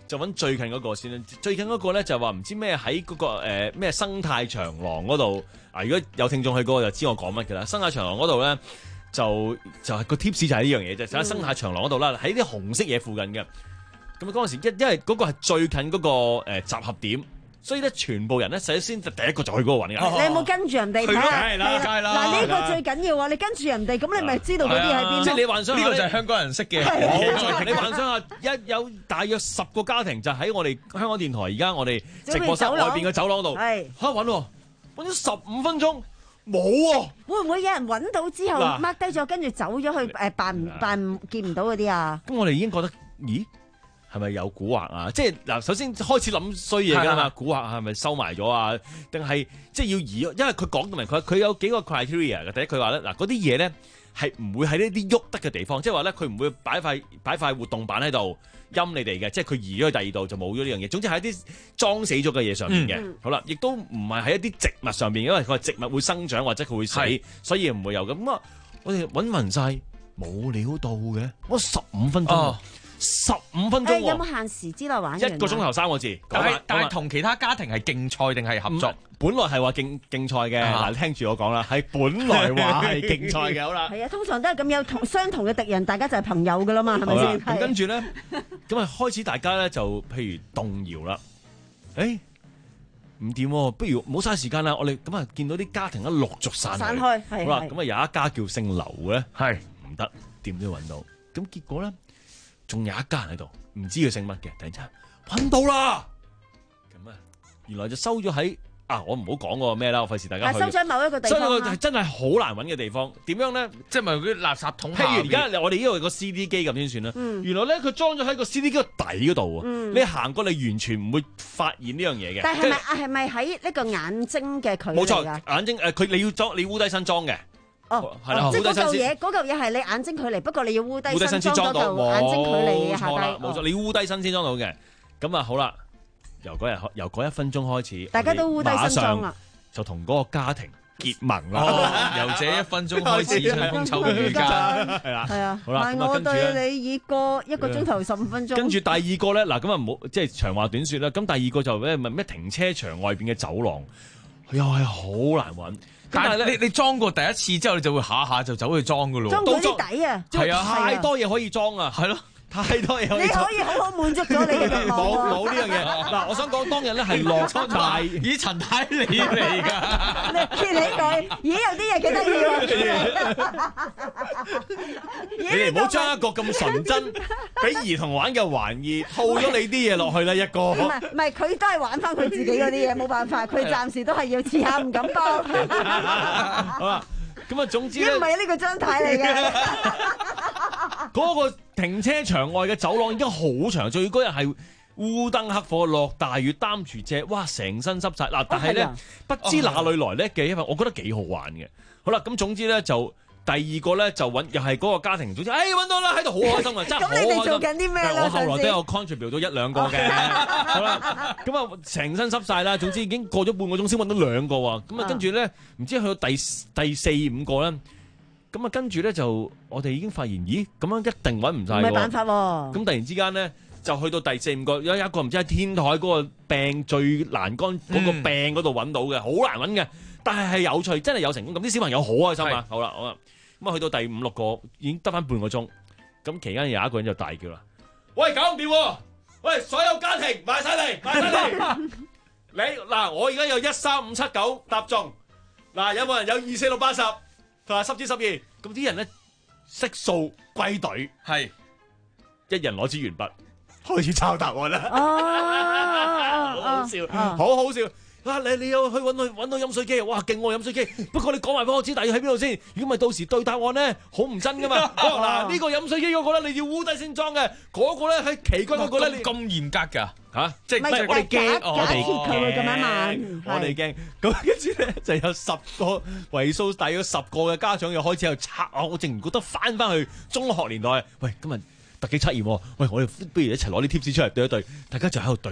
就揾最近嗰個先啦。最近嗰個咧就話唔知咩喺嗰個誒咩生態長廊嗰度啊！如果有聽眾去過就知我講乜嘅啦。生態長廊嗰度咧就就係個 tips 就係呢樣嘢啫，就喺生態長廊嗰度啦，喺啲紅色嘢附近嘅。咁嗰陣時一因為嗰個係最近嗰個誒集合點。所以咧，全部人咧，首先就第一個就去嗰個揾嘅。 你有冇跟住人哋睇下？ 係啦，梗係啦。 嗱，呢個最緊要啊！你跟住人哋，咁你咪知道嗰啲喺邊咯。 即係你幻想呢個就係香港人識嘅。 冇錯，你幻想下，一有大約十個家庭就喺我哋香港電台而家我哋直播室外邊嘅走廊度，係嚇揾喎，揾咗十五分鐘冇喎。 會唔會有人揾到之後 mark 低咗，跟住走咗去誒扮唔扮見唔到嗰啲啊？ 咁我哋已經覺得，咦？係咪有蠱惑啊？即係嗱，首先開始諗衰嘢㗎嘛，蠱惑係咪收埋咗啊？定係即係要移？因為佢講到明，佢佢有幾個 criteria 嘅。第一，佢話咧嗱，嗰啲嘢咧係唔會喺呢啲喐得嘅地方，即係話咧佢唔會擺塊擺塊活動板喺度陰你哋嘅，即係佢移咗去第二度就冇咗呢樣嘢。總之喺一啲裝死咗嘅嘢上面嘅。嗯、好啦，亦都唔係喺一啲植物上面，因為佢話植物會生長或者佢會死，所以唔會有咁啊。我哋揾勻晒冇料到嘅，我十五分鐘。哦十五分鐘、欸、 有冇限時之內玩完？ 一個鐘頭三個字。 但係但係同其他家庭係競賽定係合作？ 本來係話競競賽嘅，嗱、啊、聽住我講啦，係本來話係競賽嘅，好啦。 係啊，通常都係咁，有同相同嘅敵人，大家就係朋友噶啦嘛，係咪先？ 咁跟住咧，咁啊開始大家咧就譬如動搖啦。誒唔掂，不如唔好嘥時間啦。我哋咁啊見到啲家庭一陸續散散開， 好啦，咁啊有一家叫姓劉嘅， 係唔得，點都要揾到。咁結果咧？仲有一家人喺度，唔知佢姓乜嘅，突然間揾到啦！咁啊，原來就收咗喺啊，我唔好講個咩啦，我費事大家去。 收咗某一個地方， 收咗係真係好難揾嘅地方。點樣咧？ 即係咪嗰啲垃圾桶？ 譬如而家我哋呢度有個 C D 機咁先算啦。嗯、原來咧佢裝咗喺個 C D 機個底嗰度啊！嗯、你行過你完全唔會發現呢樣嘢嘅。 但係咪啊？係咪喺呢個眼睛嘅距離？ 冇錯，眼睛誒，佢、呃、你要裝，你烏低身裝嘅。 哦， 係啦， 即係嗰嚿嘢，嗰嚿嘢係你眼睛距離，不過你要烏低身先裝到眼睛距離下低。 冇錯，你烏低身先裝到嘅。咁啊，好啦，由嗰日由嗰一分鐘開始， 大家都烏低身裝啦， 就同嗰個家庭結盟啦。 由這一分鐘開始，春風秋雨家，係啦， 係啊。 好啦， 咁我對你以過一個鐘頭十五分鐘。 跟住第二個咧，嗱咁啊，唔好即係長話短説啦。咁第二個就咩咩停車場外邊嘅走廊，又係好難揾。 但係咧，你你裝過第一次之後，你就會下下就走去裝噶咯。 裝嗰啲底啊， 係啊，太多嘢可以裝啊，係咯，太多嘢可以裝。 你可以好好滿足咗你嘅願望。 冇冇呢樣嘢。嗱，我想講當日咧係落大， 咦陳太你嚟㗎？ 你揭起佢，咦有啲嘢幾得意喎！ 你哋唔好將一個咁純真俾兒童玩嘅玩意套咗你啲嘢落去啦，一個。 唔係唔係，佢都係玩翻佢自己嗰啲嘢，冇辦法，佢暫時都係要試下，唔敢幫。 好啦，咁啊，總之咧， 唔係呢個張太嚟嘅。 嗰個停車場外嘅走廊已經好長，最嗰日係烏燈黑火，落大雨，擔住遮，哇，成身濕晒嗱。但係咧，哦、不知哪裏來咧嘅，因為我覺得幾好玩嘅。好啦，咁總之咧就。第二個咧就揾又係嗰個家庭，總之誒揾到啦，喺度好開心啊！真係好開心。咁你哋做緊啲咩咧？我後來都有 contribute 到一兩個嘅，好啦，咁啊成身濕晒啦。總之已經過咗半個鐘先揾到兩個喎。咁啊跟住咧，唔知去到第第四五個咧，咁啊跟住咧就我哋已經發現，咦咁樣一定揾唔晒。唔係辦法喎。 咁突然之間咧，就去到第四五個，有一個唔知喺天台嗰個病最欄杆嗰個病嗰度揾到嘅，好難揾嘅。但係係有趣，真係有成功。咁啲小朋友好開心啊！好啦，好啦。咁啊，去到第五六個已經得翻半個鐘，咁期間有一個人就大叫啦：喂，搞唔掂喎！喂，所有家庭埋晒嚟，埋晒嚟！你嗱，我而家有一三五七九答中，嗱有冇人有二四六八十同埋十至十二？咁啲人咧悉數歸隊，係一人攞支鉛筆開始抄答案啦！好好笑，好好笑。啊！你你又去揾到揾到飲水機，哇！勁喎飲水機。不過你講埋俾我知，大約喺邊度先？如果唔係到時對答案咧，好唔真噶嘛。嗱，呢個飲水機嗰個咧，你要烏低先裝嘅。嗰個咧喺奇軍嗰個咧， 咁嚴格㗎嚇？即係我哋驚，我哋佢會咁樣問， 我哋驚。咁跟住咧就有十個為數大約十個嘅家長又開始喺度拆啊！我淨唔覺得翻翻去中學年代。喂，今日突擊測驗，喂，我哋不如一齊攞啲貼士出嚟對一對，大家就喺度對答案。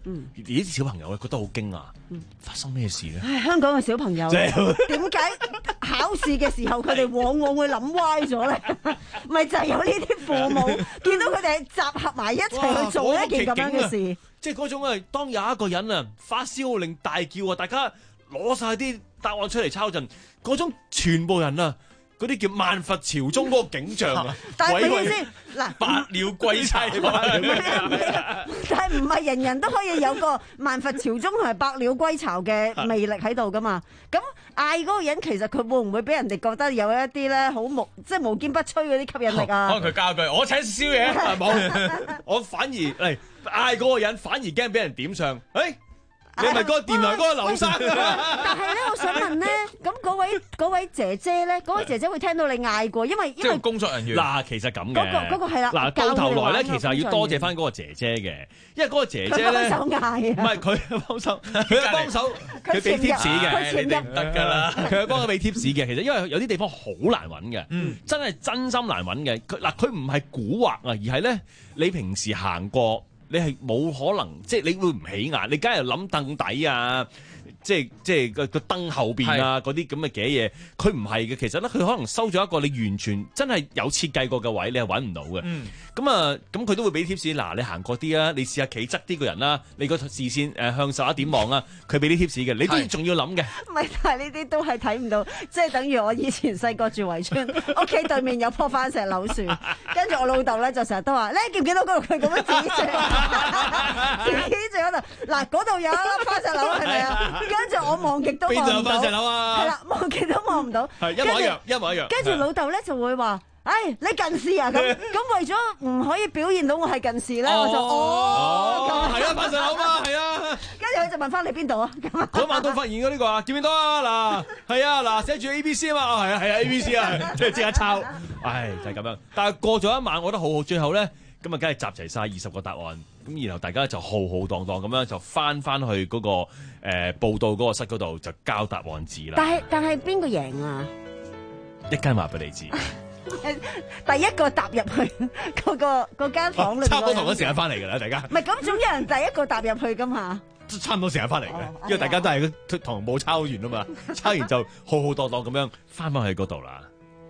嗯， 而啲小朋友咧覺得好驚訝， 嗯、 發生咩事咧？ 唉，香港嘅小朋友點解考試嘅時候佢哋往往會諗歪咗咧？咪就係有呢啲父母見到佢哋集合埋一齊去做一件咁樣嘅事， 即係嗰種啊，當有一個人啊發燒令大叫啊，大家攞晒啲答案出嚟抄陣，嗰種全部人啊。嗰啲叫萬佛朝宗嗰個景象啊！ 但係點先嗱？ 百鳥歸巢， 但係唔係人人都可以有個萬佛朝宗同埋百鳥歸巢嘅魅力喺度噶嘛？咁嗌嗰個人其實佢會唔會俾人哋覺得有一啲咧好無即係無堅不摧嗰啲吸引力啊？ 可能佢加句我請宵夜， 冇，我反而嚟嗌嗰個人，反而驚俾人點上，誒。你係咪嗰個電台嗰個劉生？ 但係咧，我想問咧，咁嗰位嗰位姐姐咧，嗰位姐姐會聽到你嗌過，因為因為工作人員嗱，其實咁嘅， 嗰個嗰個係啦。 嗱，到頭來咧，其實係要多謝翻嗰個姐姐嘅，因為嗰個姐姐咧， 幫手嗌啊，唔係佢幫手，佢係幫手，佢俾 tips 嘅， 佢潛入得㗎啦，佢係幫佢俾 tips 嘅。其實因為有啲地方好難揾嘅， 嗯， 真係真心難揾嘅。佢嗱，佢唔係蠱惑啊，而係咧，你平時行過。你係冇可能，即係你會唔起眼，你梗係諗凳底啊，即係即係個個燈後邊啊，嗰啲咁嘅嘅嘢，佢唔係嘅。其實咧，佢可能收咗一個你完全真係有設計過嘅位，你係揾唔到嘅。 嗯， 咁啊，咁佢都會俾 tips，嗱，你行過啲啊，你試下企側啲個人啦，你個視線誒向十一點望啊，佢俾啲 tips 嘅，你都仲要諗嘅。 唔係，但係呢啲都係睇唔到，即係等於我以前細個住圍村，屋企對面有棵番石榴樹，跟住我老豆咧就成日都話，你見唔見到嗰度佢咁樣指住，指住嗰度，嗱嗰度有一粒番石榴係咪啊？跟住我望極都望唔到。邊度有番石榴啊？係啦，望極都望唔到。 係一模一樣，一模一樣。 跟住老豆咧就會話。唉、哎，你近視啊？咁咁為咗唔可以表現到我係近視咧，我就哦， 係啊，番石榴嘛，係啊。 跟住佢就問翻你邊度啊？ 嗰晚都發現咗呢個啊，見唔見到啊？嗱，係啊，嗱，寫住 A B C 啊嘛，哦，係啊，係啊 A B C 啊，即係即刻抄。唉，就係咁樣。但係過咗一晚，我覺得好好。最後咧，咁啊，梗係集齊晒二十個答案。咁然後大家就浩浩蕩蕩咁樣就翻翻去嗰、嗰個誒、呃、報到嗰個室嗰度就交答案紙啦。 但係但係邊個贏啊？ 一間話俾你知。 第一個踏入去嗰個嗰間房裏， 差唔多同一時間翻嚟㗎啦，大家。 唔係咁，總有人第一個踏入去㗎嘛。 差唔多時間翻嚟嘅，因為大家都係同步抄完啊嘛，抄完就浩浩蕩蕩咁樣翻返去嗰度啦。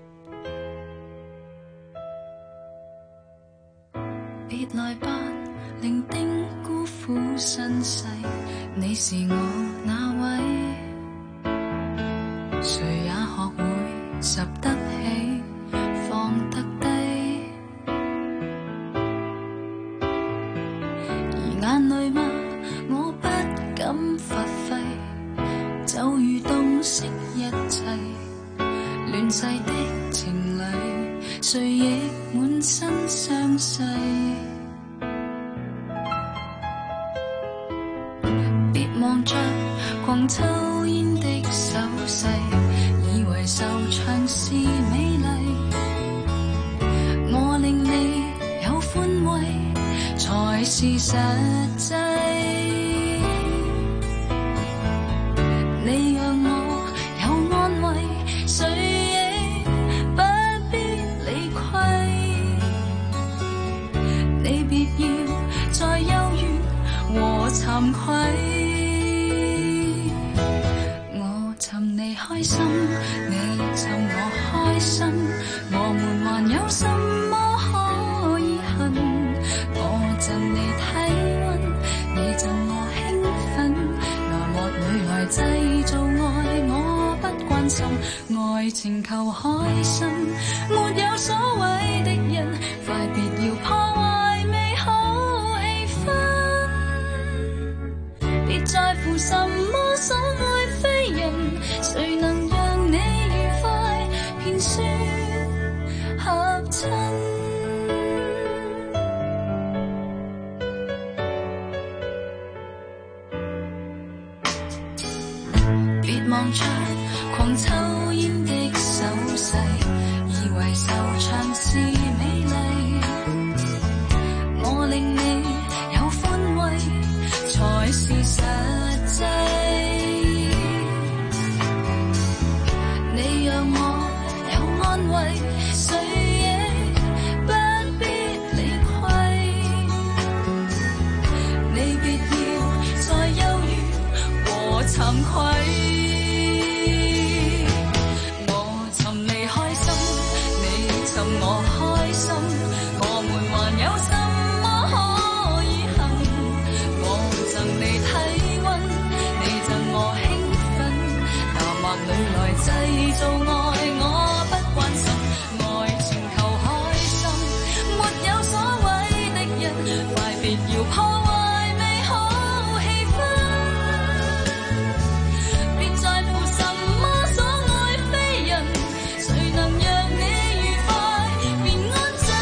別來吧，伶仃辜負身世，你是我那位，誰也學會拾得起。放得低，而眼淚嗎？我不敢發揮，就如洞悉一切，亂世的情侶，誰亦滿身傷勢。別望着狂抽煙的手勢，以為受長是美麗。我令你有寬慰，才是實際。你讓我有安慰，誰亦不必理虧。你別要再憂鬱和慚愧。我尋你開心，你尋我開心，我們還有什麼可以恨？我贈你體溫，你贈我興奮，拿幕裏來製造愛，我不關心，愛情求開心，沒有所謂的人，快別要破壞美好氣氛，別在乎什麼所愛非人，誰能讓你愉快便算合襯。別望着狂抽煙的手勢，以為受長是美麗。我令你有寬慰，才是實際。你讓我有安慰，誰亦不必理虧。你別要我開心，我們還有什麼可以恨？我贈你體溫，你贈我興奮，男或女來製造愛，我不關心。愛情求開心，沒有所謂的人，快別要破壞美好氣氛。別在乎什麼所愛非人，誰能讓你愉快別安枕？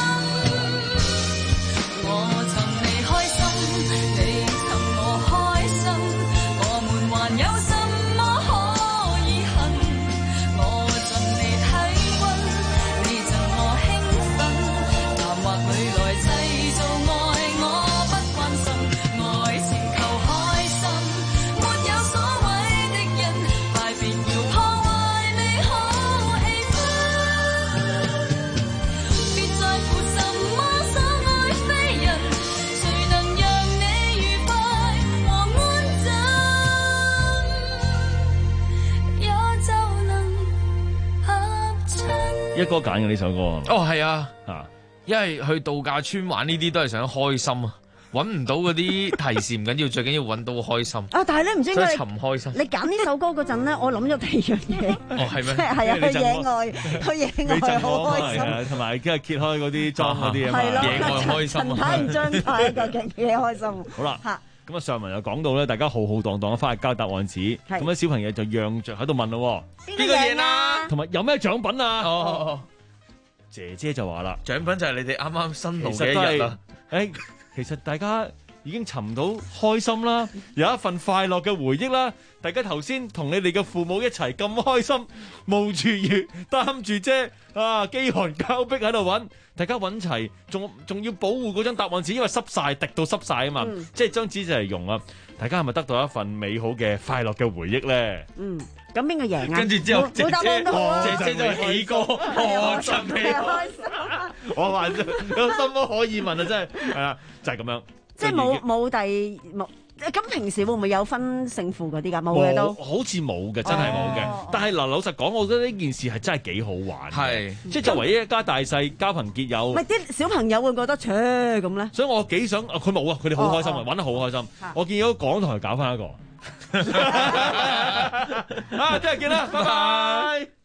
我尋你開心，你尋我開心，我們還有什麼可以恨？我贈你體溫，你贈我興奮，男或女來製造愛，我不關心。愛情求開心，沒有所謂的人，快別要破壞美好氣氛。別在乎什麼所愛非人，誰能讓你愉快和安枕，也就能合襯。 一哥揀嘅呢首歌哦，係啊， 啊， 因為去度假村玩呢啲都係想開心啊，揾唔到嗰啲提示唔緊要，最緊要揾到開心。 啊！但係咧唔知點解所以尋開心。 你揀呢首歌嗰陣咧，我諗咗第二樣嘢。 哦，係咩？ 係啊，去你贈我野外，去野外好開心。 係啊，同埋今日揭開嗰啲裝嗰啲啊嘛， 係咯， 野外開心啊陳太唔張太究竟幾開心。 好啦嚇， 咁啊上文又講到咧，大家浩浩蕩蕩翻去交答案紙，咁啲小朋友就讓着喺度問咯， 邊個贏啊？ 同埋有咩獎品啊？ 哦， 姐姐就話啦， 獎品就係你哋啱啱新路嘅其實都係一日啦。 誒，其實大家已經尋到開心啦，有一份快樂嘅回憶啦。大家頭先同你哋嘅父母一齊咁開心，冒住雨擔住遮啊，飢寒交迫喺度揾，大家揾齊，仲仲要保護嗰張答案紙，因為濕晒滴到濕晒啊嘛， 嗯即係張紙就係溶啊。大家係咪得到一份美好嘅快樂嘅回憶咧？ 嗯，咁邊個贏啊？ 跟住之後，姐冇答案都好啊姐姐就起歌，我真係開心。 我話有什麼可以問啊？真係係啦，就係咁樣。 即係冇冇第冇咁平時會唔會有分勝負嗰啲㗎？冇嘅都。 好似冇嘅，真係冇嘅。 哦但係嗱，老實講，我覺得呢件事係真係幾好玩嘅。 係即係作為一家大細交朋結友。 咪啲小朋友會覺得切咁咧？ 所以我幾想，啊佢冇啊，佢哋好開心啊， 哦哦玩得好開心嚇。 我見到港台搞翻一個。啊，聽日見啦，拜拜。